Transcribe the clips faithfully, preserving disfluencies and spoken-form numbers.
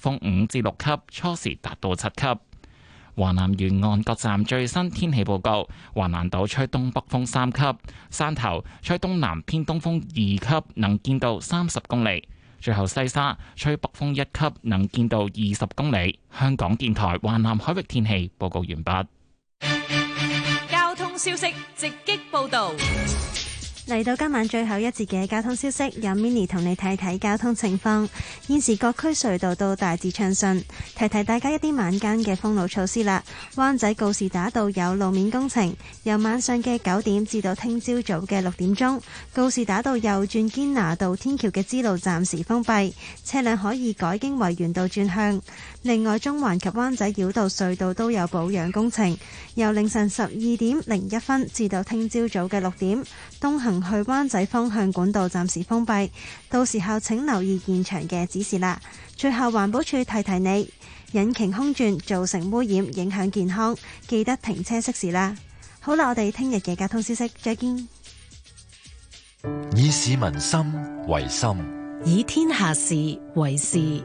風五至六級，初時達到七級。華南沿岸各站最新天氣報告：華南島吹東北風三級，汕頭吹東南偏東風二級，能見度三十公里。最後西沙吹北風一級，能見度二十公里。香港電台華南海域天氣報告完畢。 交通消息直擊報道。 嚟到今晚最後一節嘅交通消息，有 Mini 同你睇睇交通情況。現時各區隧道都大致暢順，提提大家一啲晚間嘅封路措施啦。灣仔告士打道有路面工程，由晚上嘅九點至到聽朝早嘅六點鐘，告士打道右轉堅拿道天橋嘅支路暫時封閉，車輛可以改經維園道轉向。另外，中環及灣仔繞道隧道都有保養工程，由凌晨十二點零一分至到聽朝早嘅六點，東行去灣仔方向管道暫時封閉，到時候請留意現場嘅指示啦。最後環保署提提你，引擎空轉造成污染，影響健康，記得停車熄匙啦。好啦，我哋聽日嘅交通消息再見。 以市民心為心， 以天下事為事。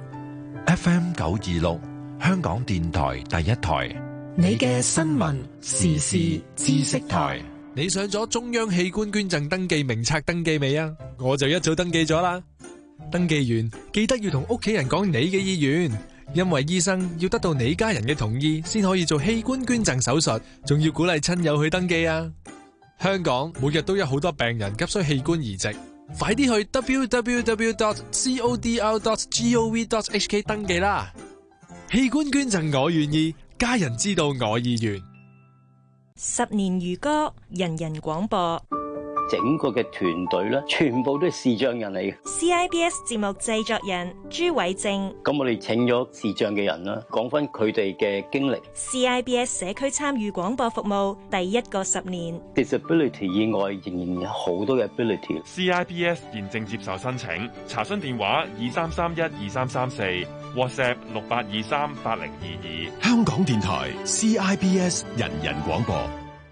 F M 九二六，香港電台第一台， 你嘅新聞時事知識台。 你上咗中央器官捐贈登記名冊登記未啊？我就一早登記咗啦。登記完記得要同屋企人講你嘅意願，因為醫生要得到你家人嘅同意先可以做器官捐贈手術，仲要鼓勵親友去登記啊。香港每日都有好多病人急需器官移植，快啲去 double-u double-u double-u dot codr dot gov dot h k 登記啦。器官捐贈我願意，家人知道我意願。 十年如歌，人人廣播。 整個嘅團隊咧，全部都係視障人嚟嘅。 C I B S 節目製作人朱偉正。 咁我哋請咗視障嘅人啦，講翻佢哋嘅經歷。 C I B S 社區參與廣播服務第一個十年。 Disability 以外，仍然有好多嘅 ability。 C I B S 現正接受申請，查詢電話二三三一二三三四 ，WhatsApp 六八二三八零二二。 香港電台 C I B S 人人廣播。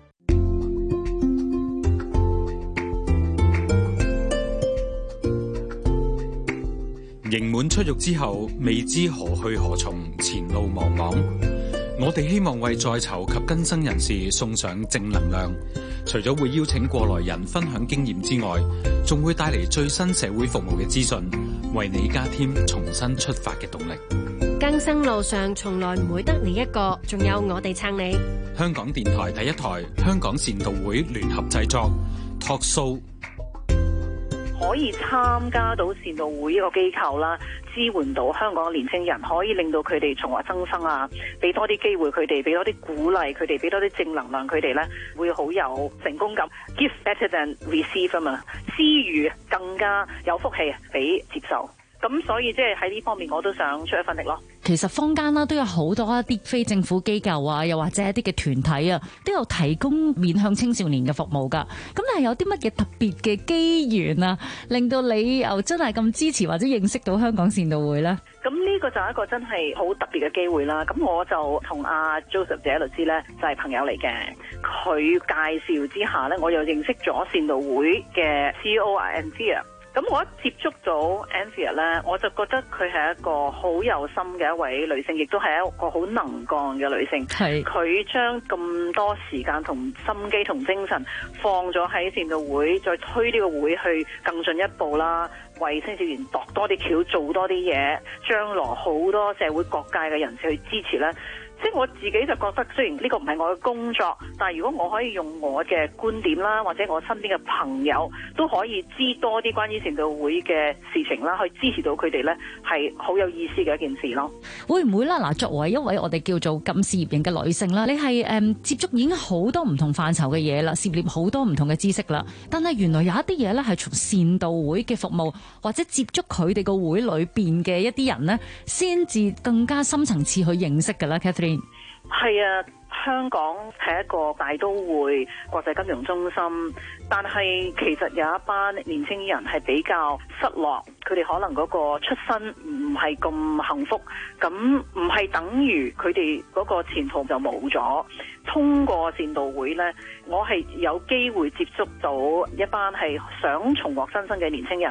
刑滿出獄之後，未知何去何從，前路茫茫。我哋希望為在囚及更生人士送上正能量。除咗會邀請過來人分享經驗之外，仲會帶嚟最新社會服務嘅資訊，為你加添重新出發嘅動力。 更生路上從來唔會得你一個，仲有我哋撐你。 香港電台第一台，香港善導會聯合製作 Talk Show。 可以參加到善導會一個機構啦，支援到香港嘅年輕人，可以令到佢哋重獲新生啊！俾多啲機會佢哋，俾多啲鼓勵佢哋，俾多啲正能量佢哋咧，會好有成功感。Give better than receive 啊嘛，施予更加有福氣俾接受。咁所以即係喺呢方面，我都想出一份力咯。 其實坊間啦都有好多一啲非政府機構啊，又或者一啲嘅團體啊，都有提供面向青少年嘅服務噶。咁但係有啲乜嘢特別嘅機緣啊，令到你又真係咁支持或者認識到香港善導會呢？ 咁呢個就係一個真係好特別嘅機會啦。咁我就同阿 Joseph 謝律師呢，就係朋友嚟嘅，佢介紹之下呢，我又認識咗善導會嘅 C E O Anthea。咁我一接觸到 Anthea 咧，我就覺得佢係一個好有心嘅一位女性，亦都係一個好能幹嘅女性。係佢將咁多時間同心機同精神放咗喺善導會，再推呢個會去更進一步啦，為青少年度多啲橋，做多啲嘢，將來好多社會各界嘅人士去支持咧。即係我自己就覺得，雖然呢個唔係我嘅工作，但係如果我可以用我嘅觀點啦，或者我身邊嘅朋友都可以知多啲關於善導會嘅事情啦，去支持到佢哋呢，係好有意思嘅一件事咯。 會唔會啦？嗱，作為一位我哋叫做咁事業型嘅女性啦，你係誒、嗯、接觸已經好多唔同範疇嘅嘢啦，涉獵好多唔同嘅知識啦。但係原來有一啲嘢呢，係從善導會嘅服務或者接觸佢哋個會裏邊嘅一啲人呢，先至更加深層次去認識㗎啦 Catherine。 係啊，香港係一個大都會、國際金融中心，但係其實有一班年輕人係比較失落，佢哋可能嗰個出身唔係咁幸福，咁唔係等於佢哋嗰個前途就冇咗。通過善導會呢，我係有機會接觸到一班係想重獲新生嘅年輕人。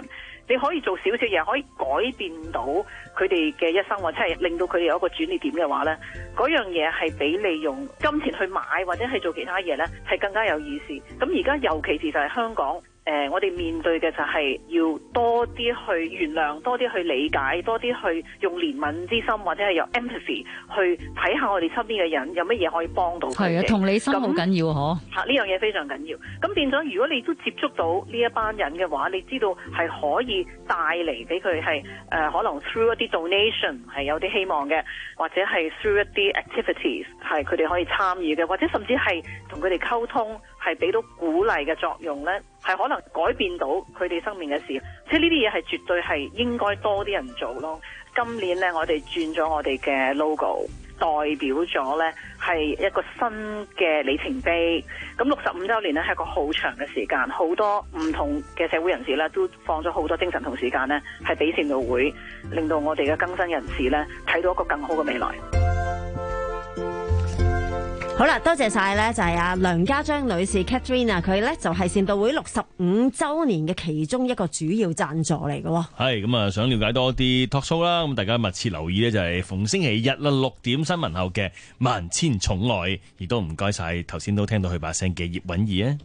你可以做少少嘢，可以改變到佢哋嘅一生，或者係令到佢哋有一個轉捩點嘅話呢，嗰樣嘢係比你用金錢去買或者係做其他嘢呢，係更加有意思。咁而家尤其是就係香港。誒、呃，我哋面對嘅就係要多啲去原諒，多啲去理解，多啲去用憐憫之心，或者係有 empathy 去睇下我哋身邊嘅人有乜嘢可以幫到佢哋。 係啊，同理心好緊要嗬。 嚇，呢樣嘢非常緊要。咁變咗，如果你都接觸到呢一班人嘅話，你知道係可以帶嚟俾佢係誒，可能 through 一啲 donation 係有啲希望嘅，或者係 through 一啲 activities 係佢哋可以參與嘅，或者甚至係同佢哋溝通。係俾到鼓勵嘅作用呢，係可能改變到佢哋生命嘅事，即係呢啲嘢係絕對係應該多啲人做咯。今年呢，我哋轉咗我哋嘅 logo，代表咗呢係一個新嘅里程碑。咁六十五週年呢係一個好長嘅時間，好多唔同嘅社會人士呢都放咗好多精神同時間呢，係俾善導會，令到我哋嘅更新人士呢睇到一個更好嘅未來。 好啦，多謝晒咧，就係阿梁家章女士 Catherine 啊，佢咧就係善導會六十五週年嘅其中一個主要贊助嚟嘅。 係咁啊，想了解多啲 talk show 啦，咁大家密切留意咧，就係逢星期日啦六點新聞後嘅萬千寵愛，亦都唔該晒頭先都聽到佢把聲嘅葉韻儀啊。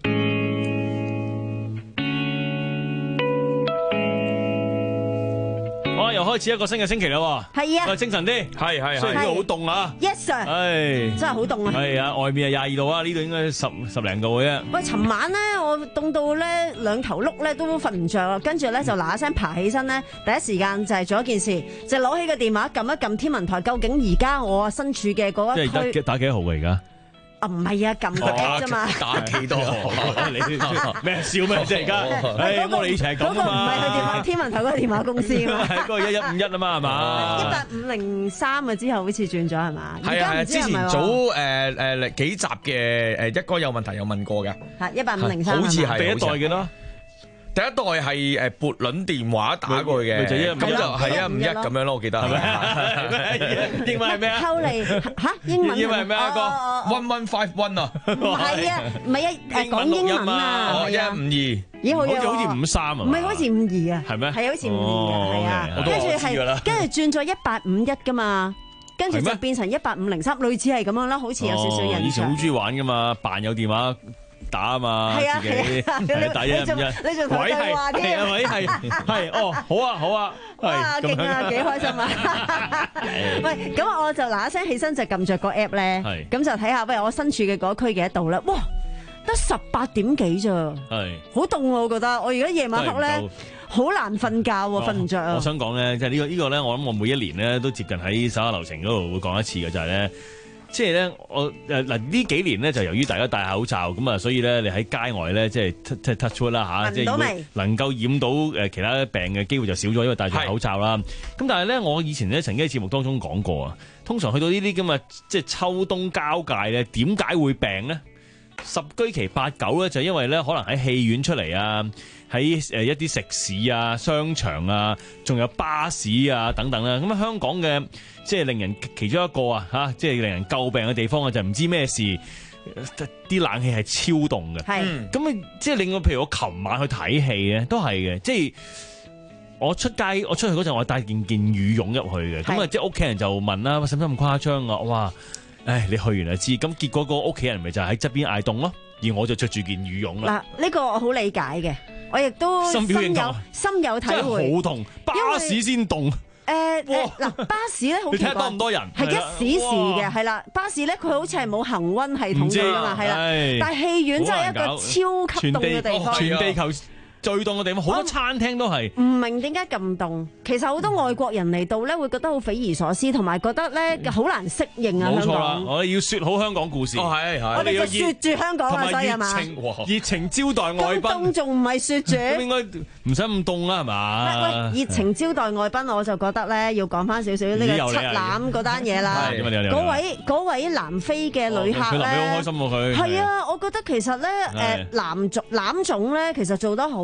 又開始一個新嘅星期啦， 係啊， 精神啲，係係係，雖然呢度好凍啊 ，yes sir， 係真係好凍啊， 係啊，外面係廿二度啊，呢度應該十十零度嘅啫。 喂，尋晚咧我凍到咧兩頭碌咧都瞓唔着啊，跟住咧就嗱一聲爬起身咧，第一時間就係做一件事，就攞起個電話撳一撳天文台，究竟而家我身處嘅嗰一區， 即係打幾多號啊而家？ 啊唔係啊，撳個 app 啫嘛， 打幾多號？你咩笑咩啫而家？誒，我哋以前係咁啊嘛。嗰個唔係佢電話天文台嗰個電話公司啊嘛。嗰個一一五一啊嘛係嘛？ 一八五零三啊之後好似轉咗係嘛？ 係啊，之前早誒誒幾集嘅誒一哥有問題有問過嘅。 係一八五零三， 好似係第一代嘅咯。 第一代係誒撥輪電話打過去嘅，咁就係一五一咁樣咯，我記得係咪？ 英文係咩啊？ 後嚟嚇英文英文係咩啊？哥 one one five one 啊？ 唔係啊，唔係啊，誒講英文啊， 哦一五二， 咦好似好似五三啊？ 唔係好似五二啊？ 係咩？ 係好似五二啊？係啊，跟住係跟住轉咗一八五一噶嘛，跟住就變成一八五零三，類似係咁樣啦，好似有少少印象。 以前好中意玩噶嘛，扮有電話打啊嘛，自己係打一五一， 你仲同佢話添， 係咪係係哦，好啊好啊， 哇勁啊，幾開心啊！喂，咁我就嗱一聲起身就撳着個 app 咧，咁就睇下，喂我身處嘅嗰區幾多度啦？哇，得十八點幾咋，係好凍喎，我覺得我而家夜晚黑咧好難瞓覺喎，瞓唔着啊！ 我想講咧，即係呢個呢個咧，我諗我每一年咧都接近喺手下留情嗰度會講一次嘅，就係咧。即係咧，我誒嗱呢幾年咧就由於大家戴口罩咁啊，所以咧你喺街外咧即係即係 touch wood 啦嚇，即係能夠染到誒其他病嘅機會就少咗，因為戴住口罩啦。咁但係咧，我以前咧曾經喺節目當中講過啊，通常去到呢啲咁嘅即係秋冬交界咧，點解會病咧？十居其八九咧，就因為咧可能喺戲院出嚟啊，喺誒一啲食肆啊、商場啊，仲有巴士啊等等啦。咁啊，香港嘅即係令人其中一個啊嚇，即係令人詬病嘅地方啊，就唔知咩事，啲冷氣係超凍嘅。係咁啊，即係令我譬如我琴晚去睇戲咧，都係嘅。即係我出街，我出去嗰陣，我帶件件羽絨入去嘅。咁啊，即係屋企人就問啦，使唔使咁誇張啊？哇！唉，你去完就知，咁結果個屋企人咪就喺側邊嗌凍咯，而我就着住件羽絨啦。嗱， 呢個我好理解嘅，我亦都深有深有體會。真係好凍，巴士先凍。誒誒，嗱，巴士咧好奇怪，你睇多咁多人，係一時時嘅，係啦。巴士咧佢好似係冇恆溫系統㗎嘛，係啦。但係戲院真係一個超級凍嘅地方， 全地球最凍嘅地方，好多餐廳都係。 唔明點解咁凍？其實好多外國人嚟到咧，會覺得好匪夷所思，同埋覺得咧好難適應啊。 冇錯啦，我哋要説好香港故事。 哦，係係。 我哋就説住香港啊，所以係嘛？ 熱情招待外賓。 凍仲唔係説住？ 咁應該唔使咁凍啦，係嘛？ 喂，熱情招待外賓，我就覺得咧要講翻少少呢個七欖嗰單嘢啦。嗰位嗰位南非嘅旅客咧， 佢臨尾好開心喎，佢。 係啊，我覺得其實咧誒南總攬總咧，其實做得好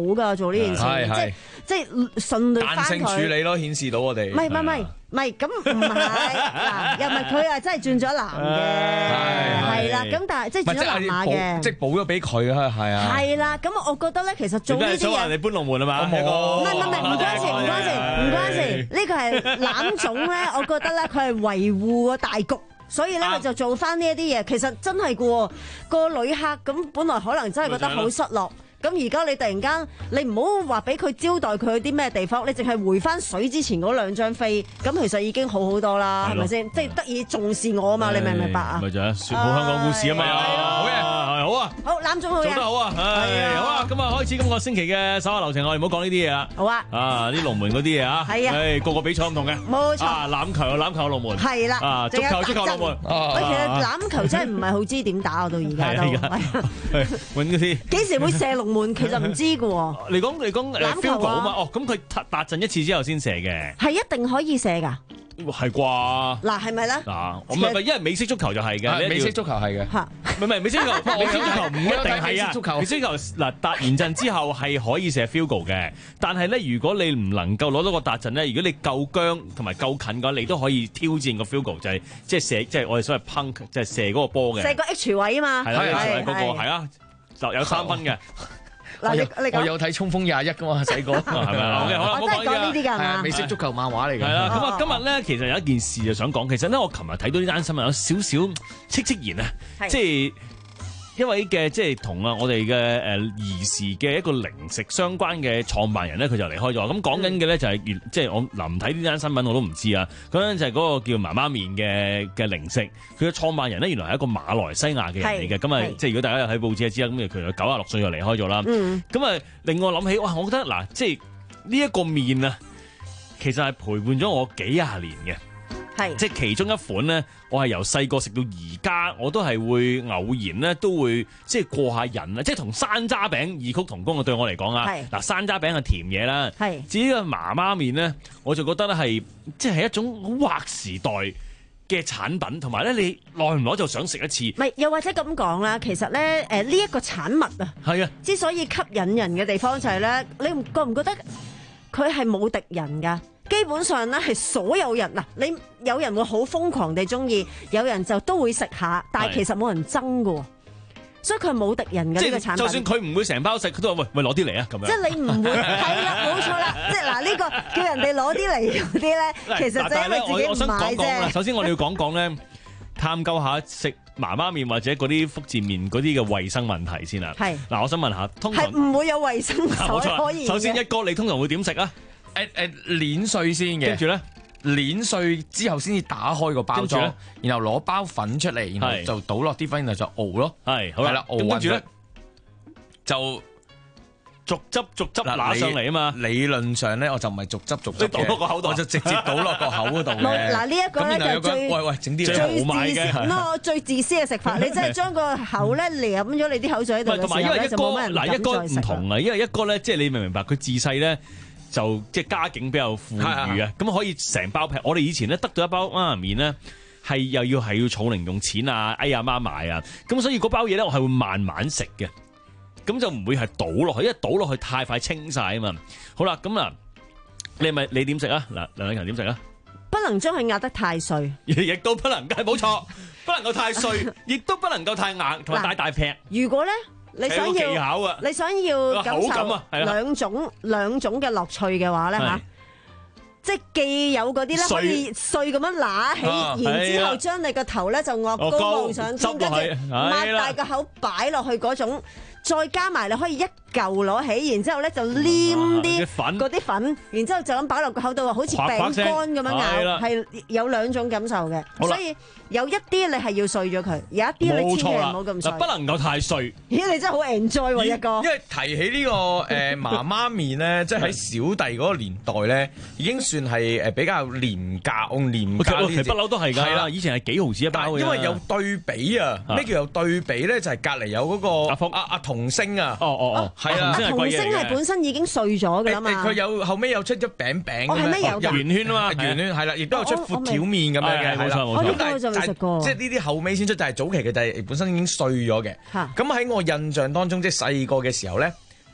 㗎做呢件事，即係即係順利翻佢。彈性處理咯，顯示到我哋。 唔係唔係唔係，咁唔係嗱，又唔係佢啊，真係轉咗男嘅，係啦。咁但係即係轉咗男馬嘅， 即係補咗俾佢啊，係啊。 係啦，咁我覺得咧，其實做呢啲嘢， 你想話你搬龍門啊嘛？ 唔係唔係唔係，唔關事唔關事唔關事，呢個係攬總咧，我覺得咧佢係維護個大局。所以咧，佢就做翻呢一啲嘢，其實真係嘅個旅客咁，本來可能真係覺得好失落。咁而家你突然間，你唔好話俾佢招待佢去啲咩地方，你淨係回翻水之前嗰兩張飛，咁其實已經好好多啦，係咪先？即係得以重視我啊嘛，你明唔明白啊？ 咪就係説好香港故事啊嘛，好嘅，好啊， 好攬總好嘅， 做得好啊，係好啊，咁啊開始今個星期嘅手下流程，我哋唔好講呢啲嘢啦。 好啊， 啊啲龍門嗰啲嘢啊，係啊，誒個個比賽唔同嘅， 冇錯， 啊欖球有欖球龍門， 係啦， 啊足球足球龍門， 喂，其實欖球真係唔係好知點打，我到而家都揾嗰啲幾時會射龍門，其實唔知。你講你講誒 field goal 啊嘛，哦咁佢達陣一次之後先射嘅， 係一定可以射㗎， 係啩？ 嗱係咪咧？ 嗱，唔係唔係，因為美式足球就係嘅， 美式足球係嘅， 嚇， 唔係唔係美式足球，美式足球唔一定係啊。美式足球嗱達完陣之後係可以射 field goal 嘅，但係咧如果你唔能夠攞到個達陣咧，如果你夠僵同埋夠近嘅話，你都可以挑戰個 field goal，就係即係射即係我哋所謂 punk，即係射嗰個波嘅， 射個 H 位啊嘛， 係啦，H 位嗰個係啊，就有三分嘅。 我有我有睇衝鋒廿一噶嘛，細個係咪啊？ 好嘅，好啦， 我真係講呢啲㗎，係啊，美式足球漫畫嚟嘅。 係啦，咁啊，今日咧其實有一件事就想講，其實咧我琴日睇到呢單新聞有少少戚戚然啊，即係一位嘅即係同啊我哋嘅誒兒時嘅一個零食相關嘅創辦人咧，佢就離開咗。咁講緊嘅咧就係原即係我嗱唔睇呢單新聞我都唔知啊。講緊就係嗰個叫媽媽麵嘅嘅零食，佢嘅創辦人咧原來係一個馬來西亞嘅人嚟嘅。咁啊，即係如果大家有睇報紙就知啦。咁佢九十六歲就離開咗啦。咁啊、嗯，令我諗起哇，我覺得嗱，即係呢一個麵啊，其實係陪伴咗我幾廿年嘅。係即係其中一款咧，我係由細個食到而家，我都係會偶然咧都會即係過下癮啊！即係同山楂餅異曲同工嘅，對我嚟講啊，嗱山楂餅係甜嘢啦，係至於個媽媽麵咧，我就覺得咧係即係一種好劃時代嘅產品，同埋咧你耐唔耐就想食一次。 唔係又或者咁講啦，其實咧誒呢一個產物啊，係啊，之所以吸引人嘅地方就係咧，你唔覺唔覺得佢係冇敵人㗎？基本上咧係所有人嗱，你有人會好瘋狂地中意，有人就都會食下，但係其實冇人憎㗎，所以佢係冇敵人嘅呢個產品。 就算佢唔會成包食，佢都話喂喂攞啲嚟啊咁樣。 即係你唔會係啦，冇錯啦。即係嗱呢個叫人哋攞啲嚟嗰啲咧，其實就係因為自己唔買啫。 首先我哋要講講咧，探究下食媽媽麵或者嗰啲福字麵嗰啲嘅衞生問題先啦。係嗱，我想問下，通常係唔會有衞生所可以。 首先一哥，你通常會點食啊？ 誒誒，碾碎先嘅， 跟住咧碾碎之後先至打開個包裝，然後攞包粉出嚟，然後就倒落啲粉，然後就熬咯。係，好啦，熬勻咗就逐汁逐汁拿上嚟啊嘛。 理論上咧，我就唔係逐汁逐汁倒落個口度， 我就直接倒落個口嗰度嘅。 嗱呢一個咧就最喂喂，整啲最自最自私嘅食法，你真係將個口咧舐咗你啲口水喺度嘅時候咧，就冇乜人敢再食。 嗱一哥唔同啊，因為一哥咧，即係你明唔明白？佢自細咧。就即係家境比較富裕啊，咁可以成包劈。我哋以前咧得到一包媽媽麵咧，係又要係要儲零用錢啊，哎阿媽買啊，咁所以嗰包嘢咧我係會慢慢食嘅，咁就唔會係倒落去，因為倒落去太快清晒啊嘛。好啦，咁啊，你咪你點食啊？嗱，梁禮勤點食啊？ 不能將佢壓得太碎， 亦都不能夠冇錯，不能夠太碎，亦都不能夠太硬，同埋大大劈。 如果咧？你想要，你想要感受兩種兩種嘅樂趣嘅話咧嚇，即係既有嗰啲咧可以碎咁樣揦起，然之後將你個頭咧就岳高望上天，跟住擘大個口擺落去嗰種，再加埋你可以一嚿攞起，然之後咧就黏啲嗰啲粉，然之後就咁擺落個口度，好似餅乾咁樣咬，係有兩種感受嘅，所以。有一啲你係要碎咗佢，有一啲你千祈唔好咁碎。 不能夠太碎。 咦，你真係好 enjoy 喎，一哥。 因為提起呢個誒媽媽麵咧，即係喺小弟嗰個年代咧，已經算係誒比較廉價，用廉價呢啲。 不嬲都係㗎。係啦，以前係幾毫子一包嘅。 因為有對比啊，咩叫有對比咧？就係隔離有嗰個阿阿阿童星啊。 哦哦哦， 係啊。 阿童星係本身已經碎咗㗎啦嘛。 佢有後尾有出咗餅餅。 哦，係咩有？ 圓圈啊嘛， 圓圈係啦，亦都有出闊條麵咁樣嘅。 冇錯冇錯。 食過， 即係呢啲後尾先出，就係早期嘅，就係本身已經碎咗嘅。咁喺我印象當中，即係細個嘅時候咧，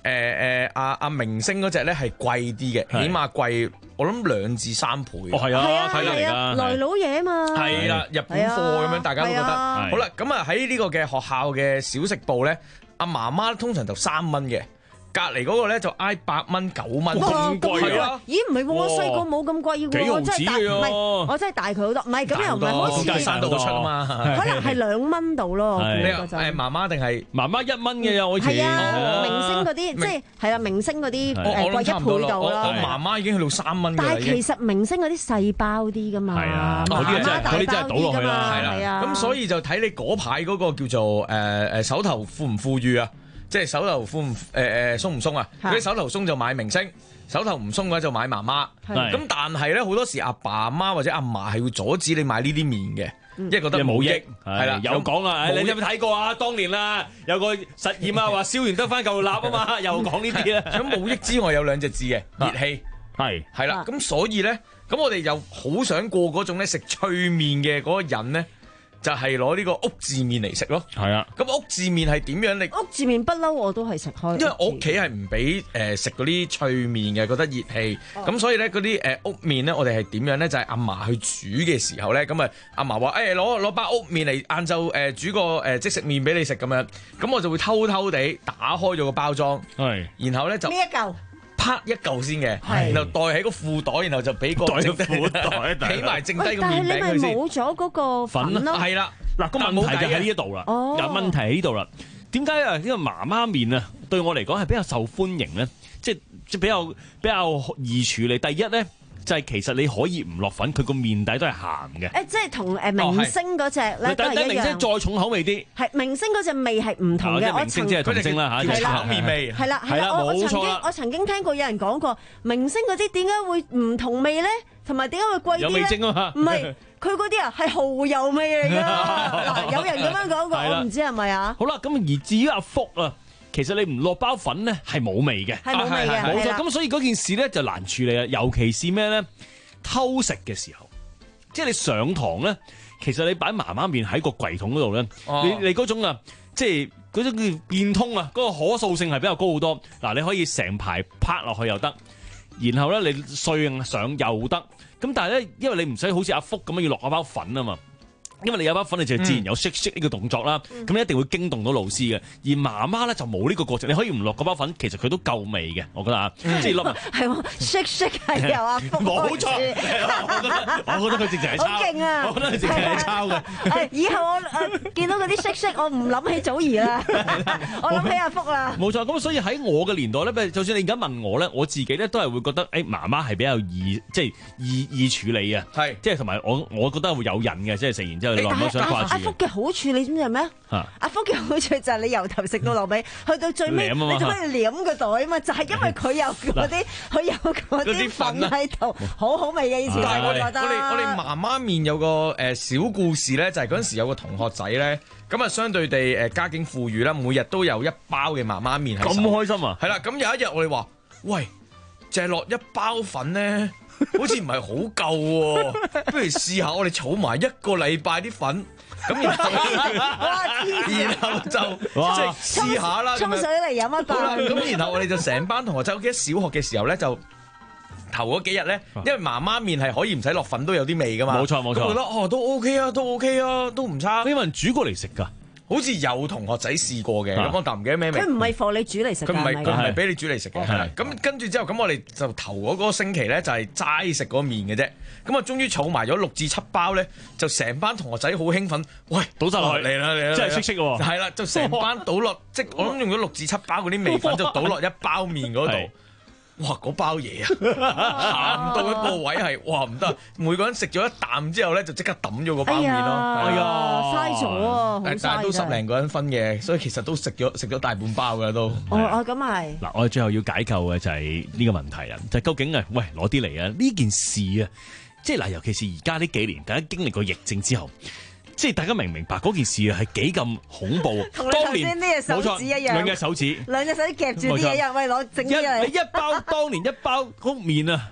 誒阿阿明星嗰隻咧係貴啲嘅，起碼貴我諗兩至三倍。 哦，係啊，睇嚟㗎， 來佬嘢啊嘛。 係啦，日本貨咁樣，大家都覺得。好啦，咁啊喺呢個嘅學校嘅小食部咧，阿媽媽通常就三蚊嘅。隔離嗰個咧就挨八蚊九蚊，咁貴啊！ 咦，唔係喎，我細個冇咁貴喎，我真係大，唔係我真係大佢好多，唔係咁又唔係好似山道出啊嘛， 可能係兩蚊度咯。 你誒媽媽定係媽媽一蚊嘅好似係啊，明星嗰啲即係係啦，明星嗰啲誒貴一倍度啦。 我媽媽已經去到三蚊嘅啦。 但係其實明星嗰啲細包啲噶嘛， 係啊， 媽媽大包啲真係倒落去啦， 係啊。咁所以就睇你嗰排嗰個叫做誒誒手頭富唔富裕啊。即係手頭寬唔誒誒鬆唔鬆啊？如果手頭鬆就買明星，手頭唔鬆嘅話就買媽媽。咁但係咧好多時阿爸阿媽或者阿嫲係會阻止你買呢啲麵嘅，因為覺得冇益。係啦， 有講啊！你有冇睇過啊？當年啦，有個實驗啊，話燒完得翻嚿蠟啊嘛，又講呢啲啦。 咁冇益之外有兩隻字嘅熱氣，係係啦。咁所以咧，咁我哋又好想過嗰種咧食脆麵嘅嗰個人咧。就係攞呢個屋治麵嚟食咯， 係啊。 咁屋治麵係點樣？你屋治麵不嬲我都係食開， 因為我屋企係唔俾誒食嗰啲脆麵嘅，覺得熱氣。咁、哦、所以咧嗰啲誒屋麵咧，我哋係點樣咧？就係、是、阿嫲去煮嘅時候咧，咁啊阿嫲話誒攞攞包屋麵嚟晏晝誒煮個誒即食麵俾你食咁樣，咁我就會偷偷地打開咗個包裝，係，然後咧就呢一嚿。 拍一嚿先嘅，然後袋喺個褲袋，然後就俾個剩低，起埋剩低個麵餅佢先。 但係你咪冇咗嗰個粉咯。 係啦， 嗱個問題就喺呢一度啦。 哦， 有問題喺呢度啦。點解啊？呢個媽媽麵啊，對我嚟講係比較受歡迎咧，即係即係比較比較易處理。第一咧。就係其實你可以唔落粉，佢個麵底都係鹹嘅。 誒，即係同誒明星嗰隻咧都係一樣。 明星再重口味啲。 係明星嗰隻味係唔同嘅。 明星即係童星啦嚇，炒麵味。 係啦係啦，我我曾經我曾經聽過有人講過，明星嗰啲點解會唔同味咧？同埋點解會貴啲咧？ 有味精啊嘛。 唔係，佢嗰啲啊係蠔油味嚟㗎。嗱，有人咁樣講過，我唔知係咪啊？ 好啦，咁而至於阿福啊。其實你唔落包粉咧，係冇味嘅， 係冇味嘅， 冇錯。咁所以嗰件事咧就難處理啊，尤其是咩咧？偷食嘅時候，即係你上堂咧，其實你擺媽媽麵喺個櫃桶嗰度咧，你你嗰種啊，即係嗰種叫變通啊，嗰個可塑性係比較高好多。嗱，你可以成排拍落去又得，然後咧你碎上又得。咁但係咧，因為你唔使好似阿福咁樣要落一包粉啊嘛。因為你有包粉，你就自然有 shake shake 呢個動作啦，咁、嗯、你一定會驚動到老師嘅。而媽媽咧就冇呢個過程，你可以唔落嗰包粉，其實佢都夠味嘅，我覺得啊，嗯、即係落係喎 shake shake 係由阿福冇錯，我覺得我覺得佢直情係抄， 好勁啊！ 我覺得佢直情係抄嘅。 誒，以後我誒見到嗰啲 shake shake，我唔諗起祖兒啦，我諗起阿福啦。 冇錯，咁所以喺我嘅年代咧，就算你而家問我咧，我自己咧都係會覺得誒媽媽係比較易，即係易易處理啊，係即係同埋我我覺得會有癮嘅，即係食完之後你落唔落想掛住。 阿福嘅好處你知唔知係咩？阿福嘅好處就係你由頭食到落尾，去到最尾你做咩舐個袋啊嘛？就係因為佢有嗰啲，佢有嗰啲粉喺度，好好味嘅以前。 但係我覺得我哋我哋媽媽麵有個誒小故事咧，就係嗰陣時有個同學仔咧，咁啊相對地誒家境富裕啦，每日都有一包嘅媽媽麵。 咁開心啊！ 係啦，咁有一日我哋話：喂，淨係落一包粉咧，好似唔係好夠喎，不如試下我哋儲埋一個禮拜啲粉。咁然後，然後就即係試下啦， 沖水嚟飲一啖。 咁然後我哋就成班同學仔，我記得小學嘅時候咧，就頭嗰幾日咧，因為媽媽麵係可以唔使落粉都有啲味噶嘛。 冇錯冇錯。 我覺得哦都 OK 啊，都 OK 啊，都唔差。 有冇人煮過嚟食㗎？ 好似有同學仔試過嘅，咁我但唔記得咩味。 佢唔係貨你煮嚟食， 佢唔係佢唔係俾你煮嚟食嘅。係啦，咁跟住之後，咁我哋就頭嗰個星期咧，就係齋食嗰個麵嘅啫。咁啊，終於儲埋咗六至七包咧，就成班同學仔好興奮，喂， 倒晒落去嚟啦嚟啦， 真係識識喎。 係啦，就成班倒落，即我諗用咗六至七包嗰啲味粉，就倒落一包麵嗰度。哇！嗰包嘢啊，鹹到一個位係，哇唔得！每個人食咗一啖之後咧，就即刻抌咗個包麵咯。 哎呀，嘥咗啊！ 但係都十零個人分嘅，所以其實都食咗食咗大半包㗎都。 哦哦，咁係。 嗱，我哋最後要解構嘅就係呢個問題啊，就係究竟啊，喂，攞啲嚟啊！呢件事啊，即係嗱，尤其是而家呢幾年，大家經歷過疫症之後。即係大家明唔明白嗰件事係幾咁恐怖？ 同你頭先呢隻手指一樣， 兩隻手指， 兩隻手指夾住啲嘢，喂攞整啲嘢。 你一包當年一包谷麵啊，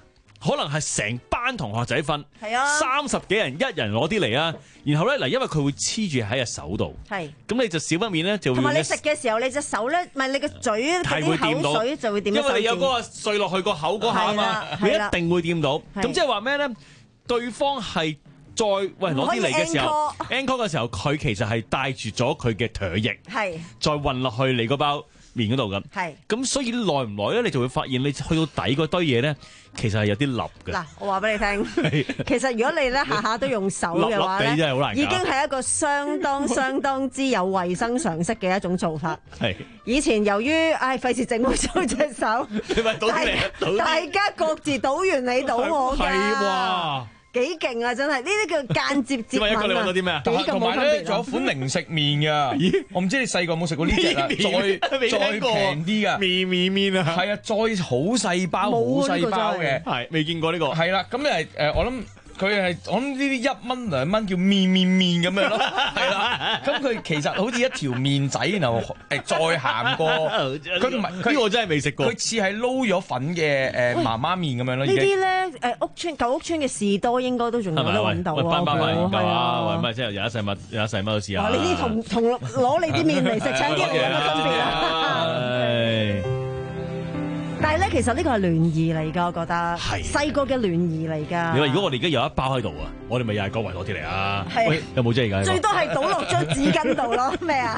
可能係成班同學仔瞓， 係啊， 三十幾人一人攞啲嚟啊，然後咧嗱，因為佢會黐住喺隻手度， 係， 咁你就少不免咧就會同埋你食嘅時候，你隻手咧，唔係你個嘴嗰啲口水就會掂到， 因為你有嗰個碎落去個口嗰下啊嘛，你一定會掂到。咁即係話咩咧？對方係再喂攞啲嚟嘅時候 ，encore 嘅時候，佢其實係帶住咗佢嘅唾液，係再運落去你嗰包面嗰度咁，係咁，所以耐唔耐咧，你就會發現你去到底嗰堆嘢咧，其實係有啲笠嘅。嗱， 我話俾你聽，其實如果你咧下下都用手嘅話咧， 真係好難， 已經係一個相當相當之有衞生常識嘅一種做法。係以前由於唉費事整污糟隻手， 你咪倒啲嚟， 大家各自倒完你倒我㗎。係哇！幾勁啊！真係呢啲叫間接接吻啊！ 你揾到啲咩啊？ 同埋咧，仲有款零食麵㗎。咦？我唔知你細個有冇食過呢隻啦？再再平啲㗎。麵麵麵啊！係啊，再好細包，好細包嘅。 係未見過呢個。 係啦，咁誒誒，我諗。佢係我諗呢啲一蚊兩蚊叫面面面咁樣咯，係啦。咁佢其實好似一條麵仔，然後誒再鹹過。佢唔係，呢個真係未食過。 佢似係撈咗粉嘅誒媽媽麵咁樣咯。 呢啲咧誒屋村舊屋村嘅士多應該都仲有得揾到啊。 翻翻翻研究啊，喂咪即係有一細物有一細物都試下。 呢啲同同攞你啲麵嚟食餐啲有乜分別啊？但係咧，其實呢個係聯誼嚟㗎，我覺得係細個嘅聯誼嚟㗎。 你話如果我哋而家有一包喺度啊，我哋咪又係講維多啲嚟啊？係有冇啫而家？ 最多係倒落張紙巾度咯，咩啊？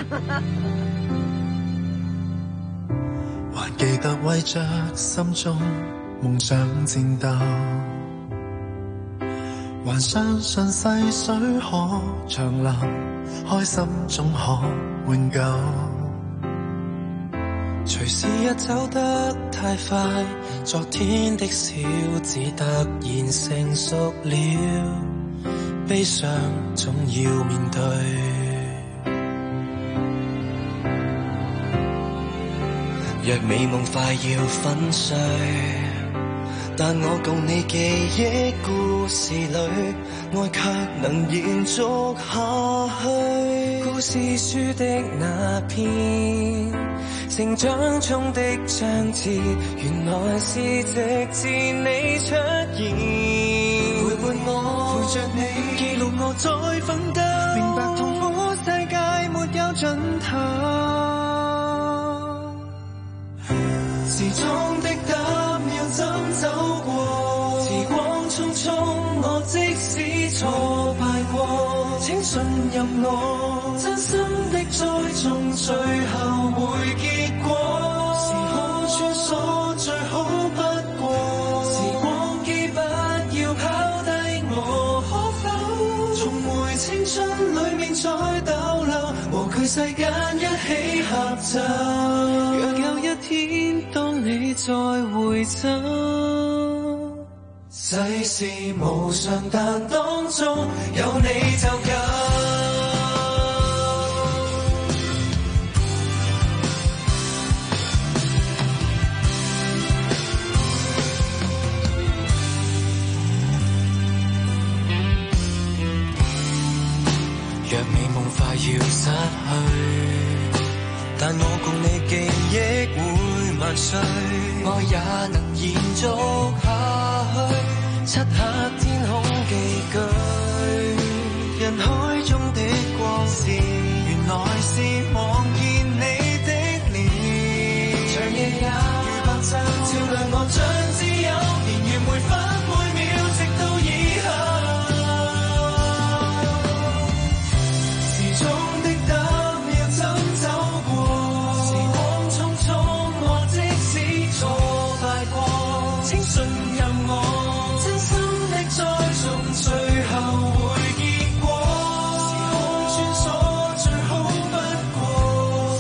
還記得為着心中夢想戰鬥，還相信細水可長流，開心總可永久。隨時一走得太快，昨天的小子突然成熟了，悲傷總要面對。若美夢快要粉碎，但我共你記憶故事裏，愛卻能延續下去。故事書的那篇，成長中的章節，原來是直至你出現，陪伴我，陪着你，記錄我再奮鬥，明白痛苦世界沒有盡頭。時鐘的膽要怎走過？時光匆匆，我即使挫敗過，請信任我，真心的栽種最後會結果。時空穿梭最好不過，時光機不要拋低我，可否重回青春裡面再逗留，和佢世間一起合奏。若有一天當你再回首，世事無常，但當中有你就夠。若美夢快要失去，但我共你記憶會萬歲，愛也能延續下去。漆黑天空寄居，人海中的光線，原來是望見你的臉。長夜也如白晝，照亮我像自由，年月每分每秒，直到以後。時鐘的膽要怎走過？時光匆匆，我即使挫敗過，請信任我，真心的栽種最後會結果。時空穿梭最好不過，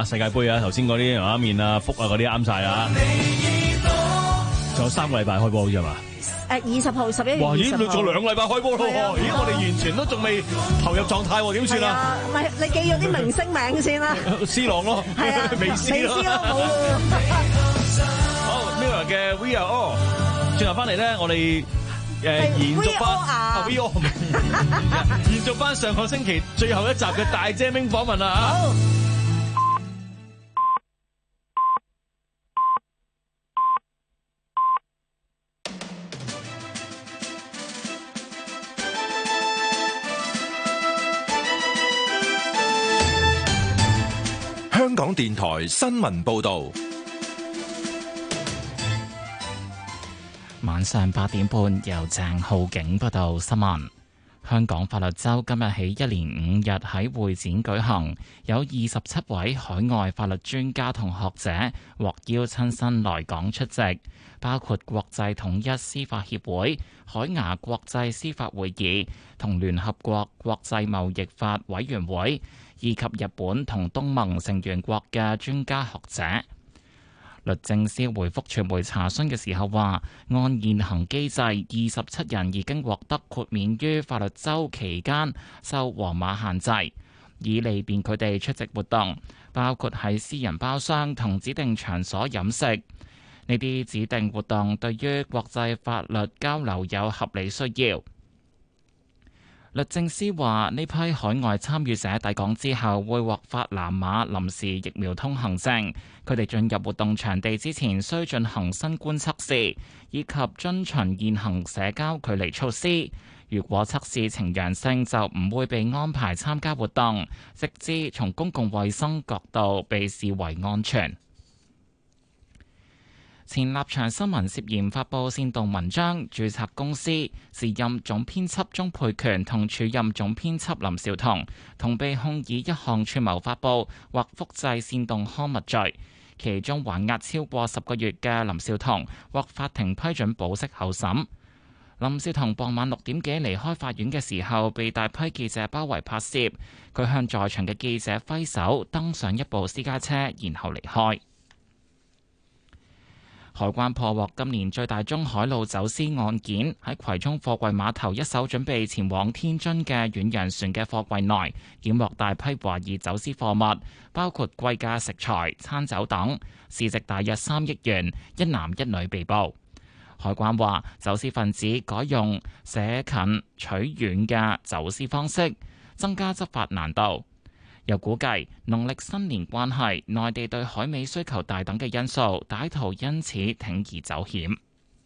啊，世界盃啊，頭先嗰啲牛腩麵啊、福啊嗰啲啱晒啦。仲有三個禮拜開波好似係嘛？ 誒二十號十一月哇！咦， 二十號仲兩禮拜開波咯喎！ 啊、 咦，我哋完全都仲未投入狀態喎，點算啊？ 唔係你記咗啲明星名先啦。 C 朗咯， 係啊， 美斯咯， 冇咯。 好 Mirror 嘅 We Are All， 轉頭翻嚟咧，我哋誒延續翻啊 We All， 延續翻上個星期最後一集嘅大姐明訪問啦嚇。 香港電台新聞報道， 晚上八點半由鄭浩景報道新聞。香港法律週今日起一連五日喺會展舉行，有二十七位海外法律專家同學者獲邀親身來港出席，包括國際統一司法協會、海牙國際司法會議同聯合國國際貿易法委員會，以及日本同東盟成員國嘅專家學者。律政司回覆傳媒查詢嘅時候話，按現行機制，二十七人已經獲得豁免於法律週期間受黃碼限制，以利便佢哋出席活動，包括喺私人包廂同指定場所飲食。呢啲指定活動對於國際法律交流有合理需要。律政司話，呢批海外參與者抵港之後會獲發藍碼臨時疫苗通行證，佢哋進入活動場地之前需進行新冠測試，以及遵循現行社交距離措施。如果測試呈陽性，就唔會被安排參加活動，直至從公共衛生角度被視為安全。前立場新聞涉嫌發布煽動文章，註冊公司時任總編輯鍾沛權同署任總編輯林紹桐，同被控以一項串謀發布或複製煽動刊物罪。其中還押超過十個月嘅林紹桐獲法庭批准保釋候審。林紹桐傍晚六點幾離開法院嘅時候，被大批記者包圍拍攝，佢向在場嘅記者揮手，登上一部私家車，然後離開。海關破獲今年最大宗海路走私案件，喺葵涌貨櫃碼頭一艘準備前往天津嘅遠洋船嘅貨櫃內，檢獲大批懷疑走私貨物，包括貴價食材、餐酒等，市值大約三億元，一男一女被捕。海關話，走私分子改用捨近取遠嘅走私方式，增加執法難度。又估計農曆新年關係、內地對海味需求大等嘅因素，歹徒因此鋌而走險。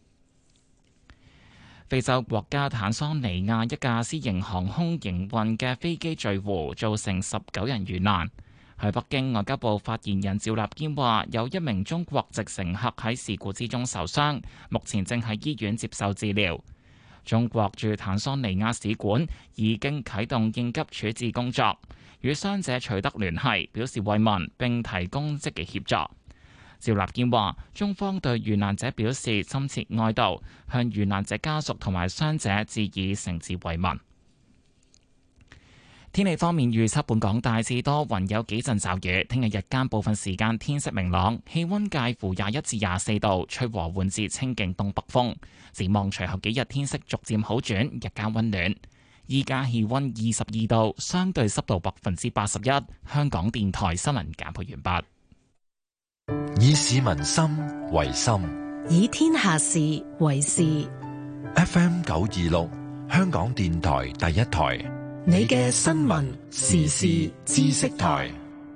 非洲國家坦桑尼亞一架私營航空營運嘅飛機墜湖，造成十九人遇難。喺北京，外交部發言人趙立堅話，有一名中國籍乘客喺事故之中受傷，目前正喺醫院接受治療。中國駐坦桑尼亞使館已經啟動應急處置工作，與傷者取得聯繫，表示慰問並提供積極協助。趙立堅話，中方對遇難者表示深切哀悼，向遇難者家屬同埋傷者致以誠摯慰問。天氣方面預測，本港大致多雲，有幾陣驟雨。聽日日間部分時間天色明朗，氣溫介乎廿一至廿四度，吹和緩至清勁東北風。展望隨後幾日天色逐漸好轉，日間溫暖。依家氣溫二十二度，相對濕度百分之八十一。香港電台新聞簡報完畢。以市民心為心， 以天下事為事。 F M 九二六，香港電台第一台。 你嘅新聞時事知識台。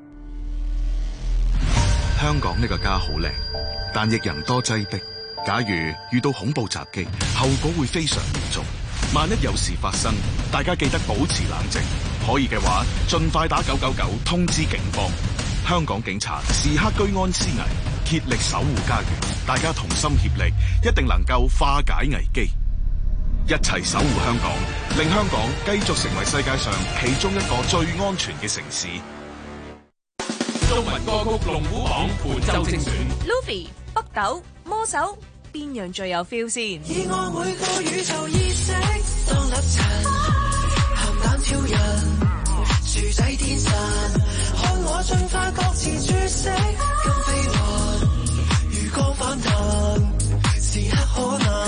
香港呢個家好靚，但亦人多擠迫。假如遇到恐怖襲擊，後果會非常嚴重。萬一有事發生，大家記得保持冷靜，可以嘅話盡快打九九九通知警方。香港警察時刻居安思危，竭力守護家園，大家同心協力，一定能夠化解危機。一齊守護香港，令香港繼續成為世界上其中一個最安全嘅城市。 中文歌曲龍虎榜本周精選 Luffy 北斗魔手邊樣最有 feel 先？ 以我每個宇宙意識當立塵，鹹蛋挑人，薯仔天神。 我進化各自注釋，今飛雲如光反彈，時刻可能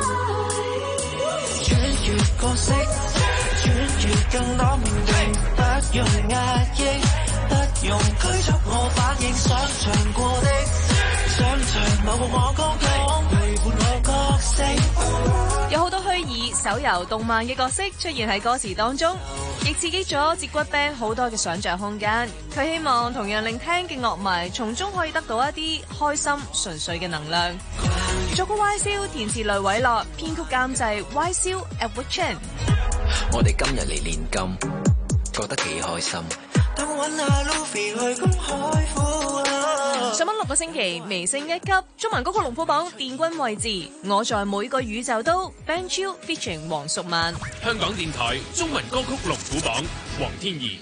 穿越角色，穿越更多面對，不用壓抑，不用拘束我反應，想象過的，想象某個我剛剛陪伴我角色。 有好多虛擬手遊動漫嘅角色出現喺歌詞當中，亦刺激咗節骨 band 好多嘅想像空間。佢希望同樣聆聽嘅樂迷從中可以得到一啲開心純粹嘅能量。作曲 Y 蕭，填詞雷偉樂，編曲監製 Y 蕭 Edward Chen。 我哋今日嚟練金，覺得幾開心。 等我揾下 Luffy 去公海闊啊！ 上網六個星期，微升一級，中文歌曲龍虎榜殿軍位置。我在每個宇宙都 Ben Chiu featuring 黃淑曼。 香港電台中文歌曲龍虎榜，黃天怡。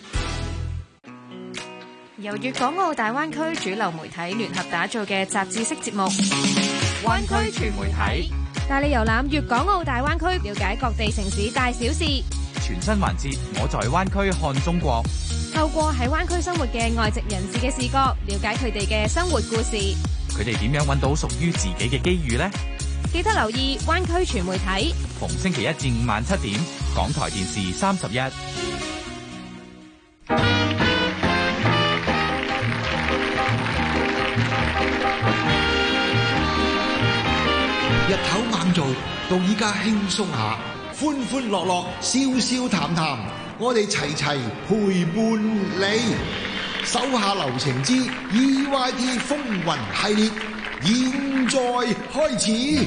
由粵港澳大灣區主流媒體聯合打造嘅雜誌式節目《灣區全媒體》，帶你遊覽粵港澳大灣區，了解各地城市大小事。 全新環節，我在灣區看中國。 透過喺灣區生活嘅外籍人士嘅視角，了解佢哋嘅生活故事。 佢哋點樣揾到屬於自己嘅機遇呢？ 記得留意灣區全媒體， 逢星期一至五晚七點，港台電視三十一。 日頭猛做，到依家輕鬆下，歡歡樂樂，笑笑談談，我哋齊齊陪伴你。手下留情之 E Y T 風雲系列，現在開始。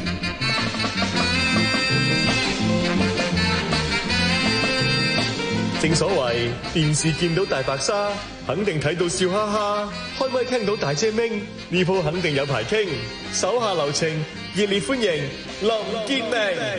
正所謂電視見到大白鯊，肯定睇到笑哈哈；開咪聽到大姐明，呢鋪肯定有排傾。手下留情，熱烈歡迎林建明。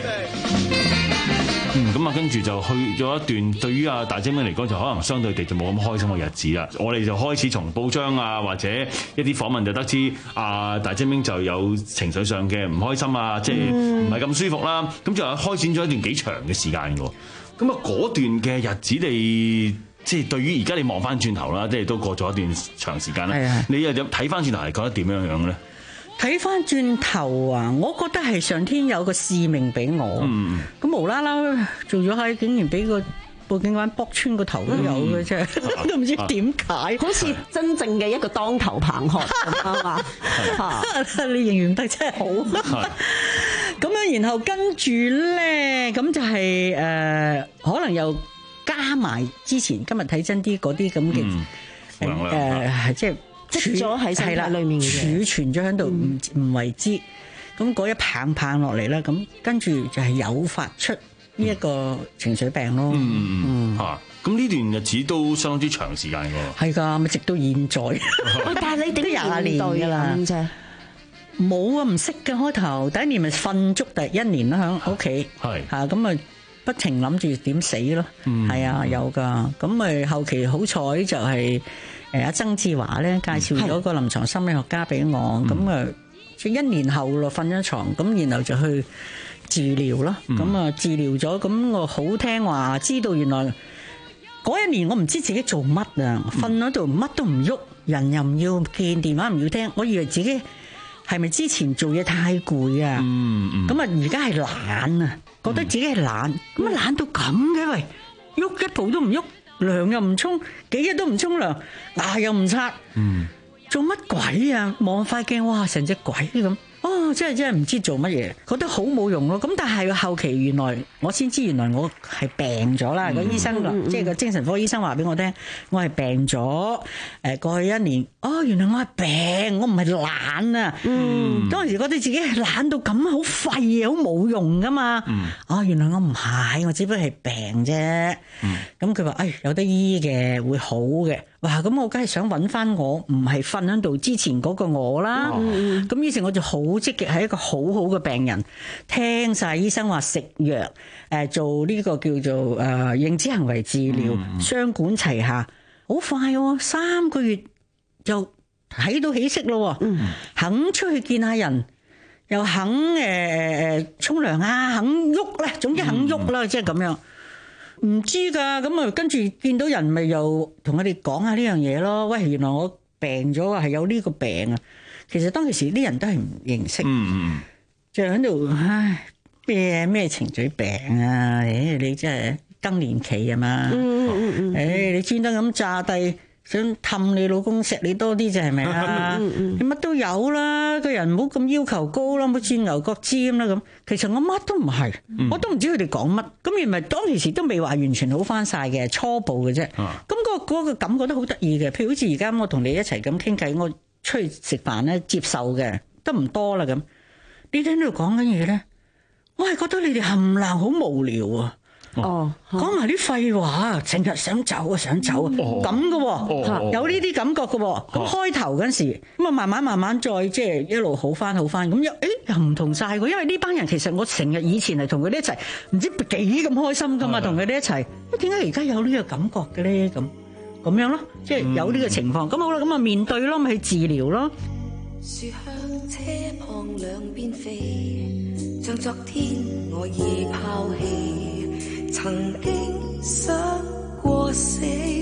嗯，咁啊，跟住就去咗一段，對於阿大姐明嚟講，就可能相對地就冇咁開心嘅日子啦。我哋就開始從報章啊，或者一啲訪問就得知，阿大姐明就有情緒上嘅唔開心啊，即係唔係咁舒服啦。咁就開展咗一段幾長嘅時間嘅。咁啊，嗰段嘅日子你即係對於而家你望翻轉頭啦，即係都過咗一段長時間啦。你又睇翻轉頭係覺得點樣樣咧？ 睇翻轉頭啊，我覺得係上天有個使命俾我。咁、嗯、無啦啦做咗喺，竟然俾個報警官卜穿個頭都有嘅啫，嗯、都唔知點解， 好似真正嘅一個當頭棒喝咁啊嘛！ 你形容得真係好。咁樣，然後跟住咧，咁就係、是、誒、呃，可能又加埋之前今日睇真啲嗰啲咁嘅誒，即係積咗喺身體裏面嘅儲存咗喺度，唔唔為之。咁嗰一棒棒落嚟啦，咁跟住就係誘發出呢一個情緒病咯。 嗯嗯嗯，嚇、嗯！咁呢段日子都相當之長時間㗎。 係㗎，咪直到現在。 但係你點廿年㗎啦？ 冇啊，唔識嘅開頭，第一年咪瞓足第一年啦，喺屋企，係嚇咁啊，不停諗住點死咯，係、嗯、啊，有噶，咁咪後期好彩就係誒阿曾志華咧介紹咗個臨床心理學家俾我，咁啊即一年後咯瞓咗床，咁然後就去治療咯，咁、嗯、啊治療咗，咁我好聽話，知道原來嗰一年我唔知自己做乜啊，瞓喺度乜都唔喐，人又唔要見，電話唔要聽，我以為自己。係咪之前做嘢太攰啊？咁啊，而家係懶啊，覺得自己係懶，咁啊懶到咁嘅喂，喐一步都唔喐，涼又唔沖，幾日都唔沖涼，牙又唔刷，嗯、做乜鬼啊？望塊鏡，哇，成隻鬼咁。哦，真係真係唔知做乜嘢，覺得好冇用咯。咁但係後期原來我先知，原來我係病咗啦。個、嗯、醫生、嗯、即係個精神科醫生話俾我聽，我係病咗。誒，過去一年，哦，原來我係病，我唔係懶啊。嗯，當時覺得自己係懶到咁好廢啊，好冇用噶嘛。嗯，哦，原來我唔係，我只不過係病啫。嗯，咁佢話誒有得醫嘅，會好嘅。哇！咁我梗係想揾翻我唔係瞓喺度之前嗰個我啦。咁、哦、於是我就好積極，係一個好好嘅病人，聽晒醫生話食藥，誒做呢個叫做誒認知行為治療，嗯、雙管齊下，好快喎，三個月就睇到起色咯。嗯，肯出去見下人，又肯誒誒沖涼啊，肯喐咧，總之肯喐啦，即係咁樣。 唔知㗎，咁啊跟住見到人咪又同佢哋講下呢樣嘢咯。喂，原來我病咗啊，係有呢個病啊。其實當其時啲人都係唔認識，嗯嗯，就喺度唉咩咩情緒病啊？誒，你真係更年期啊嘛，嗯嗯嗯，誒，你專登咁炸低。想氹你老公錫你多啲就係咪啊？你乜都有啦，個人唔好咁要求高啦，唔好鑽牛角尖啦咁。其實我乜都唔係，嗯、我都唔知佢哋講乜。咁原來當其時都未話完全好翻晒嘅，初步嘅啫。咁、啊嗰個嗰個感覺都好得意嘅。譬如好似而家我同你一齊咁傾偈，我出去食飯咧接受嘅，得唔多啦咁。你聽到講緊嘢咧，我係覺得你哋冚唪唥好無聊啊！哦，講埋啲廢話，成日想走啊，想走啊，咁嘅喎，有呢啲感覺嘅喎。咁開頭嗰陣時，咁啊慢慢慢慢再即係一路好翻好翻，咁又誒又唔同晒喎。因為呢班人其實我成日以前係同佢哋一齊，唔知幾咁開心噶嘛，同佢哋一齊。點解而家有呢個感覺嘅咧？咁咁樣咯，即係有呢個情況。咁好啦，咁啊面對咯，咪去治療咯。樹向車旁兩邊飛，像昨天我已拋棄。曾經想過死，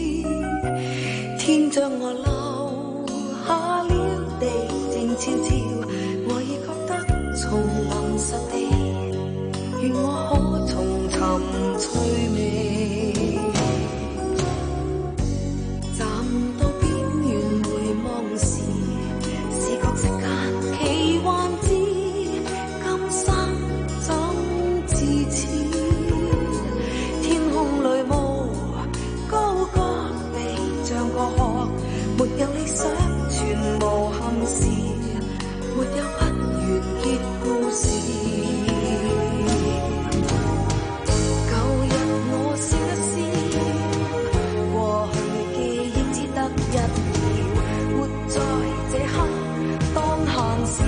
天將我留下了地靜悄悄，我已覺得叢林實地，願我可重尋趣味，站到邊緣回望時，視覺世間奇幻之今生怎自似。沒有理想，全無憾事，沒有不完結故事。舊日我笑一笑，過去記憶只得一秒，活在這刻當閒事。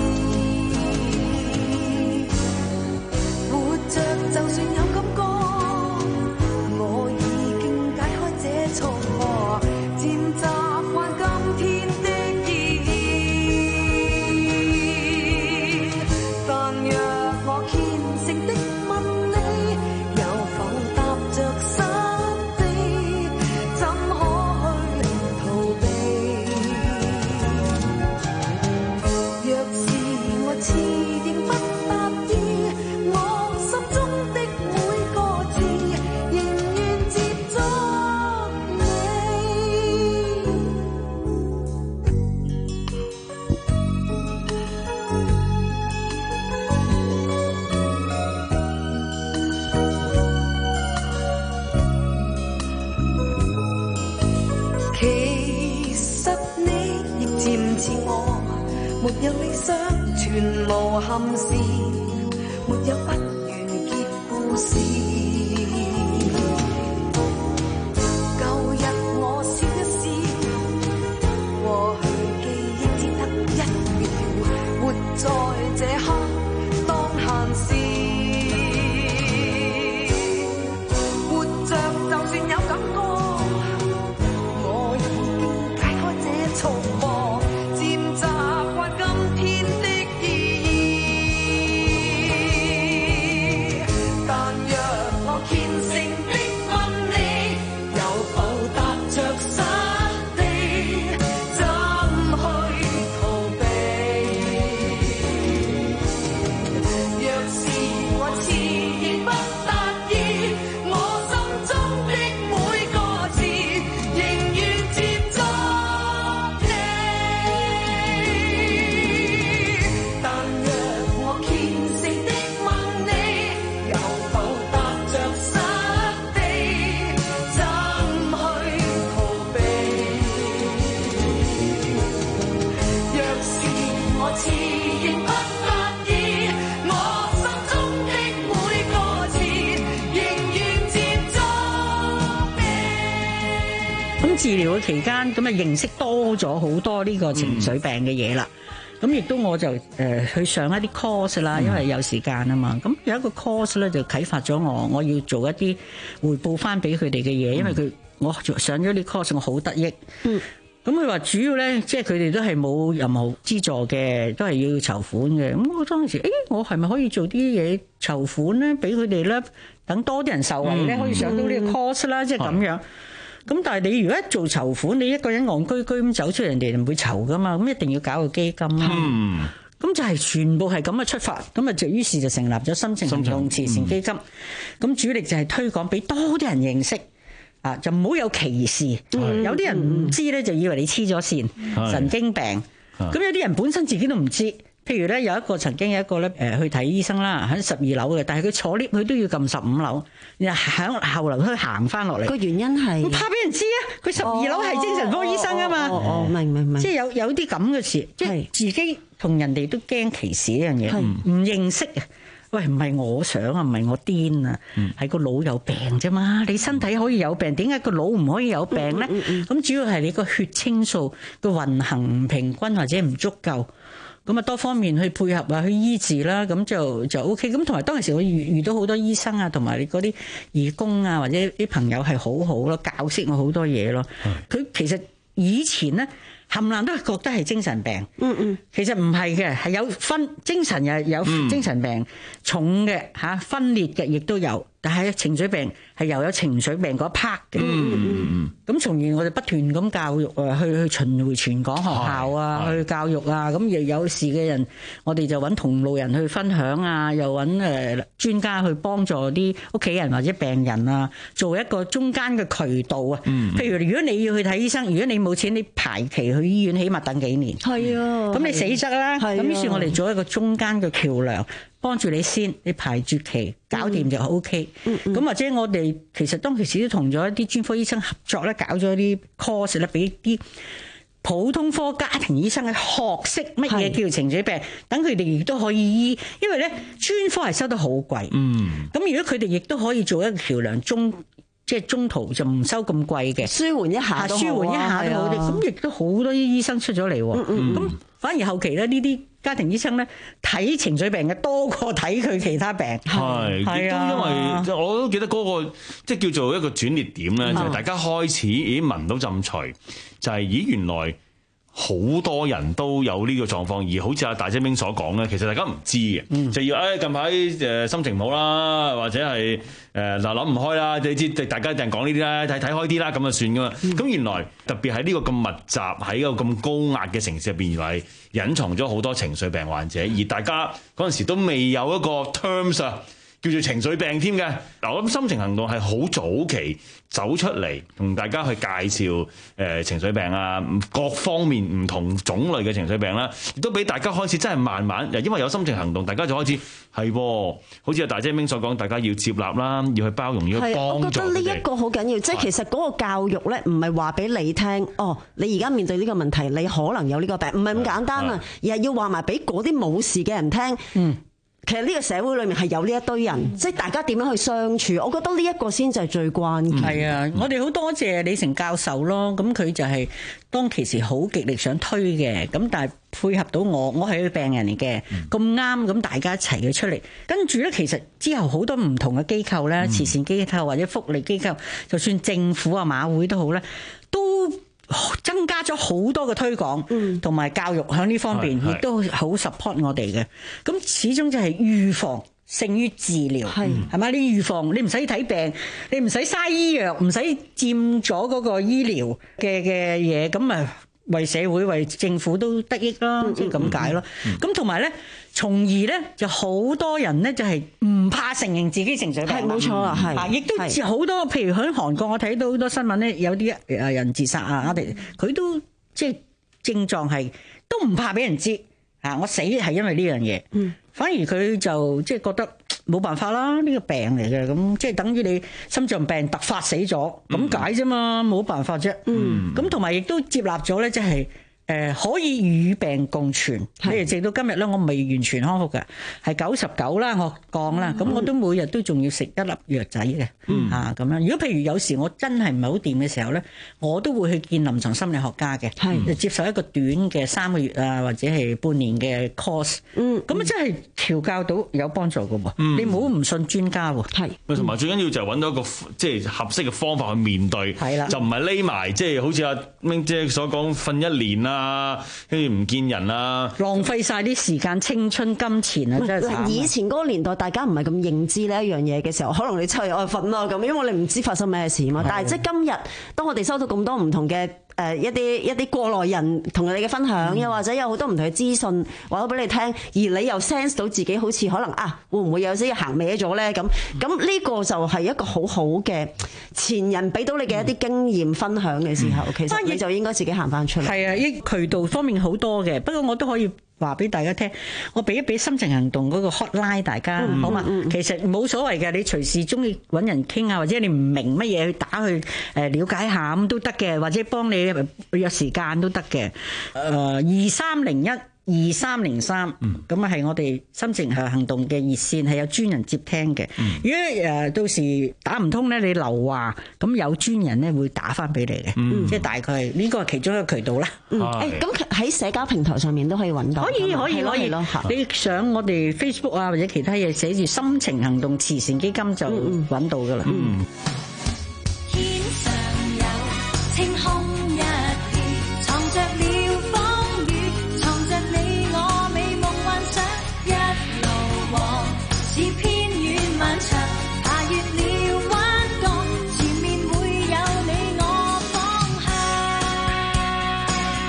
活着就算有感覺，我已經解開這錯愕，漸習慣今天的意義。但若我虔誠的問你，有否踏着實地，怎可去逃避？若是我遲仍不答應，我心中的每個字，仍願接觸。其實你亦漸似我，沒有理想，全無憾事，沒有不完結故事。舊日我笑一笑，過去記憶只得一秒，活在這刻當閒事。活着就算有感覺，我已經解開這束縛，漸習慣今天的意義。但若我虔誠的問你，有否踏着實地，怎去逃避？若是我遲仍不答應，我心中的每個字，仍願接觸你。但若我虔誠的問你，有否踏着實地，怎去逃避？若是我遲仍不答應，我心中的每個字，仍願接觸你。咁治療嘅期間，咁啊認識多咗好多呢個情緒病嘅嘢啦。咁亦都我就誒去上一啲 course 啦，因為有時間啊嘛。咁有一個 course 咧就啟發咗我，我要做一啲回報翻俾佢哋嘅嘢，因為佢我上咗啲 course 我好得益。嗯。咁佢話主要咧，即係佢哋都係冇任何資助嘅，都係要籌款嘅。咁我當時，誒，我係咪可以做啲嘢籌款咧，俾佢哋咧？ 等多啲人受惠咧，可以上到呢個 course 啦，即係咁樣。咁但係你如果一做籌款，你一個人戇居居咁走出，人哋唔會籌噶嘛，咁一定要搞個基金啦。嗯咁就係全部係咁嘅出發，咁啊就於是就成立咗心情行動慈善基金。咁、嗯、主力就係推廣俾多啲人認識，啊就唔好有歧視。嗯、有啲人唔知咧，就以為你黐咗線、嗯、神經病。咁有啲人本身自己都唔知。譬如咧有一個曾經有一個咧誒去睇醫生啦，喺十二樓嘅，但係佢坐 lift 佢都要撳十五樓，然後喺後樓梯行翻落嚟。 個原因係怕俾人知啊！佢十二樓係精神科醫生啊嘛。 哦哦，明明明。 即係有有啲咁嘅事，即係自己同人哋都驚歧視呢樣嘢，唔認識啊！喂，唔係我想啊，唔係我癲啊，係個腦有病啫嘛。你身體可以有病，點解個腦唔可以有病咧？咁主要係你個血清素個運行唔平均或者唔足夠。咁啊，多方面去配合啊，去醫治啦，咁就就 O K。咁同埋當時我遇遇到好多醫生啊，同埋你嗰啲義工啊，或者啲朋友係好好咯，教識我好多嘢咯。佢其實以前咧，冚唪唥都係覺得係精神病。嗯嗯，其實唔係嘅，係有分精神又有精神病，嗯、重嘅嚇分裂嘅亦都有。但係情緒病係又有情緒病嗰一 part 嘅，咁從而我哋不斷咁教育啊，去去巡迴全港學校啊，去教育啊，咁亦有事嘅人，我哋就揾同路人去分享啊，又揾誒專家去幫助啲屋企人或者病人啊，做一個中間嘅渠道啊。譬如如果你要去睇醫生，如果你冇錢，你排期去醫院，起碼等幾年。係啊，咁你死得啦。咁於是，我哋做一個中間嘅橋梁。幫住你先，你排住期搞掂就 O K。咁或者我哋其實當其時都同咗一啲專科醫生合作咧，搞咗啲 course 咧，俾啲普通科家庭醫生去學識乜嘢叫情緒病，等佢哋亦都可以醫。因為咧專科係收得好貴。嗯。咁如果佢哋亦都可以做一個橋梁，中即係中途就唔收咁貴嘅，舒緩一下都好啊。舒緩一下都好啲。咁亦都好多啲醫生出咗嚟喎。嗯嗯。咁反而後期咧呢啲家庭醫生咧睇情緒病嘅多過睇佢其他病， 係亦都因為我都記得嗰個即係叫做一個轉捩點咧，就係大家開始已經聞到陣除，就係咦原來好多人都有呢個狀況，而好似阿大姐明所講咧，其實大家唔知嘅，嗯、就要誒近排誒心情唔好啦，或者係誒嗱諗唔開啦，你知大家一定講呢啲啦，睇睇開啲啦，咁就算噶嘛。咁、嗯、原來特別喺呢個咁密集喺一個咁高壓嘅城市入邊，原來隱藏咗好多情緒病患者，而大家嗰陣時都未有一個 terms 啊。叫做情緒病添嘅。嗱，我諗心情行動係好早期走出嚟，同大家去介紹誒情緒病啊，各方面唔同種類嘅情緒病啦，亦都俾大家開始真係慢慢，因為有心情行動，大家就開始係，好似阿大姐明所講，大家要接納啦，要去包容，要去幫助佢哋。我覺得呢一個好緊要，即係其實嗰個教育咧，唔係話俾你聽，哦，你而家面對呢個問題，你可能有呢個病，唔係咁簡單啊，而係要話埋俾嗰啲冇事嘅人聽。嗯。其實呢個社會裏面係有呢一堆人，嗯、即係大家點樣去相處，我覺得呢一個先至係最關鍵。係啊，我哋好多謝李成教授咯，咁佢就係當其時好極力想推嘅，咁但係配合到我，我係個病人嚟嘅，咁啱咁大家一齊嘅出嚟，跟住咧其實之後好多唔同嘅機構咧，慈善機構或者福利機構，就算政府啊馬會都好咧，都增加咗好多嘅推廣同埋教育喺呢方面，亦都好 support 我哋嘅。咁始終就係預防勝於治療，係係嘛？你預防你唔使睇病，你唔使嘥醫藥，唔使佔咗嗰個醫療嘅嘅嘢，咁啊為社會為政府都得益啦，即係咁解咯。咁同埋咧，從而咧就好多人咧就係唔怕承認自己情緒病，係冇錯啊，係，亦都好多，譬如喺韓國我睇到好多新聞咧，有啲誒人自殺啊，我哋佢都即係症狀係都唔怕俾人知啊，我死係因為呢樣嘢，嗯，反而佢就即係覺得冇辦法啦，呢個病嚟嘅，咁即係等於你心臟病突發死咗咁解啫嘛，冇辦法啫。嗯，咁同埋亦都接納咗咧，即係誒可以與病共存。譬如直到今日咧，我未完全康復嘅，係九十九啦，我降啦，咁我都每日都仲要食一粒藥仔嘅，啊咁樣。如果譬如有時我真係唔係好掂嘅時候咧，我都會去見臨床心理學家嘅，係接受一個短嘅三個月啊，或者係半年嘅 course。嗯，咁啊真係調教到有幫助嘅喎。嗯，你唔好唔信專家喎。係。同埋最緊要就係揾到一個即係合適嘅方法去面對。係啦。就唔係匿埋，即係好似阿明姐所講，瞓一年啦。 啊，跟住唔見人啊， 浪費晒啲時間、青春、金錢啊，真係慘。 以前嗰個年代，大家唔係咁認知呢一樣嘢嘅時候，可能你出去愛瞓咯咁，因為你唔知發生咩事嘛。但係即係今日，當我哋收到咁多唔同嘅誒一啲一啲過來人同你嘅分享，又或者有好多唔同嘅資訊話咗俾你聽，而你又 sense 到自己好似可能啊，會唔會有啲行歪咗咧？咁咁呢個就係一個好好嘅前人俾到你嘅一啲經驗分享嘅時候，嗯、其實你就應該自己行翻出嚟。 係啊，依渠道方面好多嘅，不過我都可以話俾大家聽，我俾一俾心情行動嗰個 hotline 大家，嗯、好嘛？嗯、其實冇所謂嘅，你隨時中意揾人傾啊，或者你唔明乜嘢去打去誒了解下咁都得嘅，或者幫你約時間都得嘅。誒二三零一二三零三，咁啊係我哋心情行動嘅熱線，係有專人接聽嘅。嗯、如果誒到時打唔通咧，你留話，咁有專人咧會打翻俾你嘅。嗯、即係大概呢個係其中一個渠道啦。 誒咁喺社交平台上面都可以揾到。可以可以可以。 你上我哋 Facebook 啊或者其他嘢寫住心情行動慈善基金就揾到噶啦。嗯嗯天上有晴空一片，藏着了風雨，藏着你我美夢幻想，一路往是偏遠漫長，爬越了彎角，前面會有你我方向。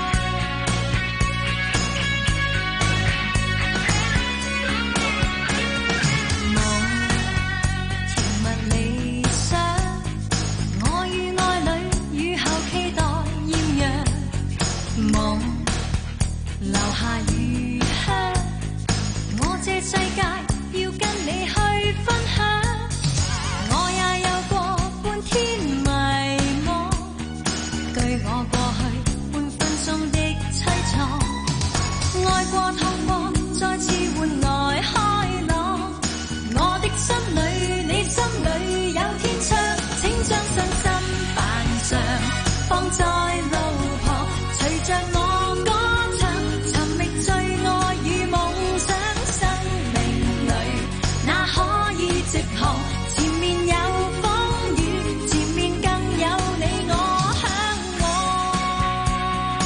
夢甜蜜理想，我與愛侶雨後期待豔陽，夢留下餘香，我這世界要跟你去分享。我也有過半天迷惘，據我過去半分鐘的淒愴，愛過痛過，再次換來開朗。我的心裏，你心裏有天窗，請將信心扮上，放在路旁，隨着我歌唱，尋覓最愛與夢想。生命裏哪可以直航？前面有風雨，前面更有你我向往。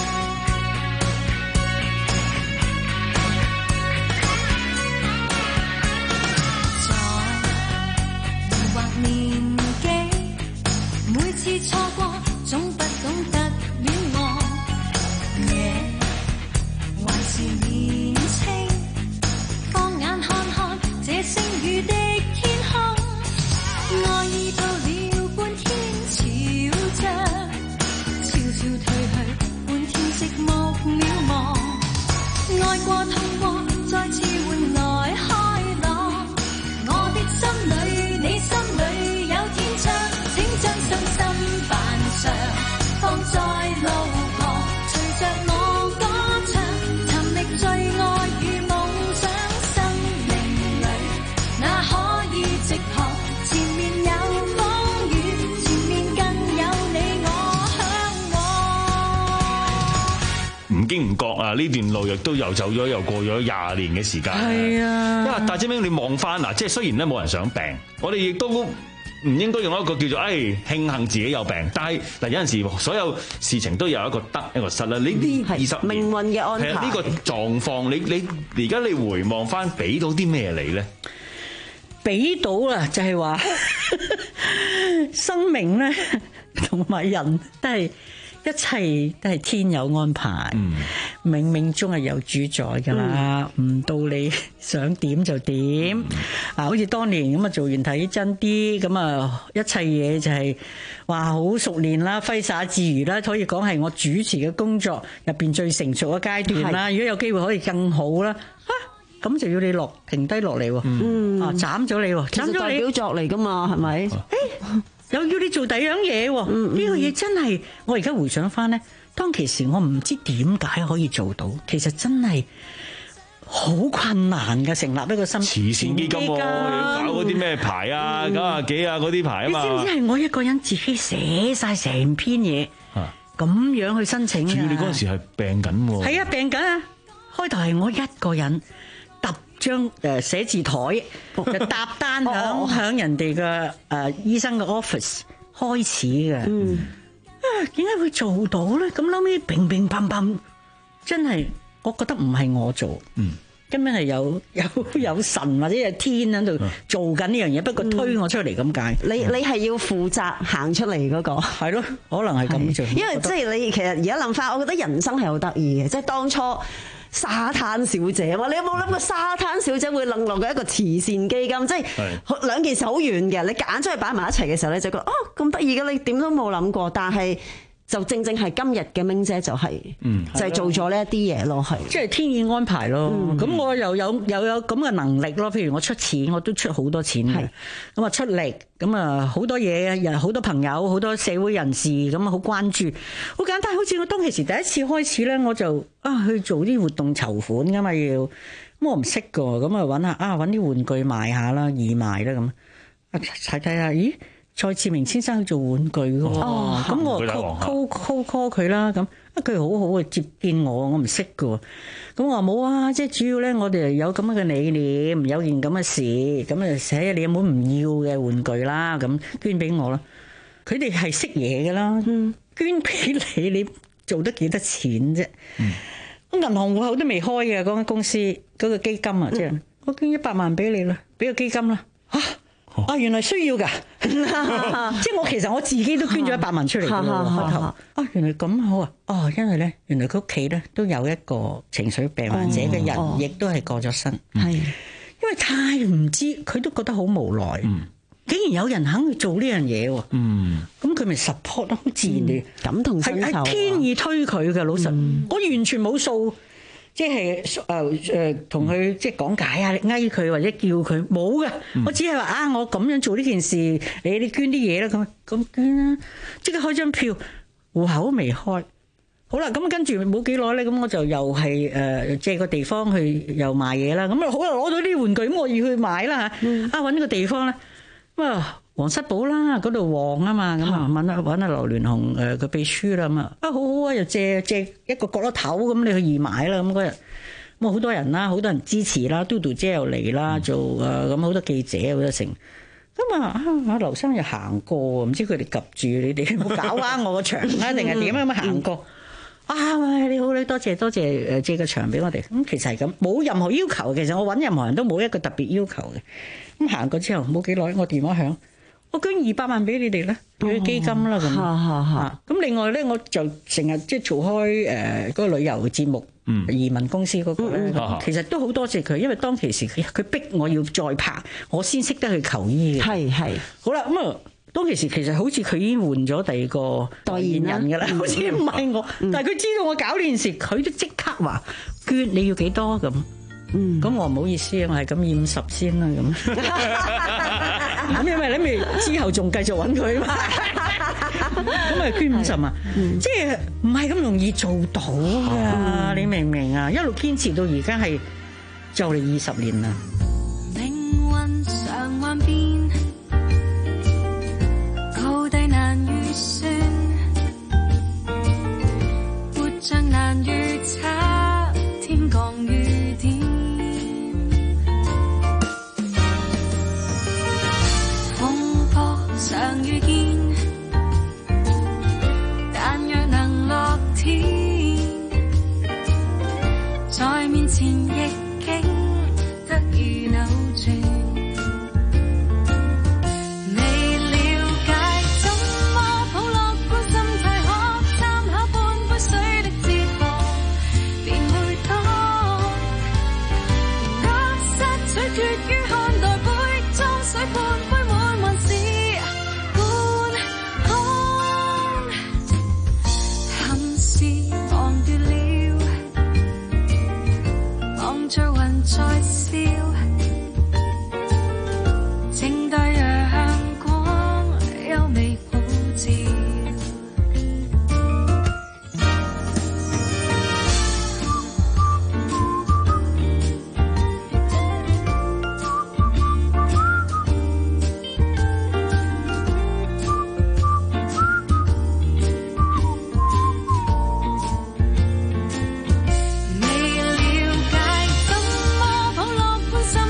在疑惑年紀，每次錯過總不懂得戀愛，夜還是年青，放眼看看這星雨的天空，愛已到了半天潮漲，悄悄退去，半天寂寞渺茫，愛過痛過，再次換來開朗。我的心裏，你心裏有天窗，請將信心扮上，放在路旁，隨着我歌唱，尋覓最愛與夢想。生命裏哪可以直航？前面有風雨，前面更有你我向往。 唔經唔覺啊！呢段路亦都又走咗，又過咗廿年嘅時間。 係啊， 因為大姐明你望翻嗱，即係雖然咧冇人想病，我哋亦都唔應該用一個叫做誒、哎、慶幸自己有病，但係嗱有陣時所有事情都有一個得一個失啦。你呢二十命運嘅安排， 呢個狀況，你你而家你回望翻，俾到啲咩你咧？ 俾到啦，就係話生命咧，同埋人都係。一切都係天有安排，嗯、冥冥中係有主宰噶啦，唔、嗯、到你想點就點。嗯、啊，好似當年咁啊，做完睇真啲，咁啊，一切嘢就係話好熟練啦，揮灑自如啦，可以講係我主持嘅工作入邊最成熟嘅階段啦。是如果有機會可以更好啦，啊，咁就要你落停低落嚟，嗯、啊，斬咗你，斬咗你代表作嚟噶嘛，係咪？誒。 又要你做第二樣嘢喎，呢個嘢真係我而家回想翻咧，當其時我唔知點解可以做到，其實真係好困難嘅，成立一個心慈善基金喎，搞嗰啲咩牌啊，九啊幾啊嗰啲牌啊嘛， 你知唔知係我一個人自己寫晒成篇嘢，咁樣去申請啊？ 主要你嗰陣時係病緊喎， 係啊，病緊啊，開頭係我一個人揼張誒寫字台就搭單響響人哋嘅誒醫生嘅 office 開始嘅，嗯啊，點解會做到咧？咁後尾乒乒乓乓真係我覺得唔係我做， 嗯， 根本係有有有神或者有天喺度做緊呢樣嘢，不過推我出嚟咁解。 你你係要負責行出嚟嗰個， 係咯，可能係咁做。 因為即係你其實而家諗翻，我覺得人生係好得意嘅，即係當初沙灘小姐嘛，你有冇諗過沙灘小姐會淪落嘅一個慈善基金？即係兩件事好遠嘅，你揀出去擺埋一齊嘅時候咧，就覺得哦咁得意嘅，你點都冇諗過，但係。就正正係今日嘅明姐就係、是，嗯、就係做咗呢一啲嘢咯，係。即係天意安排咯。咁、嗯、我又有又有咁嘅能力咯。譬如我出錢，我都出好多錢嘅。咁啊出力，咁啊好多嘢，人好多朋友，好多社會人士咁啊好關注。好簡單，好似我當其時第一次開始咧，我就啊去做啲活動籌款㗎嘛要。咁我唔識㗎，咁啊揾下啊揾啲玩具賣下啦，義賣啦咁。啊睇睇下，咦？蔡志明先生去做玩具嘅喎，咁、哦、我 call call call 佢啦，咁啊佢好好嘅接見我，我唔識嘅喎，咁我話冇啊，即係主要咧，我哋有咁嘅理念，有件咁嘅事，咁啊寫你有冇唔要嘅玩具啦，咁捐俾我啦，佢哋係識嘢嘅啦，捐俾你，你做得幾多錢啫？咁銀行戶口都未開嘅嗰間公司嗰、嗰個基金啊，即係、嗯、我捐一百萬俾你啦，俾個基金啦，嚇、啊！啊，原來需要㗎，即係我其實我自己都捐咗一百萬出嚟㗎咯，開頭啊，原來咁好啊，哦，因為咧，原來佢屋企咧都有一個情緒病患者嘅人，亦、哦、都係過咗身，係、哦，因為太唔知，佢都覺得好無奈，嗯、竟然有人肯去做呢樣嘢喎，嗯，咁佢咪 support 咯，好自然地感同身受，係天意推佢嘅，老實，嗯、我完全冇數。即係誒誒同佢即係講解啊，嗌佢或者叫佢冇嘅，我只係話啊，我咁樣做呢件事，你你捐啲嘢啦，咁咁捐啦，即刻開張票，戶口都未開，好啦，咁跟住冇幾耐咧，咁我就又係誒借個地方去又賣嘢啦，咁啊好啦，攞到啲玩具，咁我要去買啦嚇，啊揾個地方咧，咁啊皇室堡啦，嗰度旺啊嘛，咁啊揾啊揾啊劉鑾雄誒個秘書啦，咁啊啊好好啊，又借借一個角落頭咁你去義賣啦，咁嗰日咁啊好多人啦，好多人支持啦，嘟嘟姐又嚟啦，做誒咁好多記者好多成，咁啊啊阿劉生又行過，唔知佢哋及住你哋冇搞彎我個場啊，定係點啊咁行過啊喂你好你多謝多謝誒借個場俾我哋，咁其實係咁冇任何要求，其實我揾任何人都冇一個特別要求嘅，咁行過之後冇幾耐我電話響。我捐二百萬俾你哋咧，俾基金啦咁。嚇咁另外咧，我就成日即係做開誒嗰個旅遊嘅節目，嗯、移民公司嗰、嗰個咧，嗯、其實都好多謝佢，因為當其時佢佢逼我要再拍，我先識得去求醫嘅。係係。好啦，咁啊，當其時其實好似佢已經換咗第二個代言人㗎啦，好似唔係我，嗯、但係佢知道我搞呢件事，佢都即刻話捐你要幾多咁。嗯，咁我唔好意思啊，我係咁二五十先啦咁。咁因為你咪之後仲繼續揾佢嘛，咁咪捐五十萬，即係唔係咁容易做到噶，嗯、你明唔明啊？一路堅持到而家係就嚟二十年啦。命運常幻變，高低難預算，活像難預測，天降雨點。常遇見，但若能落天，在面前逆境得以扭轉。未了解怎麼抱樂觀心態，學參考半杯水的哲學，便會多。得失取決於看待杯裝水半杯滿還是。在雲在笑，靜待陽光優美普照。未了解怎麼抱樂觀心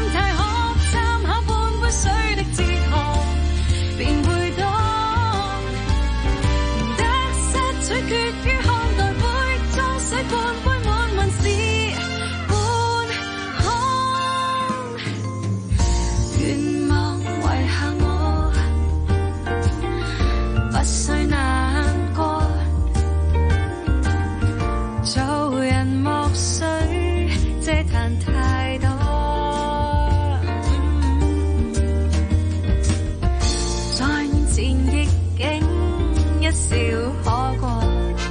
間太多，在面前逆境一笑可過。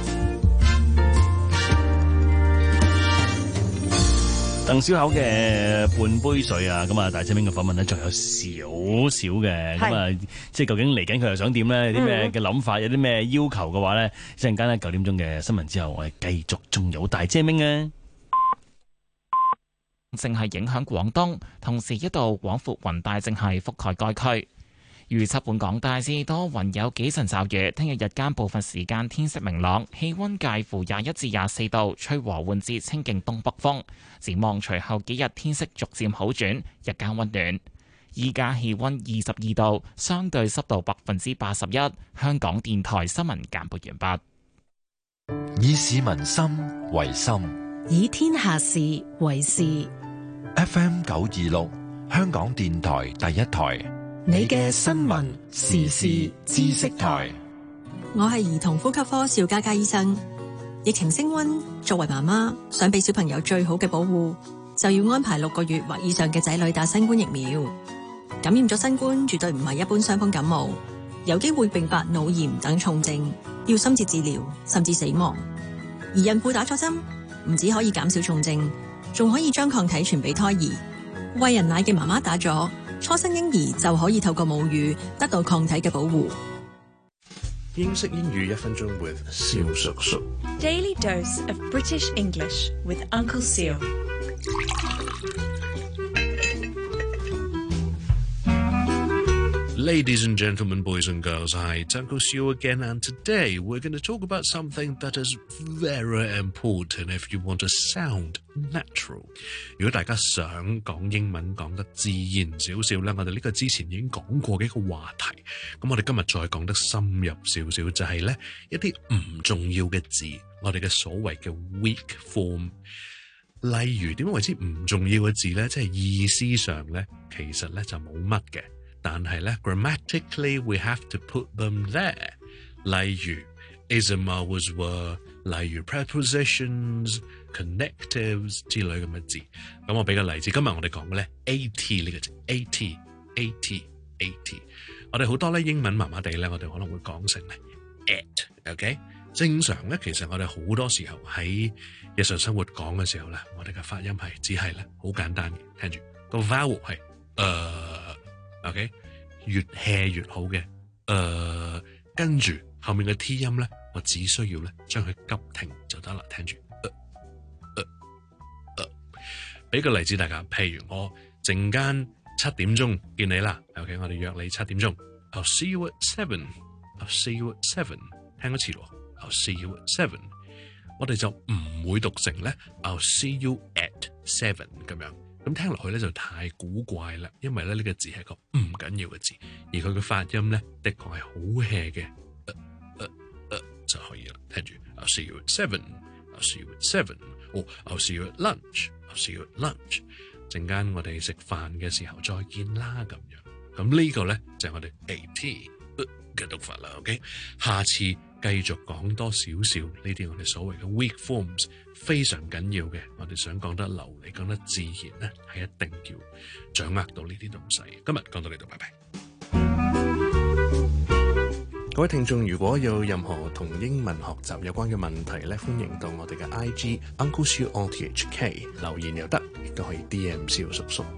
鄧小巧嘅半杯水啊，咁啊，大姐明嘅訪問咧，仲有少少嘅，咁啊，即係究竟嚟緊佢又想點咧？有啲咩嘅諗法，有啲咩要求嘅話咧，一陣間咧九點鐘嘅新聞之後，我哋繼續仲有大姐明啊！ 正係影響廣東，同時一道廣闊雲帶正係覆蓋該區。預測本港大致多雲，有幾陣驟雨。聽日日間部分時間天色明朗，氣溫介乎廿一至廿四度，吹和緩至清勁東北風。展望隨後幾日天色逐漸好轉，日間溫暖。依家氣溫二十二度，相對濕度百分之八十一。香港電台新聞簡報完畢。以市民心為心， 以天下事為事。 F M 九二六，香港電台第一台。 你嘅新聞時事知識台。 我係兒童呼吸科邵嘉嘉醫生。疫情升溫，作為媽媽想俾小朋友最好嘅保護，就要安排六個月或以上嘅仔女打新冠疫苗。感染咗新冠絕對唔係一般傷風感冒，有機會併發腦炎等重症，要深切治療甚至死亡。而孕婦打咗針，唔止可以減少重症，仲可以將抗體傳俾胎兒。餵人奶嘅媽媽打咗，初生嬰兒就可以透過母乳得到抗體嘅保護。 英式英語一分鐘 with 蕭叔叔。 Daily dose of British English with Uncle Seal。 Ladies and gentlemen, boys and girls, hi, it's Uncle Seal again, and today we're going to talk about something that is very important if you want to sound natural. 如果大家想講英文講得自然少少咧，我哋呢個之前已經講過嘅一個話題，咁我哋今日再講得深入少少，就係咧一啲唔重要嘅字，我哋嘅所謂嘅 weak form。例如點樣為之唔重要嘅字咧？即係意思上咧，其實咧就冇乜嘅。但係咧 ，grammatically we have to put them there。例如 is and was were， 例如 prepositions、connectives 之類咁嘅字。咁我俾個例子，今日我哋講嘅咧 at 呢個字 ，at at at。我哋好多咧英文麻麻地咧，我哋可能會講成咧 at。OK， 正常咧，其實我哋好多時候喺日常生活講嘅時候咧，我哋嘅發音係只係咧好簡單嘅，聽住個 vowel 係誒。OK， 越 hea 越好嘅，誒、呃，跟住後面嘅 T 音咧，我只需要咧將佢急停就得啦。聽住，誒誒誒，俾個例子大家，譬如我陣間七點鐘見你啦 ，OK， 我哋約你七點鐘 ，I'll see you at seven，I'll see you at seven， 聽一次咯 ，I'll see you at seven， 我哋就唔會讀成咧 ，I'll see you at seven 咁樣。咁聽落去咧就太古怪啦，因為咧呢個字係個唔緊要嘅字，而佢嘅發音咧的確係好 hea 嘅，呃呃呃就可以啦。聽住 ，I'll see you at seven，I'll see you at seven， 哦 ，I'll see you at lunch，I'll see you at lunch。陣間我哋食飯嘅時候再見啦，咁樣。咁呢個咧就係我哋 at 嘅讀法啦。OK， 下次繼續講多少少呢啲我哋所謂嘅 weak forms。非常緊要嘅，我哋想講得流利、講得自然咧，係一定要掌握到呢啲東西。今日講到呢度，拜拜。 各位聽眾，如果有任何同英文學習有關嘅問題咧，歡迎到我哋嘅 I G Uncle Siu O T H K 留言又得，亦都可以 D M 蕭叔叔。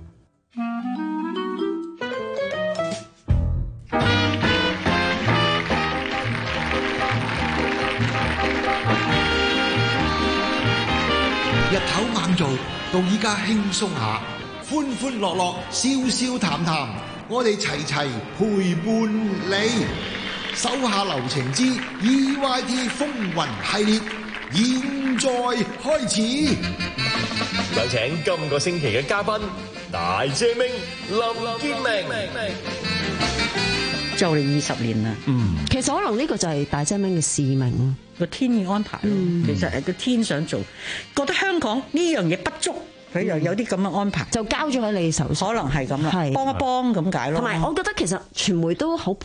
日頭猛做，到依家輕鬆下，歡歡樂樂，笑笑談談，我哋齊齊陪伴你。手下留情之 E Y T 風雲系列，現在開始。 有請今個星期嘅嘉賓，大姐明林建明。 就嚟二十年啦， 嗯，其實可能呢個就係大姐明嘅使命， 個天嘅安排咯。嗯、其實係個天想做，覺得香港呢樣嘢不足，佢又有啲咁嘅安排， 就交咗喺你手上， 可能係咁啦，幫一幫咁解咯。 同埋我覺得其實傳媒都好配合。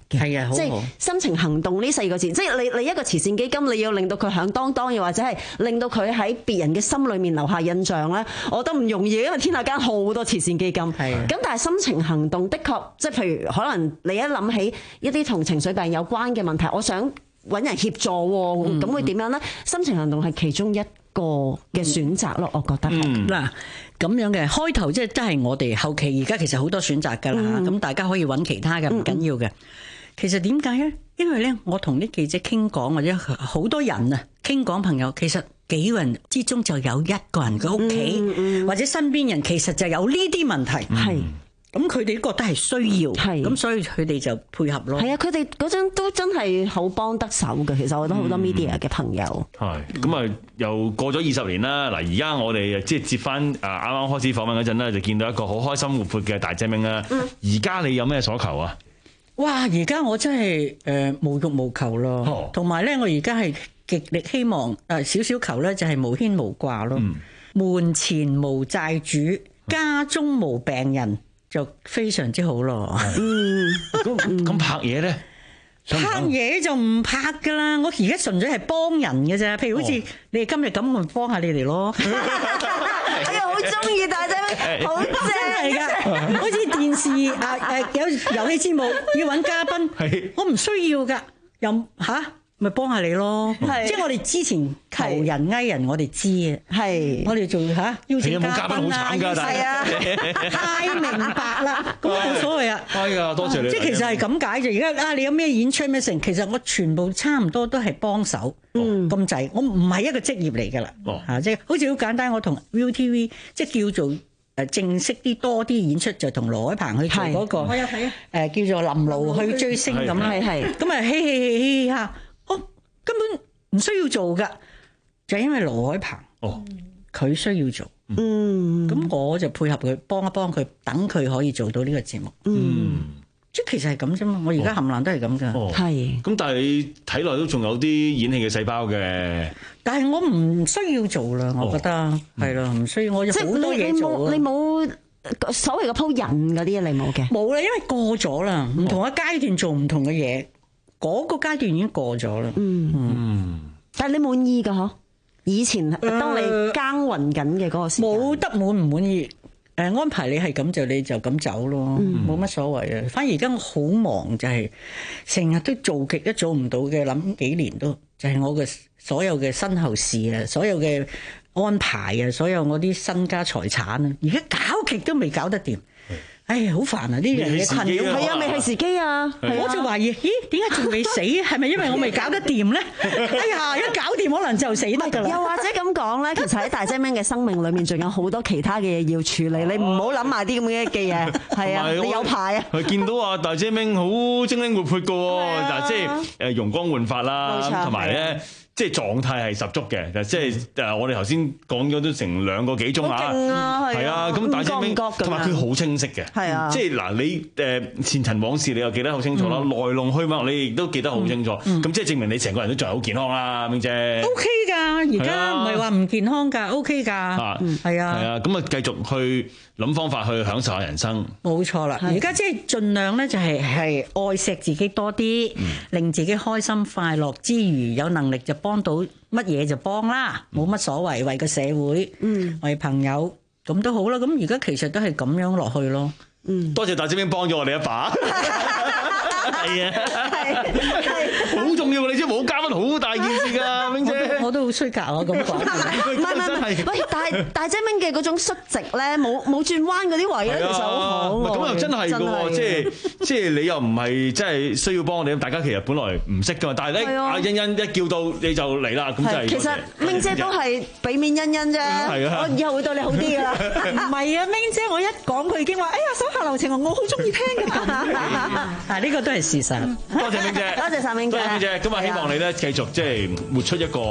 嘅。 係啊， 即係心情行動呢四個字，即係你你一個慈善基金，你要令到佢響當當，又或者係令到佢喺別人嘅心裏面留下印象咧，我覺得唔容易，因為天下間好多慈善基金。係咁，但係心情行動的確，即係譬如可能你一諗起一啲同情緒病有關嘅問題，我想揾人協助，咁、嗯、會點樣咧？心情行動係其中一個嘅選擇咯，我覺得係嗱咁樣嘅開頭，即係都係我哋後期，而家其實好多選擇㗎啦，咁、嗯、大家可以揾其他嘅，唔緊要嘅。其實點解咧？因為咧，我同啲記者傾講，或者好多人啊傾講朋友，其實幾個人之中就有一個人嘅屋企、嗯嗯、或者身邊人，其實就有呢啲問題。係咁，佢哋覺得係需要，係咁，所以佢哋就配合咯。係啊，佢哋嗰陣都真係好幫得手嘅。其實我覺得好多 media 嘅朋友係咁啊，又過咗二十年啦。嗱，而家我哋即係接翻啊，啱啱開始訪問嗰陣咧，就見到一個好開心活潑嘅大姐明啦。而家你有咩所求啊？ 哇！而家我真係誒無欲無求咯，同埋咧，我而家係極力希望誒少少求咧，就係無牽無掛咯。嗯、門前無債主，家中無病人，就非常之好咯。 嗯，咁咁拍嘢咧？ 拍嘢就唔拍噶啦，我而家純粹係幫人嘅啫。譬如好似你哋今日咁，我幫下你哋咯。 哎呀，好中意大姐明，好正嚟噶。 好似電視啊誒有遊戲節目要揾嘉賓，我唔需要噶，又吓咪幫下你咯。即係我哋之前求人嗌人，我哋知啊。係我哋做吓邀請嘉賓啊，係啊，太明白啦。咁冇所謂啊。 係啊，多謝你。 即係其實係咁解啫。而家啊，你有咩演出咩成？其實我全部差唔多都係幫手。嗯，咁滯，我唔係一個職業嚟㗎啦。哦，嚇，即係好似好簡單。我同 Viu T V 即係叫做誒正式啲多啲演出，就同羅海鵬去做嗰個。我有睇啊。誒叫做臨路去追星咁啦，係係。咁啊，嘻嘻嘻嘻嚇，我根本唔需要做㗎，就係因為羅海鵬哦，佢需要做。嗯，咁我就配合佢，幫一幫佢，等佢可以做到呢個節目。嗯。即其實係咁啫嘛，我而家冚唪唥都係咁噶，係。 咁但係你睇落都仲有啲演戲嘅細胞嘅。 但係我唔需要做啦，我覺得係咯，唔需要。我有好多嘢做。 你冇所謂嘅鋪人嗰啲，你冇嘅。 冇啦，因為過咗啦，唔同嘅階段做唔同嘅嘢，嗰個階段已經過咗啦。嗯嗯。但係你滿意㗎嗬？以前當你耕耘緊嘅嗰個時間， 冇得滿唔滿意。誒安排你係咁就你就咁走咯，冇乜、嗯、所謂啊。反而而家我好忙，就係成日都做極都做唔到嘅，諗幾年都就係、是、我嘅所有嘅身後事啊，所有嘅安排啊，所有我啲身家財產啊，而家搞極都未搞得掂。哎呀，好煩啊！呢樣嘢困擾， 係啊，未係時機啊！ 我就懷疑，咦，點解仲未死？係咪因為我未搞得掂咧？哎呀，一搞掂可能就死得㗎啦！ 又或者咁講咧，其實喺大姐明嘅生命裏面，仲有好多其他嘅嘢要處理，你唔好諗埋啲咁嘅嘅嘢。係啊，你有排啊！ 係見到啊，大姐明好精靈活潑㗎喎，嗱，即係誒容光煥發啦，同埋咧。即係狀態係十足嘅，即係誒我哋頭先講咗都成兩個幾鐘啊，係啊，咁大姐明同埋佢好清晰嘅，係啊，即係嗱你誒前塵往事你又記得好清楚啦，來龍去脈你亦都記得好清楚，咁即係證明你成個人都仲係好健康啦，明姐。 O K 㗎，而家唔係話唔健康㗎，O K 㗎，係啊， 係啊，咁啊繼續去諗方法去享受下人生。 冇錯啦，而家即係盡量咧就係係愛錫自己多啲，令自己開心快樂之餘，有能力就幫到乜嘢就幫啦，冇乜所謂，為個社會，嗯，為朋友咁都好啦。咁而家其實都係咁樣落去咯。嗯， 多謝大姐明幫咗我哋一把。係啊，係好重要啊！你知冇嘉賓好大件事㗎，明姐。 我都好衰格啊，咁講。唔係唔係，喂，大大姐明嘅嗰種率直咧，冇冇轉彎嗰啲位咧，其實好好。 咁又真係㗎喎，即係即係你又唔係真係需要幫我哋，大家其實本來唔識㗎嘛，但係咧阿欣欣一叫到你就嚟啦，咁就係。 其實明姐都係俾面欣欣啫，我以後會對你好啲㗎啦。 唔係啊，明姐我一講佢已經話，哎呀手下留情啊，我好中意聽㗎。啊，呢個都係事實。 多謝明姐， 多謝晒明姐。 明姐，咁啊希望你咧繼續即係活出一個開心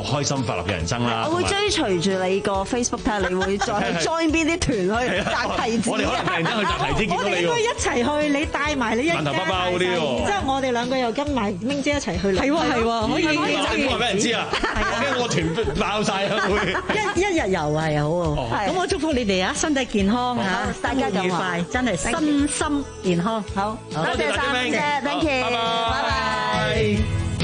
快樂嘅人生啦。 我會追隨住你個 Facebook 睇下你會再 join 邊啲團去摘提子。 我哋可能突然間去摘提子見到你喎。 我哋應該一齊去，你帶埋你一家。 饅頭包包嗰啲喎。 然之後我哋兩個又跟埋明姐一齊去。係喎係喎，可以可以。 唔好話俾人知啊！我驚我團爆曬啊會。 一一日遊係好喎。咁我祝福你哋啊，身體健康嚇，大家愉快，真係身心健康。好， 多謝晒明姐 ，thank you，拜拜。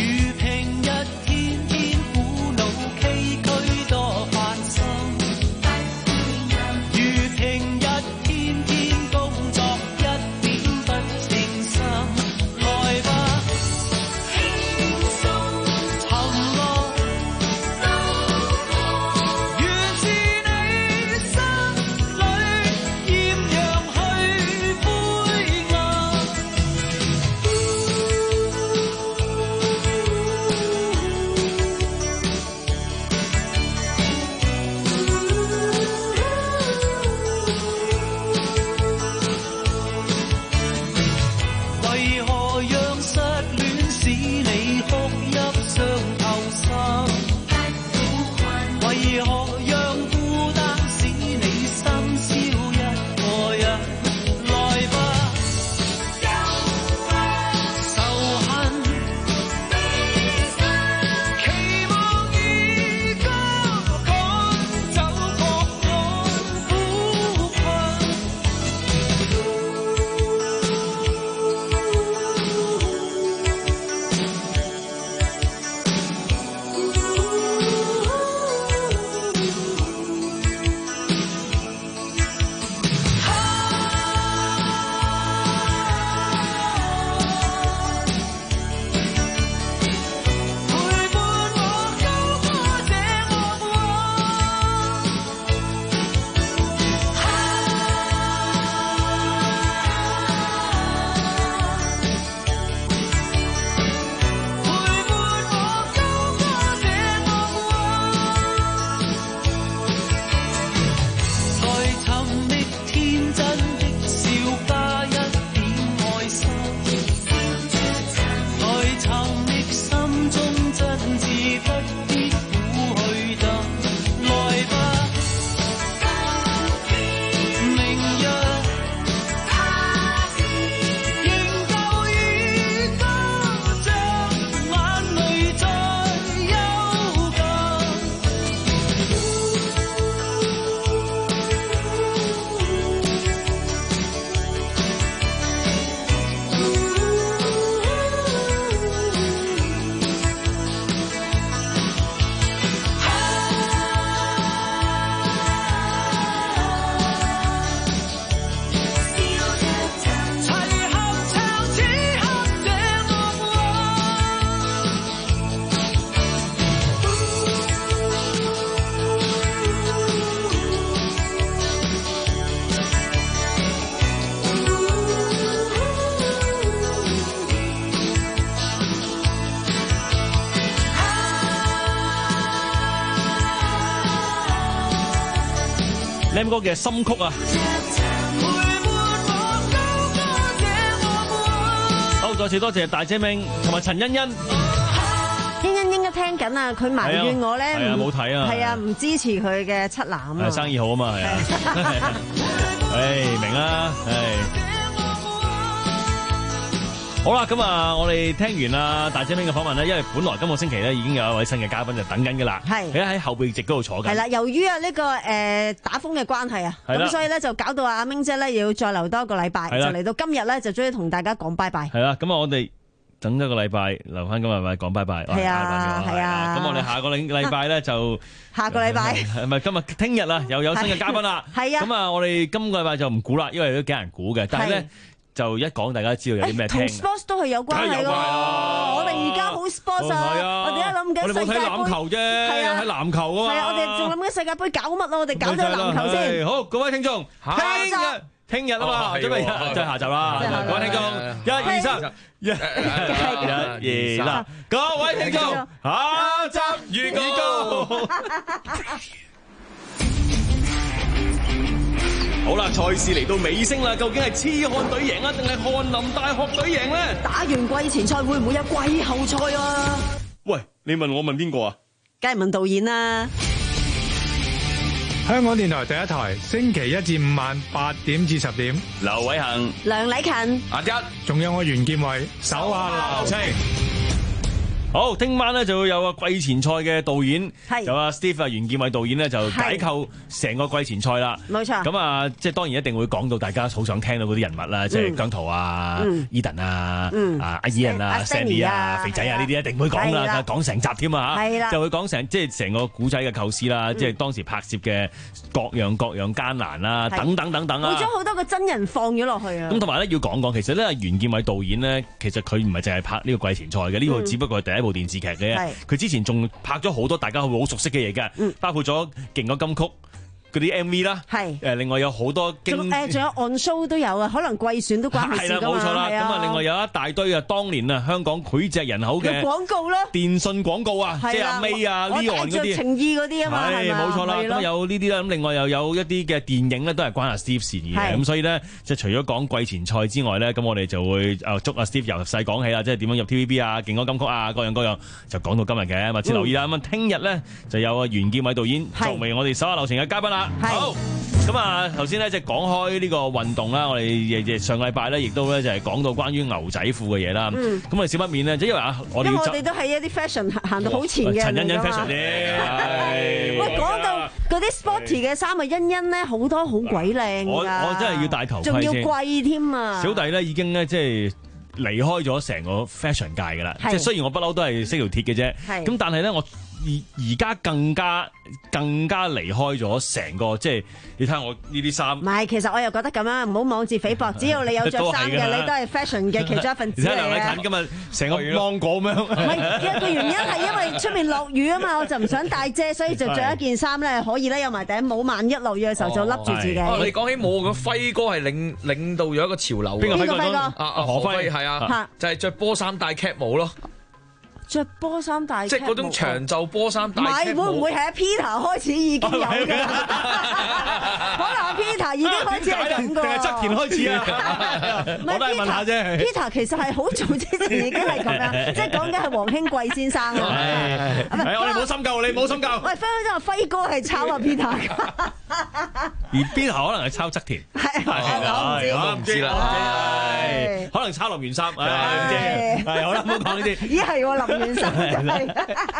Lam 哥嘅心曲啊！好，再次多謝大姐明同埋陳欣欣。 欣欣應該聽緊啊！佢埋怨我咧， 係啊冇睇啊， 係啊唔支持佢嘅七男啊， 生意好啊嘛，係啊，誒明啦，係。好啦，咁啊，我哋聽完啊大姐明嘅訪問咧，因為本來今個星期咧已經有一位新嘅嘉賓就等緊㗎啦，係，佢喺後備席嗰度坐緊。係啦， 由於啊呢個誒打風嘅關係啊，咁所以咧就搞到阿明姐咧要再留多一個禮拜，就嚟到今日咧就終於同大家講拜拜。係啦，咁啊我哋等咗個禮拜，留翻今日咪講拜拜。係啊，係啊。咁我哋下個禮禮拜咧就下個禮拜，係咪今日聽日啊又有新嘅嘉賓啦？係啊。咁啊，我哋今個禮拜就唔估啦，因為都幾難估嘅，但係咧。就一講，大家知道有啲咩聽。同 sports 都係有關係喎。我哋而家好 sports 啊！我哋一諗緊世界盃。我哋冇睇籃球啫，係啊，睇籃球啊嘛。係啊，我哋仲諗緊世界盃搞乜咯？我哋搞咗籃球先。好，各位聽眾，聽日聽日啊嘛，準備即係下集啦。各位聽眾，一二三，一一二三，各位聽眾，下集預告。好啦，賽事嚟到尾聲啦，究竟係痴漢隊贏啊，定係翰林大學隊贏咧？打完季前賽會唔會有季後賽啊？喂，你問我問邊個啊？ 梗係問導演啦。 香港電台第一台，星期一至五晚八點至十點， 劉偉恒、 梁禮勤、 阿一， 仲有我袁劍偉，手下留情。 好，聽晚咧就會有個季前賽嘅導演，有阿 Steve 啊袁劍偉導演咧就解構成個季前賽啦。冇錯。咁啊，即係當然一定會講到大家好想聽到嗰啲人物啦，即係姜濤啊、Eden 啊、啊阿 Ian 啊、Sandy 啊、肥仔啊呢啲一定會講啦，講成集添啊嚇，就會講成即係成個古仔嘅構思啦，即係當時拍攝嘅各樣各樣艱難啦，等等等等啊。 會將好多個真人放咗落去啊。 咁同埋咧要講講，其實咧袁劍偉導演咧，其實佢唔係淨係拍呢個季前賽嘅，呢個只不過係第一部電視劇嘅，佢之前仲拍咗好多大家好熟悉嘅嘢嘅，嗯、包括咗勁歌金曲嗰啲 M V 啦，係誒另外有好多經誒仲有 on show 都有啊，可能季選都關係事㗎嘛。係啦，冇錯啦。咁啊，另外有一大堆啊，當年啊香港膾炙人口嘅廣告啦， 電信廣告啊，即係阿 May 啊、Leon 嗰啲情意嗰啲啊嘛，係冇錯啦。咁有呢啲啦，咁另外又有一啲嘅電影咧，都係關阿 Steve 事嘅。咁所以咧，即係除咗講季前賽之外咧，咁我哋就會誒捉阿 Steve 由細講起啦，即係點樣入 T V B 啊、勁歌金曲啊，各樣各樣就講到今日嘅，密切留意啦。咁啊，聽日咧就有阿袁劍偉導演作為我哋手下留情嘅嘉賓啦。好。咁啊，頭先咧即係講開呢個運動啦，我哋上個禮拜咧亦都咧就係講到關於牛仔褲嘅嘢啦。咁我哋少不免咧，即係因為啊，我哋因為我哋都係一啲 fashion 行到好前嘅陳欣欣 fashion 啫。 喂，講到嗰啲 sporty 嘅衫啊，欣欣咧好多好鬼靚㗎。 我我真係要戴頭盔先， 仲要貴添啊！ 小弟咧已經咧即係離開咗成個 fashion 界㗎啦。即係雖然我不嬲都係識條鐵嘅啫，咁但係咧我而而家更加更加離開咗成個，即係你睇下我呢啲衫。 唔係，其實我又覺得咁樣，唔好妄自菲薄。只要你有着衫嘅，你都係 fashion 嘅其中一份子嚟嘅。 而家梁禮勤今日成個芒果咁樣。 唔係，一個原因係因為出面落雨啊嘛，我就唔想帶遮，所以就着一件衫咧，可以咧有埋頂帽，萬一落雨嘅時候就笠住自己。 哦，你講起帽，咁輝哥係領領導咗一個潮流。 邊個輝哥？ 啊啊何輝係啊，就係着波衫戴 cap 帽咯。 着波衫戴， 即係嗰種長袖波衫戴。唔係， 會唔會係阿 Peter 開始已經有嘅？可能阿 Peter 已經開始係咁個。定係側田開始啊？我都係問下啫。Peter 其實係好早之前已經係咁樣，即係講緊係黃興貴先生啊。 係，我哋冇深究，你冇深究。 喂，分分鐘話輝哥係抄阿 Peter。 而 Peter 可能係抄側田。係我唔知啦。可能抄林源三。係，係好啦，唔好講呢啲。 咦係喎，林源三真係。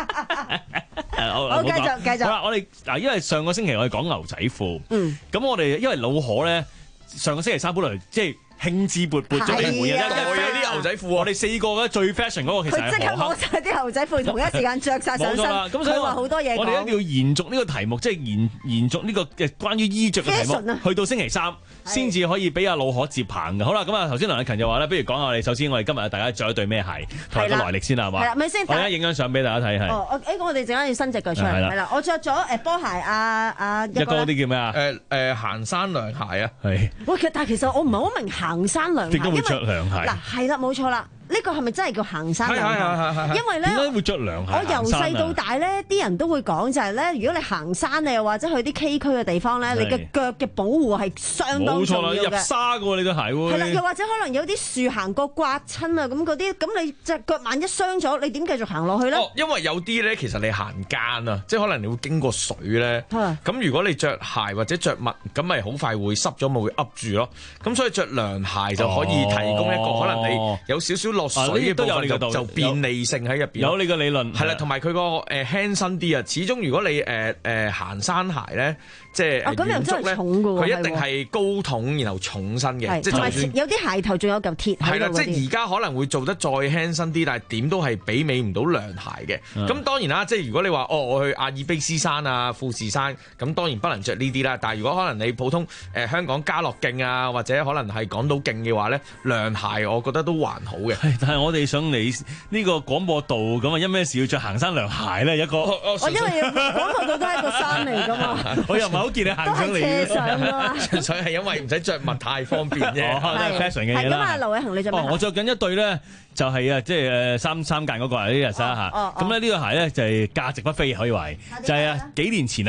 好，繼續繼續。 好啦，我哋嗱，因為上個星期我哋講牛仔褲，嗯，咁我哋因為老何咧，上個星期三本來即係興致勃勃，準備每日一日啲牛仔褲。我哋四個咧最 fashion 嗰個其實係佢即刻攞晒啲牛仔褲，同一時間着晒上身。咁所以話好多嘢講。 我哋一定要延續呢個題目，即係延延續呢個嘅關於衣着嘅題目，去到星期三先至可以俾阿老何接棒嘅。好啦，咁啊頭先梁禮勤就話咧，不如講下我哋首先我哋今日大家着一對咩鞋同埋個來歷先啦，係嘛？係啦，咪先。我而家影張相俾大家睇係。 哦，誒，我哋陣間要伸隻腳出嚟。係啦，我着咗誒波鞋，阿阿一哥嗰啲叫咩啊？ 誒誒行山涼鞋啊。 係。 喂，其實但係其實我唔係好明行山涼鞋， 點解會着涼鞋？ 嗱，係啦，冇錯啦。呢個係咪真係叫行山涼鞋？因為咧， 點解會着涼鞋？ 我由細到大咧，啲人都會講就係咧，如果你行山，你又或者去啲崎嶇嘅地方咧，你嘅腳嘅保護係相當重要嘅。 冇錯啦，入沙嘅喎，你對鞋喎。 係啦，又或者可能有啲樹行過刮親啊，咁嗰啲，咁你隻腳萬一傷咗，你點繼續行落去咧？ 哦，因為有啲咧，其實你行間啊，即係可能你會經過水咧。咁如果你着鞋或者着襪，咁咪好快會濕咗，咪會噏住咯。咁所以着涼鞋就可以提供一個可能你有少少落水嘅部分就就便利性喺入邊。 有你個理論係啦，同埋佢個誒輕身啲啊。始終如果你誒誒行山鞋咧，即係軟足咧，佢一定係高筒然後重身嘅。即係就算有啲鞋頭仲有嚿鐵。 係啦，即係而家可能會做得再輕身啲，但係點都係媲美唔到涼鞋嘅。咁當然啦，即係如果你話哦，我去阿爾卑斯山啊、富士山，咁當然不能着呢啲啦。但係如果可能你普通誒香港家樂徑啊，或者可能係港島徑嘅話咧，涼鞋我覺得都還好嘅。 但係我哋想嚟呢個廣播道咁啊，因咩事要着行山涼鞋咧？一個我因為廣播道都係一個山嚟㗎嘛， 我又唔係好見你行上嚟。 都係車上㗎嘛， 純粹係因為唔使着襪太方便啫。 都係 fashion 嘅嘢啦。 係咁啊，劉偉恒你着咩？ 我着緊一對咧，就係啊，即係誒三三間嗰個呢日衫嚇。咁咧呢個鞋咧就係價值不菲，可以話係就係啊幾年前啊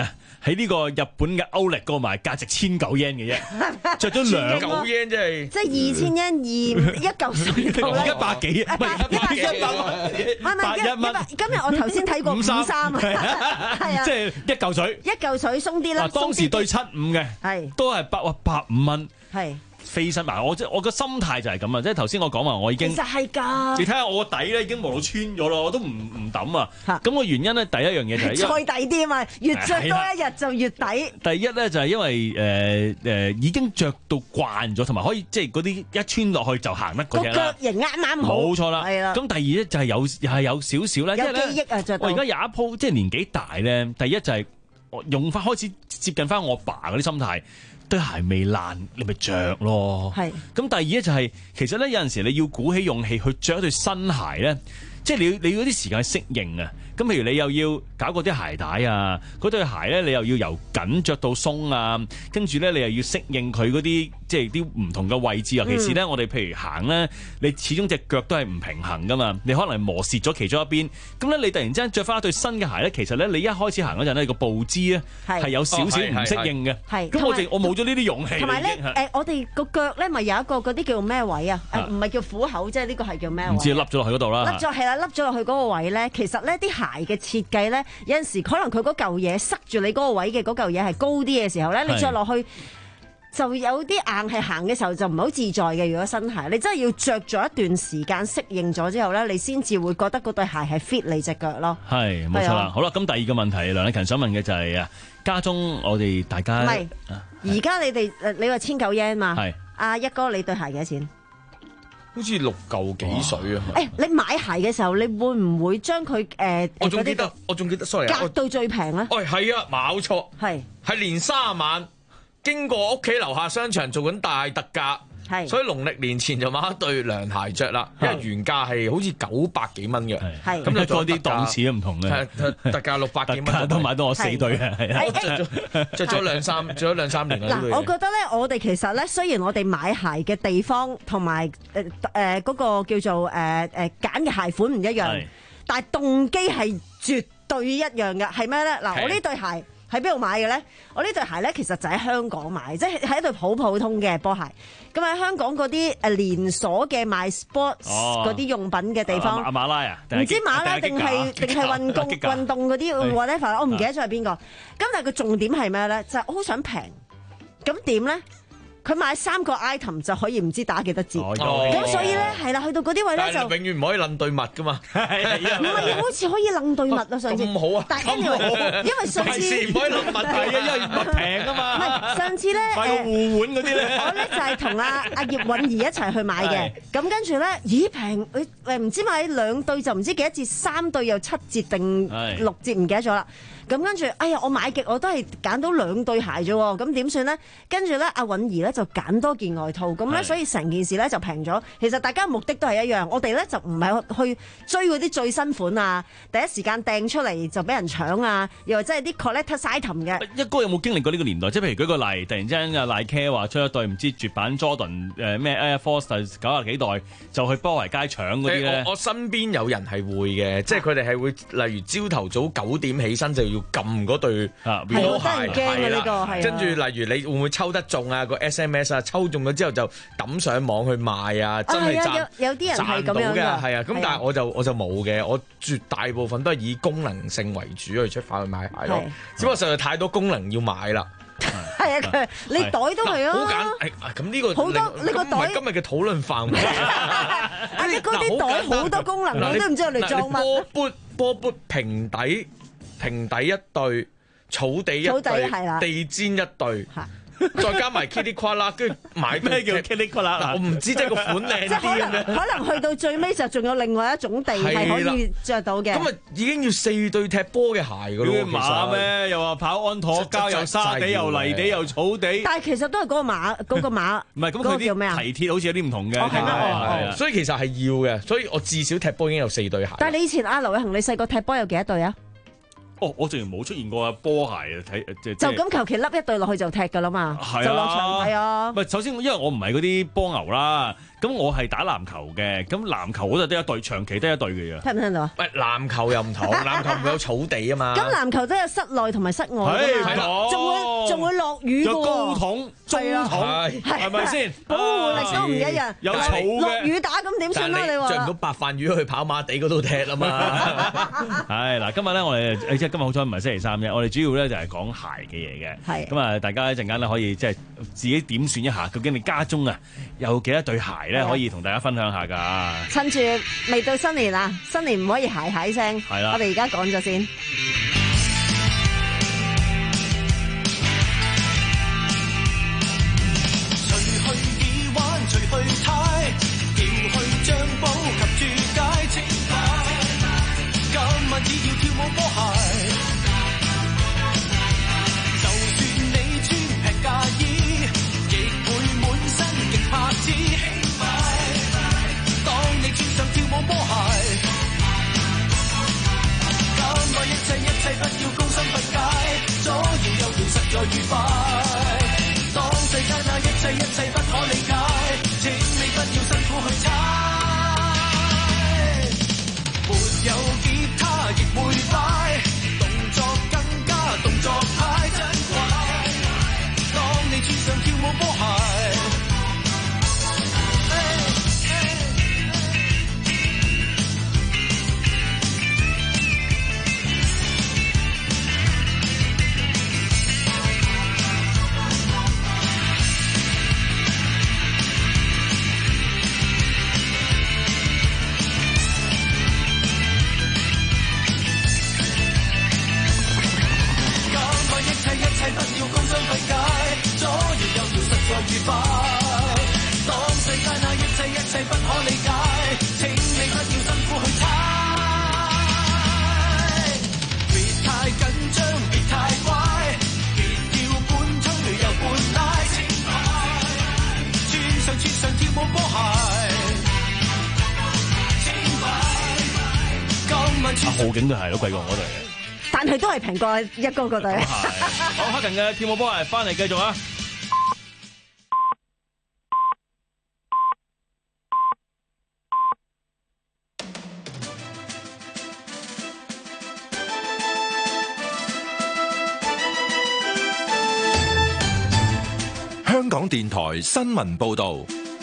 喺呢個日本嘅歐力嗰度買，價值千九 yen 嘅啫，着咗兩九 yen 即係即係二千 yen 二一嚿水到咧， 一百幾，唔係一百一百蚊， 百一蚊。今日我頭先睇過五三，係啊， 即係一嚿水， 一嚿水鬆啲啦。 當時對七五嘅， 係都係百哇百五蚊， 係。 飛身埋，我即我個心態就係咁啊！即係頭先我講話，我已經其實係㗎。 你睇下我個底咧已經磨到穿咗咯，我都唔唔抌啊！咁個原因咧，第一樣嘢就係再底啲啊嘛，越着多一日就越底。 第一咧就係因為誒誒、呃呃、已經着到慣咗，同埋可以即係嗰啲一穿落去就行得嗰隻啦。 個腳型啱啱好。 冇錯啦。 係啦。 咁第二咧就係有又係有少少咧， 有記憶啊着到。 我而家有一鋪即係年紀大咧，第一就係我用翻開始接近翻我爸嗰啲心態。對鞋未爛，你咪着咯。係。咁第二咧就係、是，其實咧有陣時你要鼓起勇氣去着一對新鞋咧，即係你要你要啲時間去適應啊。咁譬如你又要搞嗰啲鞋帶啊，嗰對鞋咧你又要由緊着到鬆啊，跟住咧你又要適應佢嗰啲即係啲唔同嘅位置，尤其是咧我哋譬如行咧，你始終隻腳都係唔平衡噶嘛，你可能磨蝕咗其中一邊，咁咧你突然之間着翻一對新嘅鞋咧，其實咧你一開始行嗰陣咧個步姿咧係有少少唔適應嘅，係咁我哋我冇咗呢啲勇氣。 同埋咧誒，我哋個腳咧咪有一個嗰啲叫咩位啊？誒唔係叫虎口，即係呢個係叫咩位？ 唔知笠咗落去嗰度啦。 笠咗係啦，笠咗落去嗰個位咧，其實咧啲鞋嘅設計咧，有陣時可能佢嗰嚿嘢塞住你嗰個位嘅嗰嚿嘢係高啲嘅時候咧，你着落去就有啲硬係行嘅時候就唔係好自在嘅。如果新鞋，你真係要着咗一段時間適應咗之後咧，你先至會覺得嗰對鞋係 fit 你隻腳咯。係冇錯啦。好啦，咁第二個問題，梁禮勤想問嘅就係啊，家中我哋大家唔係而家你哋誒，你話千九 yen 嘛？係阿一哥，你對鞋幾多錢？ 好似六嚿幾水啊！ 誒、欸，你買鞋嘅時候，你會唔會將佢誒？ 我仲記得，我仲記得，sorry， 格到最平咧。 喂，係啊，冇錯， 係係年卅晚經過屋企樓下商場做緊大特價。係，所以農曆年前就買一對涼鞋着啦，因為原價係好似九百幾蚊嘅，係咁你多啲檔次都唔同嘅，特價六百幾蚊都買到我四對啊，係啊， 我着咗着咗兩三着咗兩三年啦。 嗱，我覺得咧，我哋其實咧，雖然我哋買鞋嘅地方同埋誒誒嗰個叫做誒誒揀嘅鞋款唔一樣，但係動機係絕對一樣嘅，係咩咧？嗱，我呢對鞋喺邊度買嘅咧？我呢對鞋咧，其實就喺香港買，即係係一對好普通嘅波鞋。咁喺香港嗰啲誒連鎖嘅賣 sports 嗰啲用品嘅地方， 阿馬拉啊， 唔知馬拉定係定係運動運動嗰啲 whatever，我唔記得咗係邊個。咁但係個重點係咩咧？就係我好想平，咁點咧？佢買三個 item 就可以唔知打幾多折，咁、哦、所以咧係啦，去到嗰啲位咧就永遠唔可以撚對襪噶嘛，唔係好似可以撚對襪啊上次， 咁好啊， 但係 anyway，因為上次唔可以撚襪係啊，因為襪平啊嘛， 唔係上次咧誒互換嗰啲咧， 我咧就係同阿阿葉韻儀一齊去買嘅，咁跟住咧咦平誒誒唔知買兩對就唔知幾多折，三對又七折定六折唔記得咗啦。咁跟住，哎呀，我買極我都係揀到兩對鞋啫喎，咁點算咧？跟住咧，阿韻儀咧就揀多件外套，咁咧所以成件事咧就平咗。其實大家目的都係一樣，我哋咧就唔係去追嗰啲最新款啊，第一時間掟出嚟就俾人搶啊，又或者係啲 collector item 嘅。 一哥有冇經歷過呢個年代？即係譬如舉個例，突然之間阿 Nike 話出一對唔知絕版 Jordan 誒咩 Air Force 九十幾代，就去波圍街搶嗰啲咧。 我我身邊有人係會嘅，即係佢哋係會例如朝頭早九點起身就要撳嗰對波鞋，係啦，跟住例如你會唔會抽得中啊個 S M S 啊，抽中咗之後就抌上網去賣啊，真係賺有有啲人係咁樣嘅， 係啊，咁但係我就我就冇嘅，我絕大部分都係以功能性為主去出發去買鞋咯，只不過實在太多功能要買啦。 係啊，你袋都係啊， 好簡，咁呢個好多你個袋今日嘅討論範圍， 啊你嗰啲袋好多功能，我都唔知我嚟裝乜。 波缽波缽平底。平底一對，草地一對，地氈一對，再加埋 kitty 跨啦，跟住買咩叫 kitty 跨啦？ 我唔知，即係個款靚啲咁樣。 可能去到最尾就仲有另外一種地係可以着到嘅。 咁啊已經要四對踢波嘅鞋噶咯， 馬咩？又話跑安妥膠，又沙地，又泥地，又草地。 但係其實都係嗰個馬，嗰個馬唔係咁佢啲咩啊？蹄鐵好似有啲唔同嘅。 係啊，所以其實係要嘅，所以我至少踢波已經有四對鞋。 但係你以前阿劉偉恒，你細個踢波有幾多對啊？ 哦，我仲冇出現過波鞋啊！睇即係就咁求其笠一對落去就踢噶啦嘛，就落場係啊， 啊。 唔係，首先因為我唔係嗰啲波牛啦，咁我係打籃球嘅，咁籃球嗰度得一隊，長期得一隊嘅啫。 聽唔聽到啊？ 喂，籃球又唔同，籃球唔會有草地啊嘛。 咁籃球都有室內同埋室外㗎嘛，仲會仲會落雨㗎喎。 有高筒、中筒，係咪先？ 保護力都唔一樣。 有草嘅， 落雨打咁點算啊？你話？ 著唔到白飯魚去跑馬地嗰度踢啊嘛。 係嗱，今日咧我哋誒即係今日好彩唔係星期三啫，我哋主要咧就係講鞋嘅嘢嘅。 係咁啊，大家一陣間咧可以即係自己點算一下，究竟你家中啊有幾多對鞋咧，可以同大家分享下㗎。 趁住未到新年啊，新年唔可以鞋鞋聲。係啦，我哋而家講咗先。 除去耳環，除去呔，調去帳簿及注解清白。今晚只要跳舞波鞋，就算你穿平嫁衣，亦會滿身勁拍子輕快。當你穿上跳舞波鞋，今晚一切一切不要高深不解，左搖右搖實在愉快。當世間那一切一切不可理解，請你不要辛苦去猜。沒有吉他亦會擺，動作更加動作太真怪。當你穿上跳舞波鞋，不要高深不解，左搖右搖實在愉快。當世間那一切一切不可理解，請你不要辛苦去猜。別太緊張，別太乖，別要半推又半拉，請快穿上穿上跳舞波鞋。請快今晚穿。 浩景都係咯，貴過我哋。 但係都係平過一哥嗰隊。 好，黑人嘅跳舞波鞋翻嚟繼續啊！ 香港電台新聞報導，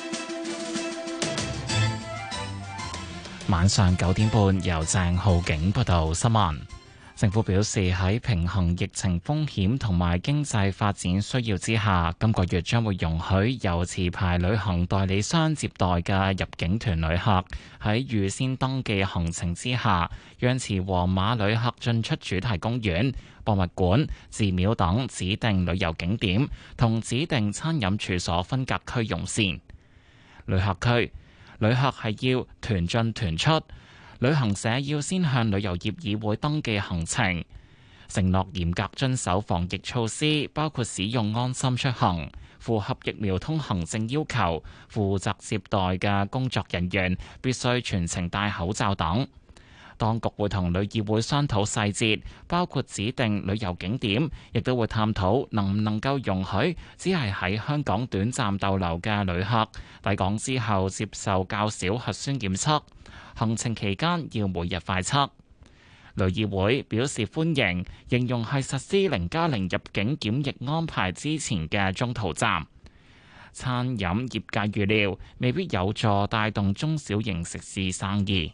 晚上九點半由鄭浩景報道新聞。政府表示，喺平衡疫情風險同埋經濟發展需要之下，今個月將會容許由持牌旅行代理商接待嘅入境團旅客喺預先登記行程之下，讓持黃碼旅客進出主題公園、博物館、寺廟等指定旅遊景點同指定餐飲處所分隔區用膳。旅客區旅客係要團進團出。旅行社要先向旅遊業議會登記行程，承諾嚴格遵守防疫措施，包括使用安心出行、符合疫苗通行證要求、負責接待嘅工作人員必須全程戴口罩等。當局會同旅議會商討細節，包括指定旅遊景點，亦都會探討能唔能夠容許只係喺香港短暫逗留嘅旅客抵港之後接受較少核酸檢測。行程期間要每日快測。旅議會表示歡迎，形容係實施零加零入境檢疫安排之前嘅中途站。餐飲業界預料未必有助帶動中小型食肆生意。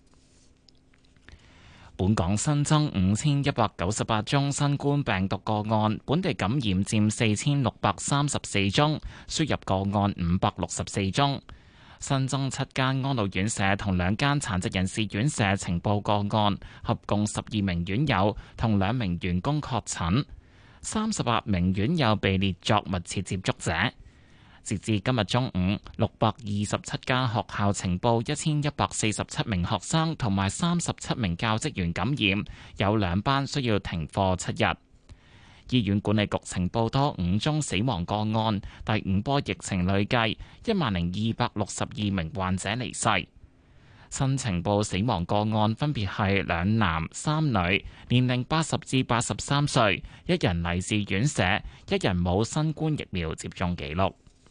本港新增五千一百九十八宗新冠病毒個案，本地感染佔四千六百三十四宗，輸入個案五百六十四宗。新增七間安老院舍同兩間殘疾人士院舍呈報個案，合共十二名院友同兩名員工確診，三十八名院友被列作密切接觸者。截至今日中午，六百二十七間學校呈報一千一百四十七名學生同埋三十七名教職員感染，有兩班需要停課七日。醫院管理局呈報多五宗死亡個案，第五波疫情累計一萬零二百六十二名患者離世。新呈報死亡個案分別係兩男三女，年齡八十至八十三歲，一人嚟自院舍，一人冇新冠疫苗接種記錄。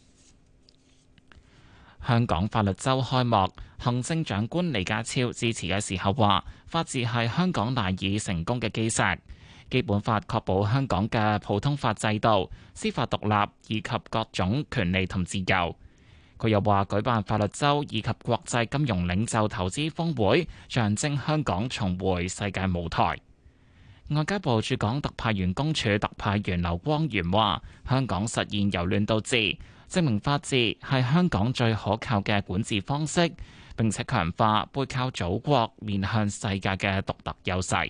香港法律週開幕，行政長官李家超致辭嘅時候話：法治係香港賴以成功嘅基石。基本法確保香港嘅普通法制度、司法獨立以及各種權利同自由。佢又話：舉辦法律週以及國際金融領袖投資峰會，象徵香港重回世界舞台。外交部駐港特派員公署特派員劉光源話：香港實現由亂到治，證明法治係香港最可靠嘅管治方式，並且強化背靠祖國、面向世界嘅獨特優勢。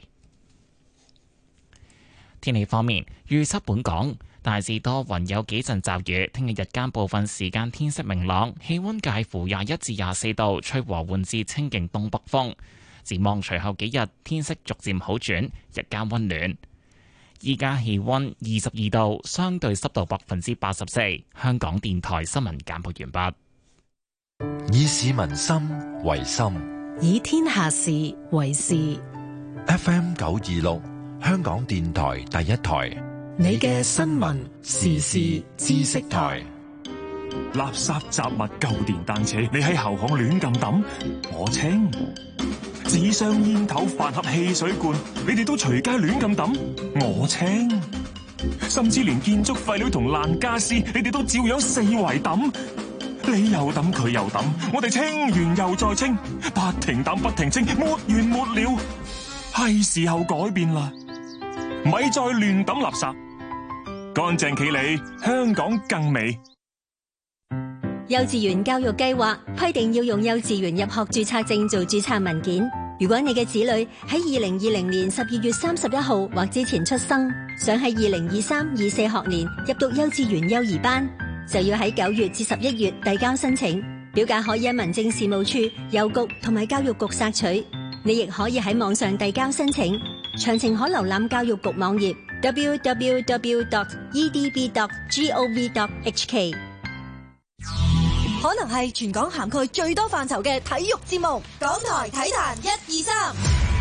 天氣方面，預測本港大致多雲，有幾陣驟雨。聽日日間部分時間天色明朗，氣溫介乎廿一至廿四度，吹和緩至清勁東北風。展望隨後幾日天色逐漸好轉，日間溫暖。依家氣溫二十二度，相對濕度百分之八十四。香港電台新聞簡報完畢。以市民心為心， 以天下事為事。 F M 九二六。香港電台第一台， 你嘅新聞時事知識台。 垃圾雜物舊電單車，你喺後巷亂咁抌，我清；紙箱煙頭飯盒汽水罐，你哋都隨街亂咁抌，我清；甚至連建築廢料同爛家私，你哋都照樣四圍抌，你又抌佢又抌，我哋清完又再清，不停抌不停清，沒完沒了。係時候改變啦！咪再亂抌垃圾，乾淨企理，香港更美。 幼稚園教育計劃規定要用幼稚園入學註冊證做註冊文件。如果你嘅子女喺二零二零年十二月三十一號或之前出生，想喺二零二三二四學年入讀幼稚園幼兒班，就要喺九月至十一月遞交申請。表格可以喺民政事務處、郵局同埋教育局索取。你亦可以喺網上遞交申請，詳情可瀏覽教育局網頁 double-u double-u double-u dot e d b dot gov dot h k。 可能係全港涵蓋最多範疇嘅體育節目，港台體壇一二三。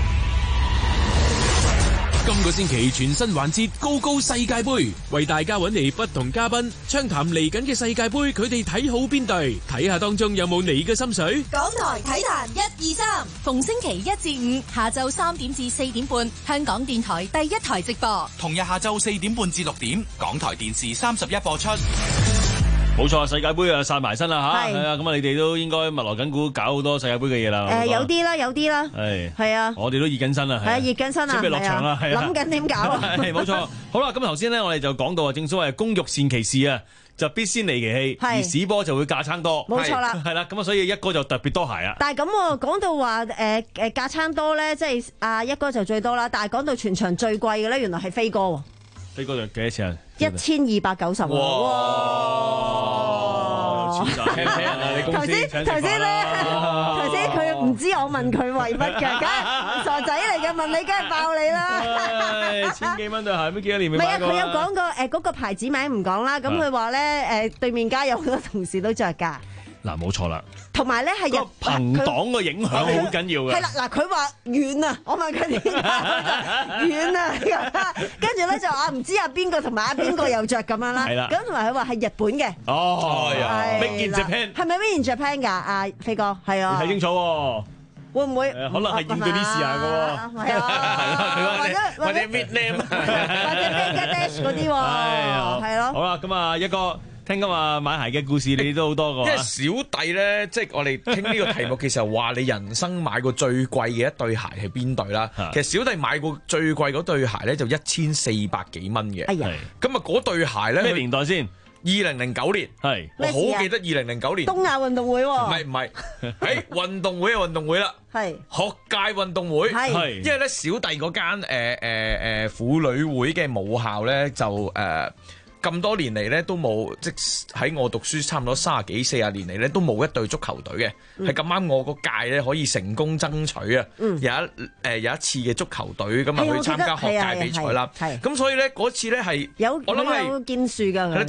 今個星期全新環節高高世界盃，為大家揾嚟不同嘉賓暢談嚟緊嘅世界盃，佢哋睇好邊隊？睇下當中有冇你嘅心水。 港台體壇一二三，逢星期一至五下晝三點至四點半，香港電台第一台直播。 同日下晝四點半至六點，港台電視三十一播出。 冇錯，世界盃啊，殺埋身啦吓，係啊，咁啊，你哋都應該密鑼緊鼓搞好多世界盃嘅嘢啦。 誒，有啲啦，有啲啦，係係啊， 我哋都熱緊身啦，係啊， 熱緊身啊， 準備落場啦，係啊， 諗緊點搞啊， 係冇錯。好啦，咁頭先咧，我哋就講到啊，正所謂工欲善其事啊，就必先利其器，而屎波就會架撐多， 冇錯啦， 係啦，咁啊，所以一哥就特別多鞋啊。 但係咁喎，講到話誒誒架撐多咧，即係阿一哥就最多啦。但係講到全場最貴嘅咧，原來係飛哥喎。 飛哥就幾多錢啊？ 一千二百九十喎。頭先頭先咧，頭先佢唔知我問佢為乜嘅，梗係傻仔嚟嘅，問你梗係爆你啦！ 千幾蚊對鞋，咩幾多年未買過？唔係啊，佢有講過誒嗰個牌子名唔講啦。咁佢話咧誒對面街有好多同事都着㗎。嗱， 冇錯啦。 同埋咧係日朋黨嘅影響好緊要嘅。 係啦，嗱佢話遠啊，我問佢點解遠啊？跟住咧就啊唔知啊邊個同埋啊邊個又着咁樣啦。係啦。咁同埋佢話係日本嘅。 哦，Made in Japan。 係咪 Made in Japan 㗎？阿飛哥係啊。 你睇清楚喎。 會唔會？ 可能係印度尼西亞㗎喎。係啊。或者或者 Vietnam， 或者 Bangladesh 嗰啲喎。係咯。 好啦，咁啊一個。聽今日買鞋嘅故事，你都好多個。 因為小弟咧，即係我哋傾呢個題目嘅時候，話你人生買過最貴嘅一對鞋係邊對啦？其實小弟買過最貴嗰對鞋咧，就一千四百幾蚊嘅。係啊，咁啊嗰對鞋咧， 咩年代先？ 二零零九年，係我好記得二零零九年。 東亞運動會喎。唔係唔係，喺運動會嘅運動會啦。係學界運動會。係因為咧，小弟嗰間誒誒誒婦女會嘅母校咧，就誒。咁多年嚟咧都冇，即喺我讀書差唔多三十幾四十年嚟咧都冇一隊足球隊嘅，係咁啱我個屆咧可以成功爭取啊！嗯、有一誒、呃、有一次嘅足球隊咁啊去參加學界比賽啦，咁所以咧嗰次咧係有我諗係有建樹㗎， 係啦，即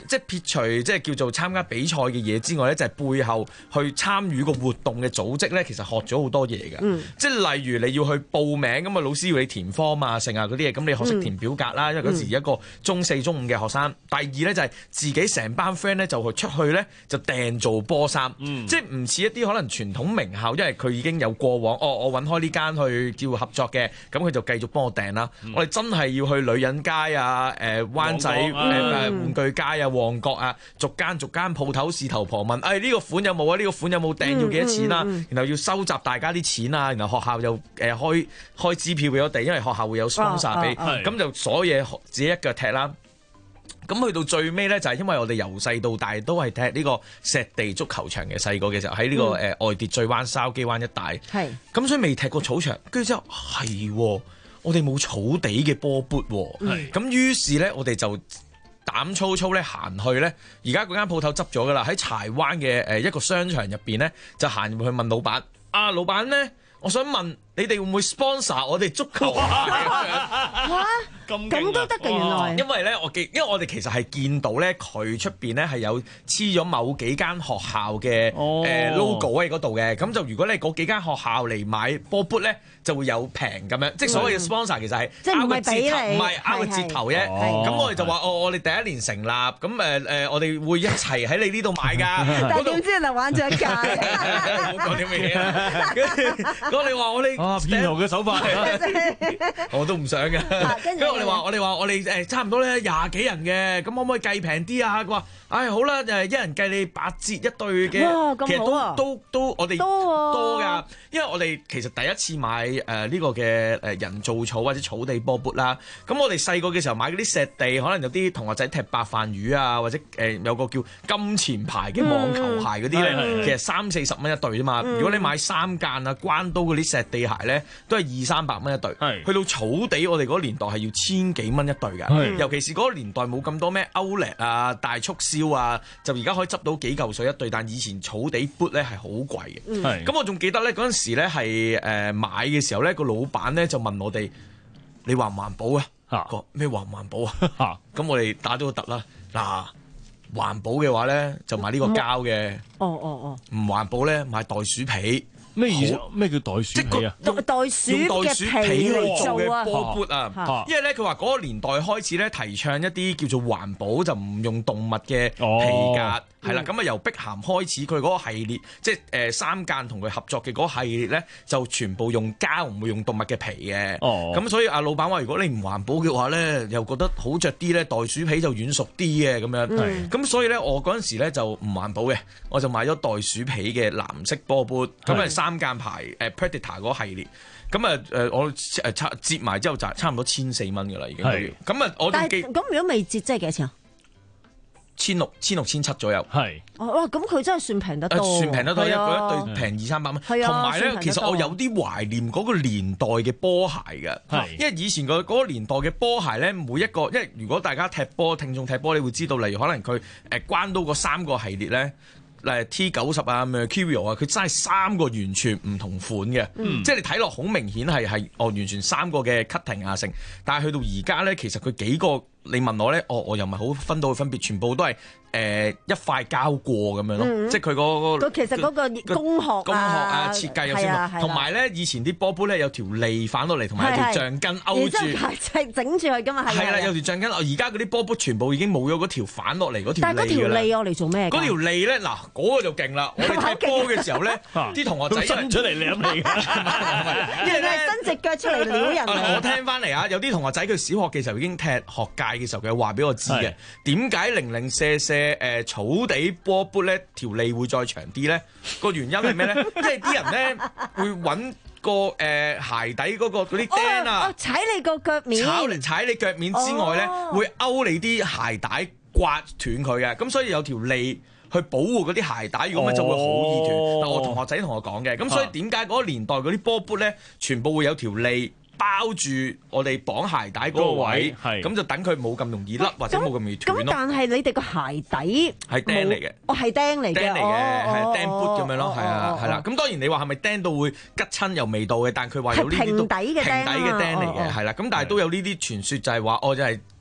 即係撇除即係叫做參加比賽嘅嘢之外咧，就係、是、背後去參與個活動嘅組織咧，其實學咗好多嘢嘅。嗯、即係例如你要去報名咁啊，老師要你填 form 啊、剩啊嗰啲嘢，咁你學識填表格啦。嗯、因為嗰時一個中四、中五嘅學生。第二咧就係、是、自己成班 friend 咧就去出去咧就訂做波衫，嗯、即係唔似一啲可能傳統名校，因為佢已經有過往，哦，我揾開呢間去叫合作嘅，咁佢就繼續幫我訂啦。嗯、我哋真係要去女人街啊、誒、呃、灣仔誒誒、呃、玩具街啊、旺角啊，逐間逐間鋪頭試頭婆問，誒、哎、呢、這個款有冇啊？呢、這個款有冇訂？要幾多錢啊？嗯嗯嗯、然後要收集大家啲錢啊，然後學校又誒、呃、開開支票俾我哋，因為學校會有 sponsor 俾，咁、啊啊啊、就所有嘢自己一腳踢啦。咁去到最尾咧，就係因為我哋由細到大都係踢呢個石地足球場嘅，細個嘅時候喺呢、這個誒、嗯呃、外秩最灣、筲箕灣一帶。係咁是，所以未踢過草場。跟住之後係，我哋冇草地嘅波砵。係咁是，於是咧我哋就膽粗粗咧行去咧。而家嗰間鋪頭執咗噶啦，喺柴灣嘅誒一個商場入邊咧，就行入去問老闆：啊，老闆咧，我想問你哋會唔會 sponsor 我哋足球啊？ 哇！咁咁都得嘅原來， 因為咧我記，因為我哋其實係見到咧佢出邊咧係有黐咗某幾間學校嘅誒 logo 喺嗰度嘅，咁就如果你嗰幾間學校嚟買波砵咧，就會有平咁樣，即係所謂嘅 sponsor 其實係即係唔係俾你， 唔係拗個折頭啫。咁我哋就話哦，我哋第一年成立，咁誒誒，我哋會一齊喺你呢度買㗎。 但係點知人哋玩咗一屆， 冇講啲咩嘢。咁你話我哋啊騙徒嘅手法， 我都唔想嘅。跟住我哋話我哋話我哋誒差唔多咧廿幾人嘅，咁可唔可以計平啲啊？佢話：唉好啦，誒一人計你八折一對嘅。 哇，咁好啊！ 其實都都都我哋多多㗎，因為我哋其實第一次買誒呢個嘅誒人造草或者草地波砵啦。咁我哋細個嘅時候買嗰啲石地，可能有啲同學仔踢白飯魚啊，或者誒有個叫金錢牌嘅網球鞋嗰啲咧，其實三四十蚊一對啫嘛。如果你買三間啊關刀嗰啲石地鞋咧，都係二三百蚊一對。去到草地，我哋嗰個年代係要千幾蚊一對㗎。尤其是嗰個年代冇咁多咩 Outlet 啊、大促銷啊，就而家可以執到幾嚿水一對。但以前草地砵咧係好貴嘅。咁我仲記得咧嗰陣時咧係誒買嘅時候咧，個老闆咧就問我哋：你環唔環保啊？嚇咩環唔環保啊？咁我哋打咗個突啦。嗱，環保嘅話咧就買呢個膠嘅。哦哦哦。唔環保咧買袋鼠皮。 咩意思？咩叫袋鼠皮啊？ 袋鼠嘅皮嚟做嘅波砵啊！因為咧佢話嗰個年代開始咧提倡一啲叫做環保，就唔用動物嘅皮革。係啦，咁啊由碧咸開始，佢嗰個系列，即係誒三間同佢合作嘅嗰個系列咧，就全部用膠，唔會用動物嘅皮嘅。哦，咁所以阿老闆話：如果你唔環保嘅話咧，又覺得好着啲咧，袋鼠皮就軟熟啲嘅咁樣。係，咁所以咧，我嗰陣時咧就唔環保嘅，我就買咗袋鼠皮嘅藍色波砵，咁係三間牌誒 Predator 嗰個系列。咁啊誒，我誒差折埋之後就差唔多千四蚊㗎啦，已經。係。咁啊，我但係咁如果未折，即係幾多錢啊？ 千六千六千七左右，係哦哇！咁佢真係算平得多， 算平得多，一個一對平二三百蚊。同埋咧，其實我有啲懷念嗰個年代嘅波鞋嘅，係因為以前個嗰個年代嘅波鞋咧，每一個，因為如果大家踢波，聽眾踢波，你會知道，例如可能佢誒關刀嗰三個系列咧。誒 T 九十啊，Mercurial 啊，佢真係三個完全唔同款嘅，嗯、即係你睇落好明顯係係哦，完全三個嘅 cutting 啊成，但係去到而家咧，其實佢幾個你問我咧，哦，我又唔係好分到佢分別，全部都係誒、呃、一塊膠過咁樣咯，嗯、即係佢嗰個。佢其實嗰個工學啊，工學啊設計有先，同埋咧以前啲波砵咧有條脷反落嚟，同埋有條橡筋勾住，係整住佢噶嘛，係啦，有條橡筋。而家嗰啲波砵全部已經冇咗嗰條反落嚟嗰條脷㗎啦。但係嗰條脷我嚟做咩？嗰條脷咧嗱。嗰個就勁啦！我哋踢波嘅時候咧，啲同學仔伸出嚟舐你，因為咧伸隻腳出嚟撩人。我聽翻嚟啊，有啲同學仔佢小學嘅時候已經踢學界嘅時候，佢話俾我知嘅。點解零零舍舍誒草地波砵咧條脷會再長啲咧？個原因係咩咧？即係啲人咧會揾個誒鞋底嗰個嗰啲釘啊，踩你個腳面，踩嚟踩你腳面之外咧，會勾你啲鞋帶刮斷佢嘅。咁所以有條脷去保護嗰啲鞋帶，如果咪就會好易斷。嗱、哦，我同學仔同我講嘅，咁所以點解嗰個年代嗰啲波砵咧，全部會有條脷包住我哋綁鞋帶嗰個位，咁就等佢冇咁容易甩或者冇咁容易斷咯。咁但係你哋個鞋底係釘嚟嘅，哦係釘嚟嘅，釘嚟嘅係釘 boot 咁樣咯，係啊係啦。咁當然你話係咪釘到會拮親又未到嘅，但佢話有呢啲都平底嘅釘嚟嘅，係啦。咁但係都有呢啲傳說就係話，哦就係。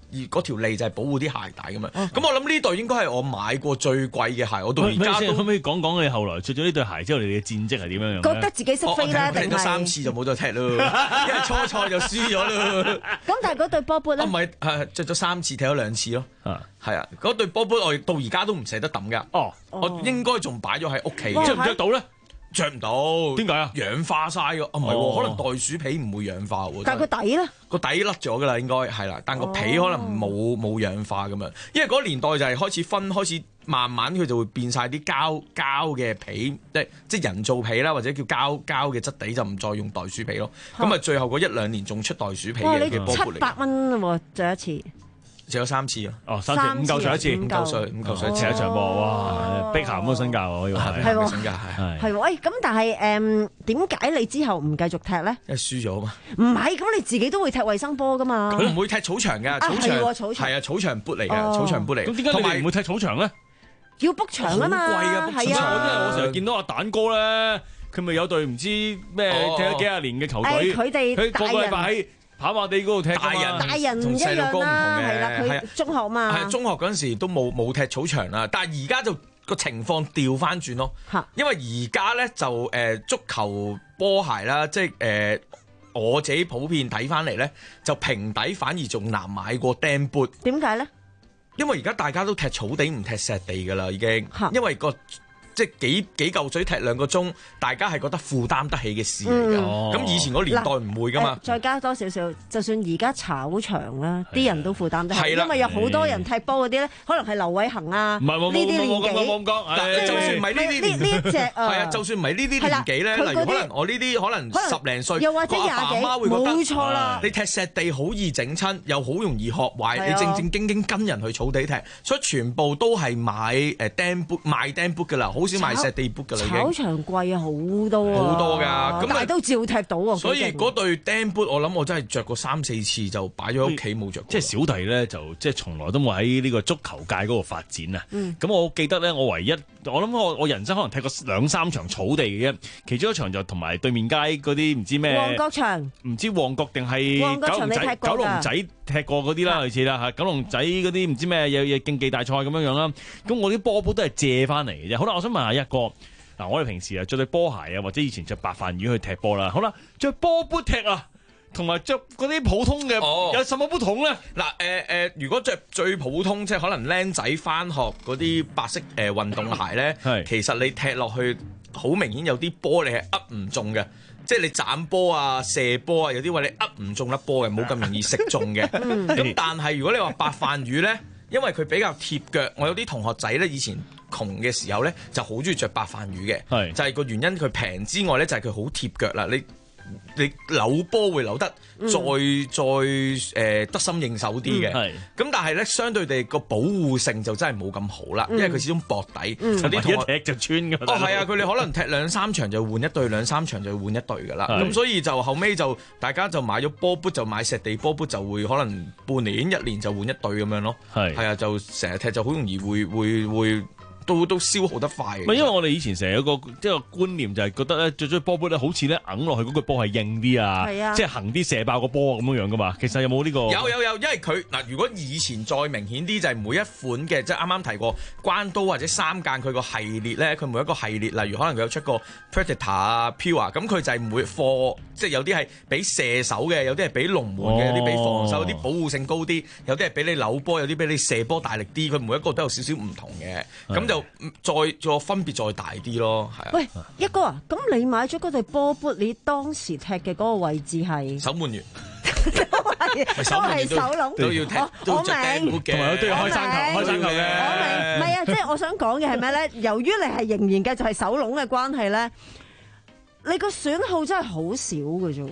而嗰條脷就係保護啲鞋帶咁樣。咁我諗呢對應該係我買過最貴嘅鞋，我到而家都可唔可以講講你後來着咗呢對鞋之後，你嘅戰績係點樣樣？ 覺得自己識飛啦，定係踢咗三次就冇再踢咯，因為初賽就輸咗咯。 咁但係嗰對波波咧？ 唔係係着咗三次，踢咗兩次咯。係啊，嗰對波波我到而家都唔捨得抌㗎。哦，我應該仲擺咗喺屋企。 着唔着到咧？ 着唔到， 點解啊？ 氧化晒㗎，啊唔係喎，可能袋鼠皮唔會氧化喎。 但係個底咧？個底甩咗㗎啦，應該係啦，但個皮可能冇冇氧化咁樣，因為嗰個年代就係開始分，開始慢慢佢就會變晒啲膠膠嘅皮，即係即係人造皮啦，或者叫膠膠嘅質地，就唔再用袋鼠皮咯。咁啊，最後嗰一兩年仲出袋鼠皮嘅嘅波波嚟。 七百蚊喎，着一次。 着咗三次啊！ 哦，三次五嚿水一次， 五嚿水五嚿水踢一場波，哇！碧咸嗰個身價喎，可以話係喎， 身價係係喎。喂，咁但係誒點解你之後唔繼續踢咧？ 因為輸咗嘛。 唔係，咁你自己都會踢衞生波噶嘛？ 佢唔會踢草場㗎，草場係啊，草場撥嚟嘅，草場撥嚟。 咁點解你哋唔會踢草場咧？ 要 book 場啊嘛， 好貴㗎 book 場， 因為我成日見到阿蛋哥咧，佢咪有隊唔知咩踢咗幾廿年嘅球隊， 佢哋佢個個禮拜喺跑馬地嗰度踢㗎嘛。 大人大人唔一樣啦，係啦，佢中學嘛。 係中學嗰陣時都冇冇踢草場啦，但係而家就個情況調翻轉咯。因為而家咧就誒、呃、足球波鞋啦，即係誒、呃、我自己普遍睇翻嚟咧，就平底反而仲難買過釘缽。 點解咧？ 因為而家大家都踢草地唔踢石地㗎啦，已經。因為個即係幾幾嚿水踢兩個鐘，大家係覺得負擔得起嘅事嚟㗎。咁、嗯、以前嗰年代唔會㗎嘛、 呃。再加多少少，就算而家炒場啦，啲人都負擔得起，因為有好多人踢波嗰啲咧，可能係劉偉恒啊，呢啲年紀。 冇講，就算唔係呢啲年呢一隻啊， 係啊，就算唔係呢啲年紀咧，例如可能我呢啲可能十零歲， 又或者廿幾，冇錯啦。 你踢石地好易整親，又好容易學壞，你正正經經跟人去草地踢，所以全部都係買誒釘缽賣釘缽㗎啦。好少賣石地 book 㗎啦，已經。炒場貴啊，好多啊， 好多㗎，咁但係都照踢到喎。 所以嗰對釘 boot 我諗我真係着過三四次就擺咗喺屋企冇着。 即係小弟咧就即係從來都冇喺呢個足球界嗰度發展啊。咁、嗯、我記得咧，我唯一我諗我我人生可能踢過兩三場草地嘅啫，其中一場就同埋對面街嗰啲唔知咩旺角場，唔知旺角定係九龍仔九龍仔踢過嗰啲啦，類似啦嚇，九龍仔嗰啲唔知咩嘢嘢競技大賽咁樣樣啦。咁我啲波波都係借翻嚟嘅啫。好啦，我想問下一個。嗱，我哋平時啊着對波鞋啊，或者以前着白飯魚去踢波啦。好啦，着波波踢啊，同埋着嗰啲普通嘅、哦、有什麼不同咧？ 嗱，誒誒，如果着最普通，即係可能僆仔翻學嗰啲白色誒、呃、運動鞋咧，其實你踢落去好明顯有啲波你係噏唔中嘅，即係你斬波啊、射波啊，有啲位你噏唔中粒波嘅，冇咁容易食中嘅。咁但係如果你話白飯魚咧，因為佢比較貼腳，我有啲同學仔咧以前窮嘅時候咧，就好中意着白飯魚嘅，就係、是、個原因佢平之外咧，就係佢好貼腳啦。你你扭波會扭得再、嗯、再誒、呃、得心應手啲嘅，咁、嗯、但係咧相對地個保護性就真係冇咁好啦、嗯，因為佢始終薄底，嗯、有啲同學一踢就穿㗎。 哦，係啊，佢哋可能踢兩三場就換一對，兩三場就換一對㗎啦。咁所以就後尾就大家就買咗波 boot，就買石地波 boot，就會可能半年一年就換一對咁樣咯。係係啊，就成日踢就好容易會會會。都都消耗得快嘅。 唔係，因為我哋以前成日有個即係個觀念就係覺得咧，着咗波波咧好似咧揞落去嗰個波係硬啲啊，即係行啲射爆個波咁樣樣噶嘛。其實有冇呢、呢個？ 有有有，因為佢嗱，如果以前再明顯啲就係每一款嘅，即係啱啱提過關刀或者三間佢個系列咧，佢每一個系列，例如可能佢有出過 Predator 啊、Pure，咁佢就係每貨，即係有啲係俾射手嘅，有啲係俾龍門嘅，有啲俾防守，有啲保護性高啲，有啲係俾你扭波，有啲俾你射波大力啲，佢每一個都有少少唔同嘅，咁就。再再分別再大啲咯，係啊！ 喂，一哥啊，咁你買咗嗰對波 boot，你當時踢嘅嗰個位置係守門員， 都係都係手籠， 都要踢，都着釘嘅， 同埋都要開山球，開山球嘅。 我明，唔係啊，即係我想講嘅係咩咧？由於你係仍然嘅就係手籠嘅關係咧，你個損耗真係好少嘅啫。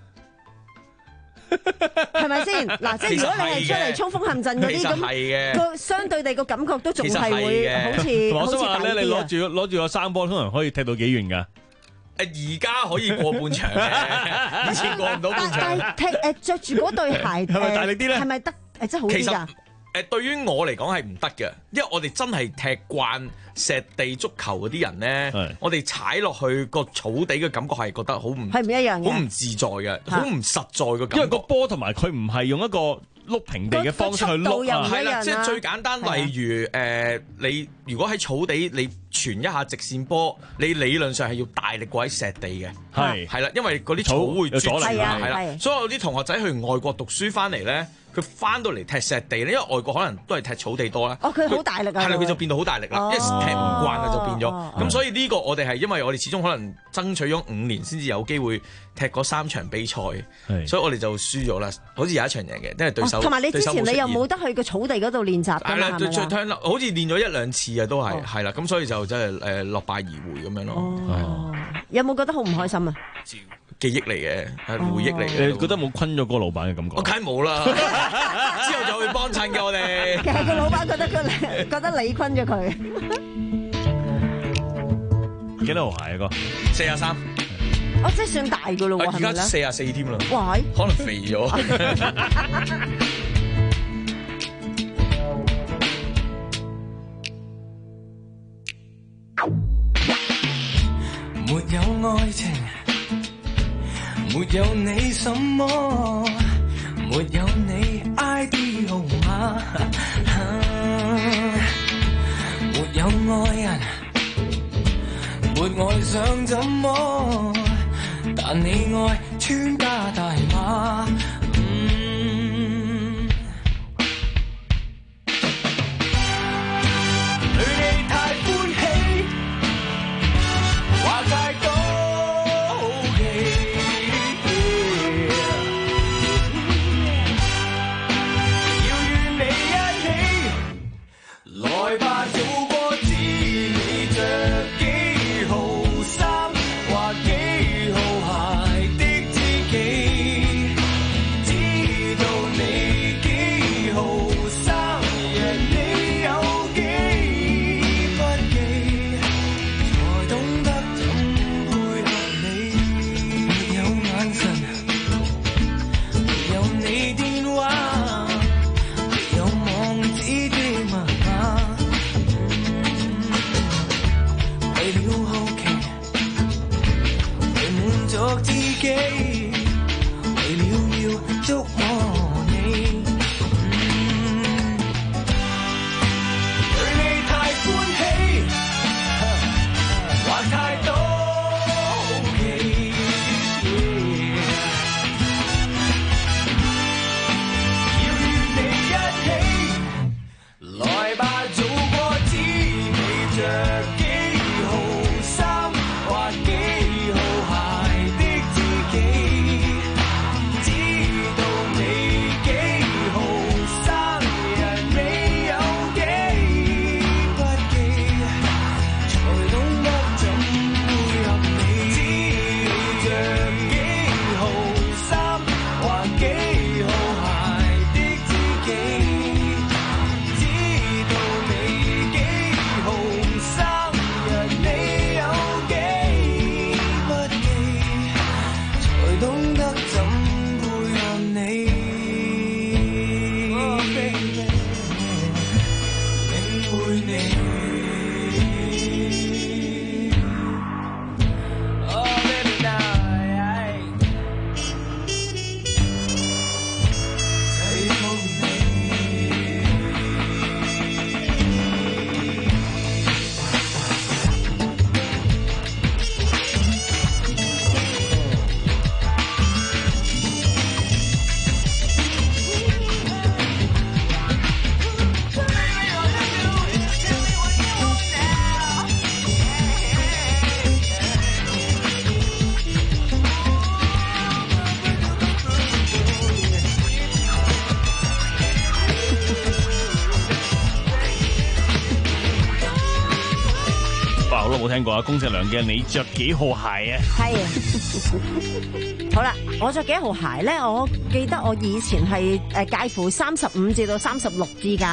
係咪先？嗱，即係如果你係出嚟衝鋒陷陣嗰啲咁，個相對地個感覺都仲係會好似好似大啲啊！ 你攞住攞住個生波，通常可以踢到幾遠㗎？ 誒，而家可以過半場嘅，以前過唔到半場。 但係踢誒着住嗰對鞋係咪大力啲咧？ 係咪得誒？真係好啲㗎？ 誒，對於我嚟講係唔得嘅，因為我哋真係踢慣石地足球嗰啲人咧，我哋踩落去個草地嘅感覺係覺得好唔係唔一樣嘅， 好唔自在嘅，好唔實在嘅感覺。 因為個波同埋佢唔係用一個碌平地嘅方式去碌啊， 係啦，即係最簡單，例如誒，你如果喺草地你傳一下直線波，你理論上係要大力過喺石地嘅，係係啦，因為嗰啲草會阻力啊，係啦，所以有啲同學仔去外國讀書翻嚟咧。佢翻到嚟踢石地咧，因為外國可能都係踢草地多啦。 哦，佢好大力啊！ 係啦，佢就變到好大力啦，因為踢唔慣啊，就變咗。咁、 哦、 所以呢個我哋係因為我哋始終可能爭取咗五年先至有機會踢嗰三場比賽，所以我哋就輸咗啦。好似有一場贏嘅，因為對手。 同埋、哦、你之前你又冇得去個草地嗰度練習㗎嘛？係啦， 最聽好似練咗一兩次啊，都係係啦。咁、哦、所以就真係誒落敗而回咁樣咯。 哦，有冇覺得好唔開心啊？ 記憶嚟嘅，係回憶嚟嘅。 你覺得冇昆咗嗰個老闆嘅感覺？ 我梗係冇啦，之後就去幫襯嘅我哋。 其實個老闆覺得佢覺得你昆咗佢。 幾多號鞋啊哥？ 四廿三。 哦，即係算大㗎咯喎，係咪咧？ 而家四廿四添啦。 哇！ 可能肥咗。 沒有愛情。沒有你什麼，沒有你 I D 號碼，沒有愛人，沒愛想怎麼？但你愛穿加大碼。嗯對你太歡喜，話太多。來吧，做個知你着幾號衫或幾號鞋的自己，知道你幾號生日，你有幾不記，才懂得怎配合你。沒有眼神，沒有你電話，沒有網址的密碼。作自己，為了要觸摸你，嗯、對你太歡喜，話太多好奇，要與你一起，來吧，做個知你着幾號衫或幾號鞋。 冇聽過啊，恭碩良嘅你着幾號鞋啊？ 係啊，好啦，我着幾號鞋咧？我記得我以前係誒介乎三十五至到三十六之間嘅。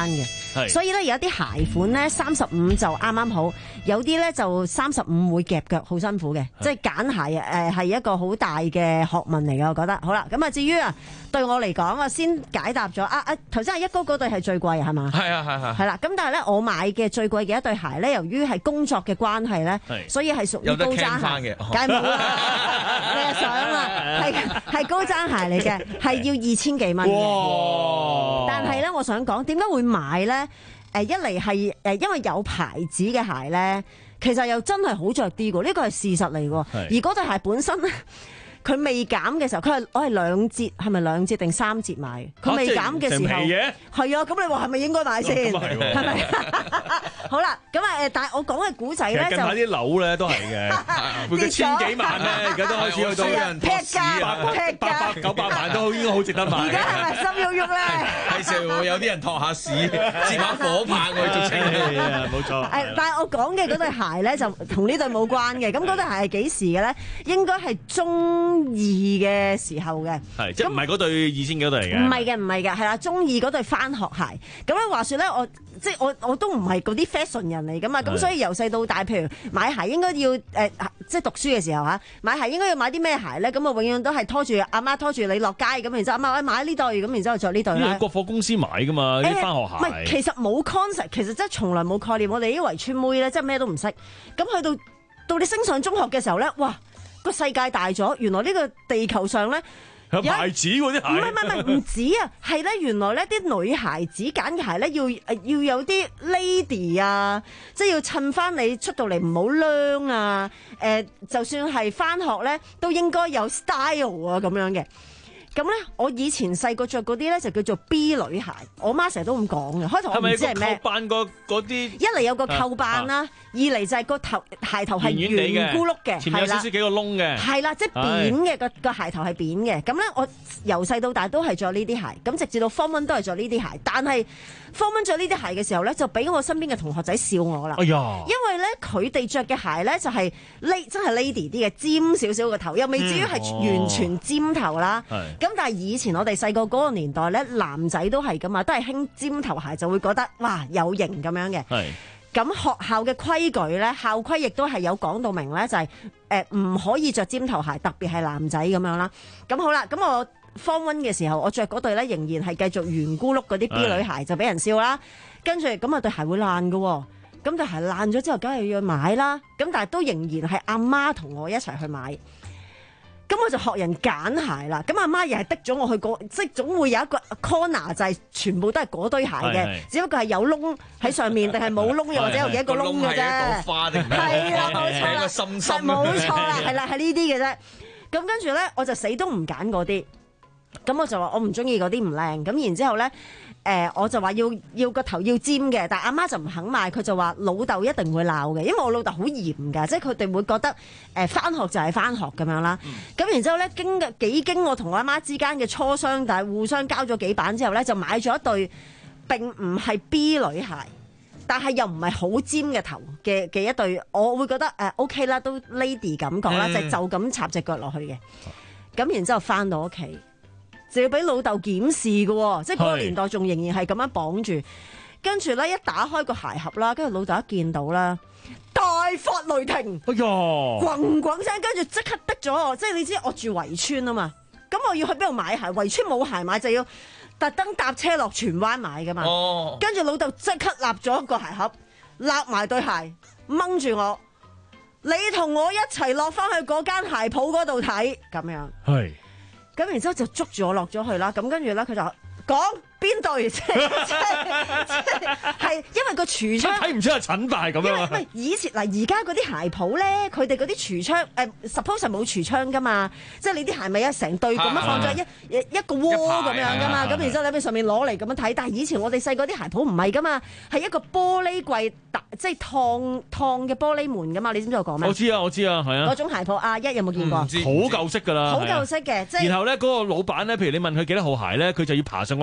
所以咧有啲鞋款咧三十五就啱啱好，有啲咧就三十五會夾腳，好辛苦嘅。即係揀鞋誒係一個好大嘅學問嚟嘅，我覺得。好啦，咁啊至於啊對我嚟講，我先解答咗啊啊頭先阿一哥嗰對係最貴係嘛？ 係啊係係。 係啦，咁但係咧我買嘅最貴嘅一對鞋咧，由於係工作嘅關係咧，所以係屬於高踭鞋，梗係冇啦，你又想啊，係係高踭鞋嚟嘅，係要二千幾蚊嘅。但係咧，我想講點解會買咧？誒，一嚟係誒，因為有牌子嘅鞋咧，其實又真係好着啲嘅，呢個係事實嚟嘅。而嗰對鞋本身咧。佢未減嘅時候，佢係我係兩折，係咪兩折定三折買？佢未減嘅時候，係啊，咁你話係咪應該買先？係咪？好啦，咁啊誒，但係我講嘅古仔咧就近排啲樓咧都係嘅，每個千幾萬咧，而家都開始去到劈價，劈八百九百萬都應該好值得買。 而家係咪心喐喐咧？ 係時候有啲人托下市，接下火棒去做清氣啊！冇錯。 誒，但係我講嘅嗰對鞋咧就同呢對冇關嘅。咁嗰對鞋係幾時嘅咧？應該係中二嘅時候嘅， 係即係唔係嗰對二千幾對嚟嘅？ 唔係嘅，唔係嘅，係啦，中二嗰對返學鞋。咁咧話説咧，我即係我我都唔係嗰啲 fashion 人嚟噶嘛，咁所以由細到大，譬如買鞋應該要誒、呃，即係讀書嘅時候嚇，買鞋應該要買啲咩鞋咧？咁我永遠都係拖住阿媽拖住你落街咁，然之後阿媽喂買呢對，咁然之後着呢對啦。 因為國貨公司買噶嘛，啲返學鞋。 唔係，其實冇 concept，其實真係從來冇概念。我哋啲圍村妹咧，真係咩都唔識。咁去到到你升上中學嘅時候咧，哇！個世界大咗，原來呢個地球上咧有牌子嗰啲鞋， 唔係唔係唔止啊，係咧原來咧啲女孩子揀嘅鞋咧要誒要有啲 lady 啊，即係要襯翻你出到嚟唔好娘啊，誒、呃、就算係翻學咧都應該有 style 啊咁樣嘅。咁咧，我以前細個着嗰啲咧就叫做 B 女鞋，我媽成日都咁講嘅。開頭我唔知係咩。係咪個扣辦嗰啲？ 一嚟有個扣辦啦，啊、二嚟就係個頭鞋頭係圓咕碌嘅， 前面有少少幾個窿嘅。 係啦，即係扁嘅個個鞋頭係扁嘅。咁咧，我由細到大都係着呢啲鞋，咁直至到 Form One 都係着呢啲鞋。但係 Form One 着呢啲鞋嘅時候咧，就俾我身邊嘅同學仔笑我啦。 哎呀！ 因為咧佢哋着嘅鞋咧就係 lady 真係 lady 啲嘅，尖少少個頭，又未至於係完全尖頭啦。 嗯哦咁但係以前我哋細個嗰個年代咧，男仔都係噶嘛，都係興尖頭鞋，就會覺得哇有型咁樣嘅。係咁學校嘅規矩咧，校規亦都係有講到明咧，就係誒唔可以着尖頭鞋，特別係男仔咁樣啦。咁好啦，咁我 Form One 嘅時候，我着嗰對咧仍然係繼續圓咕碌嗰啲 B 女鞋，就俾人笑啦。跟住咁啊對鞋會爛噶，咁對鞋爛咗之後，梗係要買啦。咁但係都仍然係阿媽同我一齊去買。咁我就學人揀鞋啦，咁阿媽又係逼咗我去嗰，即係總會有一個 corner 就係全部都係嗰堆鞋嘅，只不過係有窿喺上面定係冇窿，又或者有幾多個窿嘅啫。係一朵花定咩？係啦，冇錯啦， 一個心心。 冇錯啦，係啦，係呢啲嘅啫。咁跟住咧，我就死都唔揀嗰啲。咁我就話我唔中意嗰啲唔靚。咁然之後咧，誒、呃、我就話要要個頭要尖嘅，但係阿媽就唔肯買，佢就話老豆一定會鬧嘅，因為我老豆好嚴㗎，即係佢哋會覺得誒返學就係返學咁樣啦。咁、嗯、然之後咧，經嘅幾經我同我阿媽之間嘅磋商，但係互相交咗幾版之後咧，就買咗一對並唔係 B 女鞋，但係又唔係好尖嘅頭嘅嘅一對，我會覺得誒、呃、OK 啦，都 lady 感覺啦，嗯、就就咁插隻腳落去嘅。咁然之後返到屋企，就要俾老豆檢視嘅，即係嗰個年代仲仍然係咁樣綁住，跟住咧一打開個鞋盒啦，跟住老豆一見到啦，大發雷霆，哎呀，滾滾聲，跟住即刻逼咗我，即係你知我住圍村啊嘛，咁我要去邊度買鞋？圍村冇鞋買，就要特登搭車落荃灣買噶嘛，哦、跟住老豆即刻立咗個鞋盒，立埋對鞋，掹住我，你同我一齊落翻去嗰間鞋鋪嗰度睇，咁樣係。咁然之後就捉住我落咗去啦，咁跟住咧佢就講邊對，即係即係即係係因為個櫥窗睇唔出係陳大咁樣。 因為以前嗱而家嗰啲鞋鋪咧，佢哋嗰啲櫥窗誒 suppose 係冇櫥窗噶嘛，即係你啲鞋咪一成對咁樣放咗一一一個窩咁樣噶嘛，咁然之後你喺上面攞嚟咁樣睇。但係以前我哋細個啲鞋鋪唔係噶嘛，係一個玻璃櫃，即係燙燙嘅玻璃門噶嘛，你知唔知我講咩？ 我知啊，我知啊，係啊。 嗰種鞋鋪阿一有冇見過？ 好舊式㗎啦， 好舊式嘅，即係。 然後咧嗰個老闆咧，譬如你問佢幾多號鞋咧，佢就要爬上個角仔嗰度。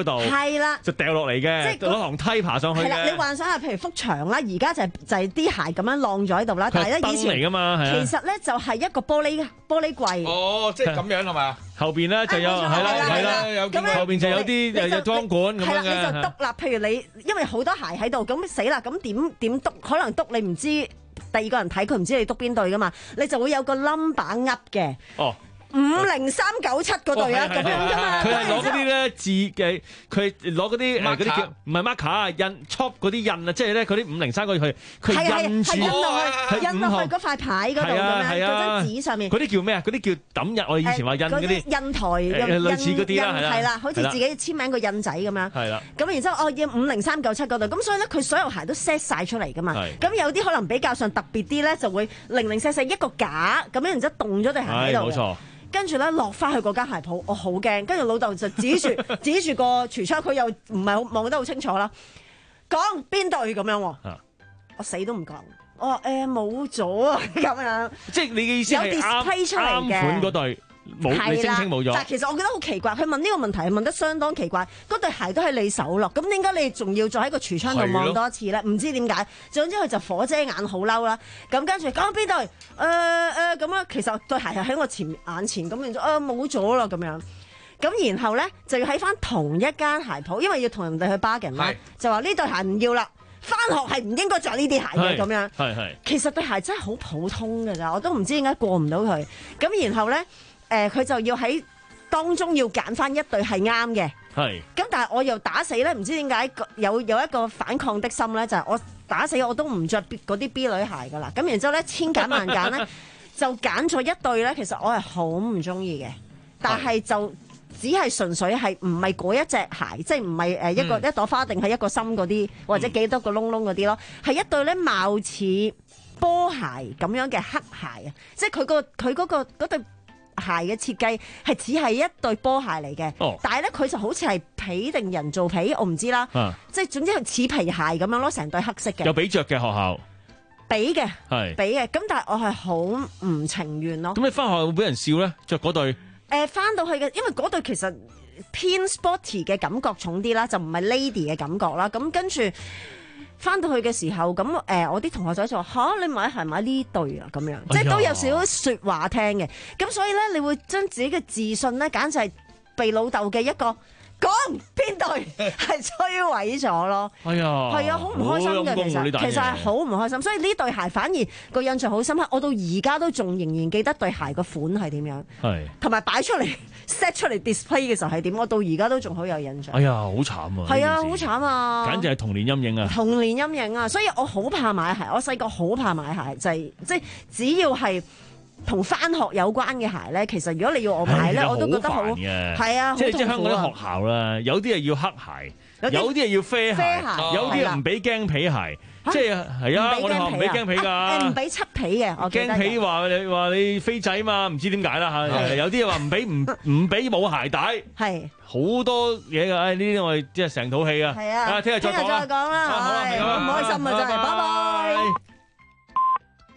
度， 係啦， 就掉落嚟嘅， 即係攞行梯爬上去嘅。 係啦，你幻想下，譬如幅牆啦，而家就係就係啲鞋咁樣晾咗喺度啦。但係咧以前嚟㗎嘛， 其實咧就係一個玻璃玻璃櫃。 哦，即係咁樣係嘛？ 後邊咧就有係啦係啦，咁後邊就有啲有裝管咁樣嘅。 係啦，你就篤啦。譬如你因為好多鞋喺度，咁死啦，咁點點篤？可能篤你唔知第二個人睇佢唔知你篤邊對㗎嘛，你就會有個 number 噏嘅。哦。五零三九七嗰對啊，咁樣噶嘛。 佢係攞嗰啲咧字嘅，佢攞嗰啲誒嗰啲叫唔係 marker 啊，印 chop 嗰啲印啊，即係咧嗰啲五零三嗰啲佢佢印住， 印落去印落去嗰塊牌嗰度咁樣，嗰張紙上面。 嗰啲叫咩啊？嗰啲叫抌印，我哋以前話印嗰啲印台， 類似嗰啲啦， 係啦，好似自己簽名個印仔咁樣。係啦。咁然之後，哦要五零三九七嗰度，咁所以咧佢所有鞋都 set 晒出嚟噶嘛。咁有啲可能比較上特別啲咧，就會零零舍舍一個架咁樣，然之後凍咗對鞋喺度。冇錯。跟住咧落翻去嗰間鞋鋪，我好驚。跟住老豆就指住指住個櫥窗，佢又唔係好望得好清楚啦。講邊對咁樣喎？我死都唔講。我話誒冇咗啊咁樣。即係你嘅意思係啱啱款嗰對冇，你聲稱冇咗。但係其實我覺得好奇怪，佢問呢個問題問得相當奇怪。嗰對鞋都喺你手咯，咁點解你仲要再喺個櫥窗度望多一次咧？唔知點解。總之佢就火遮眼，好嬲啦。咁跟住講邊對？誒誒咁啊，其實對鞋係喺我前眼前咁，然之後啊冇咗啦咁樣。咁然後咧就要喺翻同一間鞋鋪，因為要同人哋去 bargain 啦，就話呢對鞋唔要啦。翻學係唔應該着呢啲鞋嘅咁樣。係係。其實對鞋真係好普通㗎咋，我都唔知點解過唔到佢。咁然後咧。誒佢、呃、就要喺當中要揀翻一對係啱嘅，係。咁但係我又打死咧，唔知點解有有一個反抗的心咧，就係、是、我打死我都唔着嗰啲 B 女鞋噶啦。咁然之後咧，千揀萬揀咧，就揀咗一對咧。其實我係好唔中意嘅，但係就只係純粹係唔係嗰一隻鞋，即係唔係誒一個、嗯、一朵花定係一個心嗰啲，或者幾多個窿窿嗰啲咯，係一對咧貌似波鞋咁樣嘅黑鞋啊，即係佢個佢嗰個嗰對鞋嘅設計係只係一對波鞋嚟嘅，哦、但係咧佢就好似係皮定人造皮，我唔知啦。啊、即係總之係似皮鞋咁樣咯，成對黑色嘅。有俾着嘅學校，俾嘅係俾嘅，咁但係我係好唔情願咯。咁你翻學會俾人笑咧？着嗰對？誒、呃，翻到去嘅，因為嗰對其實偏 sporty 嘅感覺重啲啦，就唔係 lady 嘅感覺啦。咁跟住。翻到去嘅時候，咁誒、呃，我啲同學仔就話吓，你買鞋買呢對啊，咁樣，即係都有少少説話聽嘅。咁所以咧，你會將自己嘅自信咧，簡直係被老豆嘅一個講邊對係摧毀咗咯。哎呀，係啊，好唔開心嘅其實，其實係好唔開心。所以呢對鞋反而個印象好深刻，我到而家都仲仍然記得對鞋個款係點樣，係同埋擺出嚟 set 出嚟 display 嘅時候係點，我到而家都仲好有印象。哎呀，好慘啊！係啊，好慘啊！簡直係童年陰影啊！童年陰影啊！所以我好怕買鞋，我細個好怕買鞋，就係即係只要係同返學有關嘅鞋咧，其實如果你要我買咧，我都覺得好係啊，即係即係香港啲學校啦，有啲係要黑鞋，有啲係要啡鞋，有啲唔俾驚皮鞋。即係係啊！我哋學唔俾驚皮㗎，誒唔俾漆皮嘅。我驚皮話你話你飛仔嘛，唔知點解啦嚇。有啲話唔俾唔唔俾冇鞋帶，係好多嘢㗎。誒呢啲我哋即係成套戲啊。係啊，聽日再講啦。好啦，唔開心啊真係，拜拜。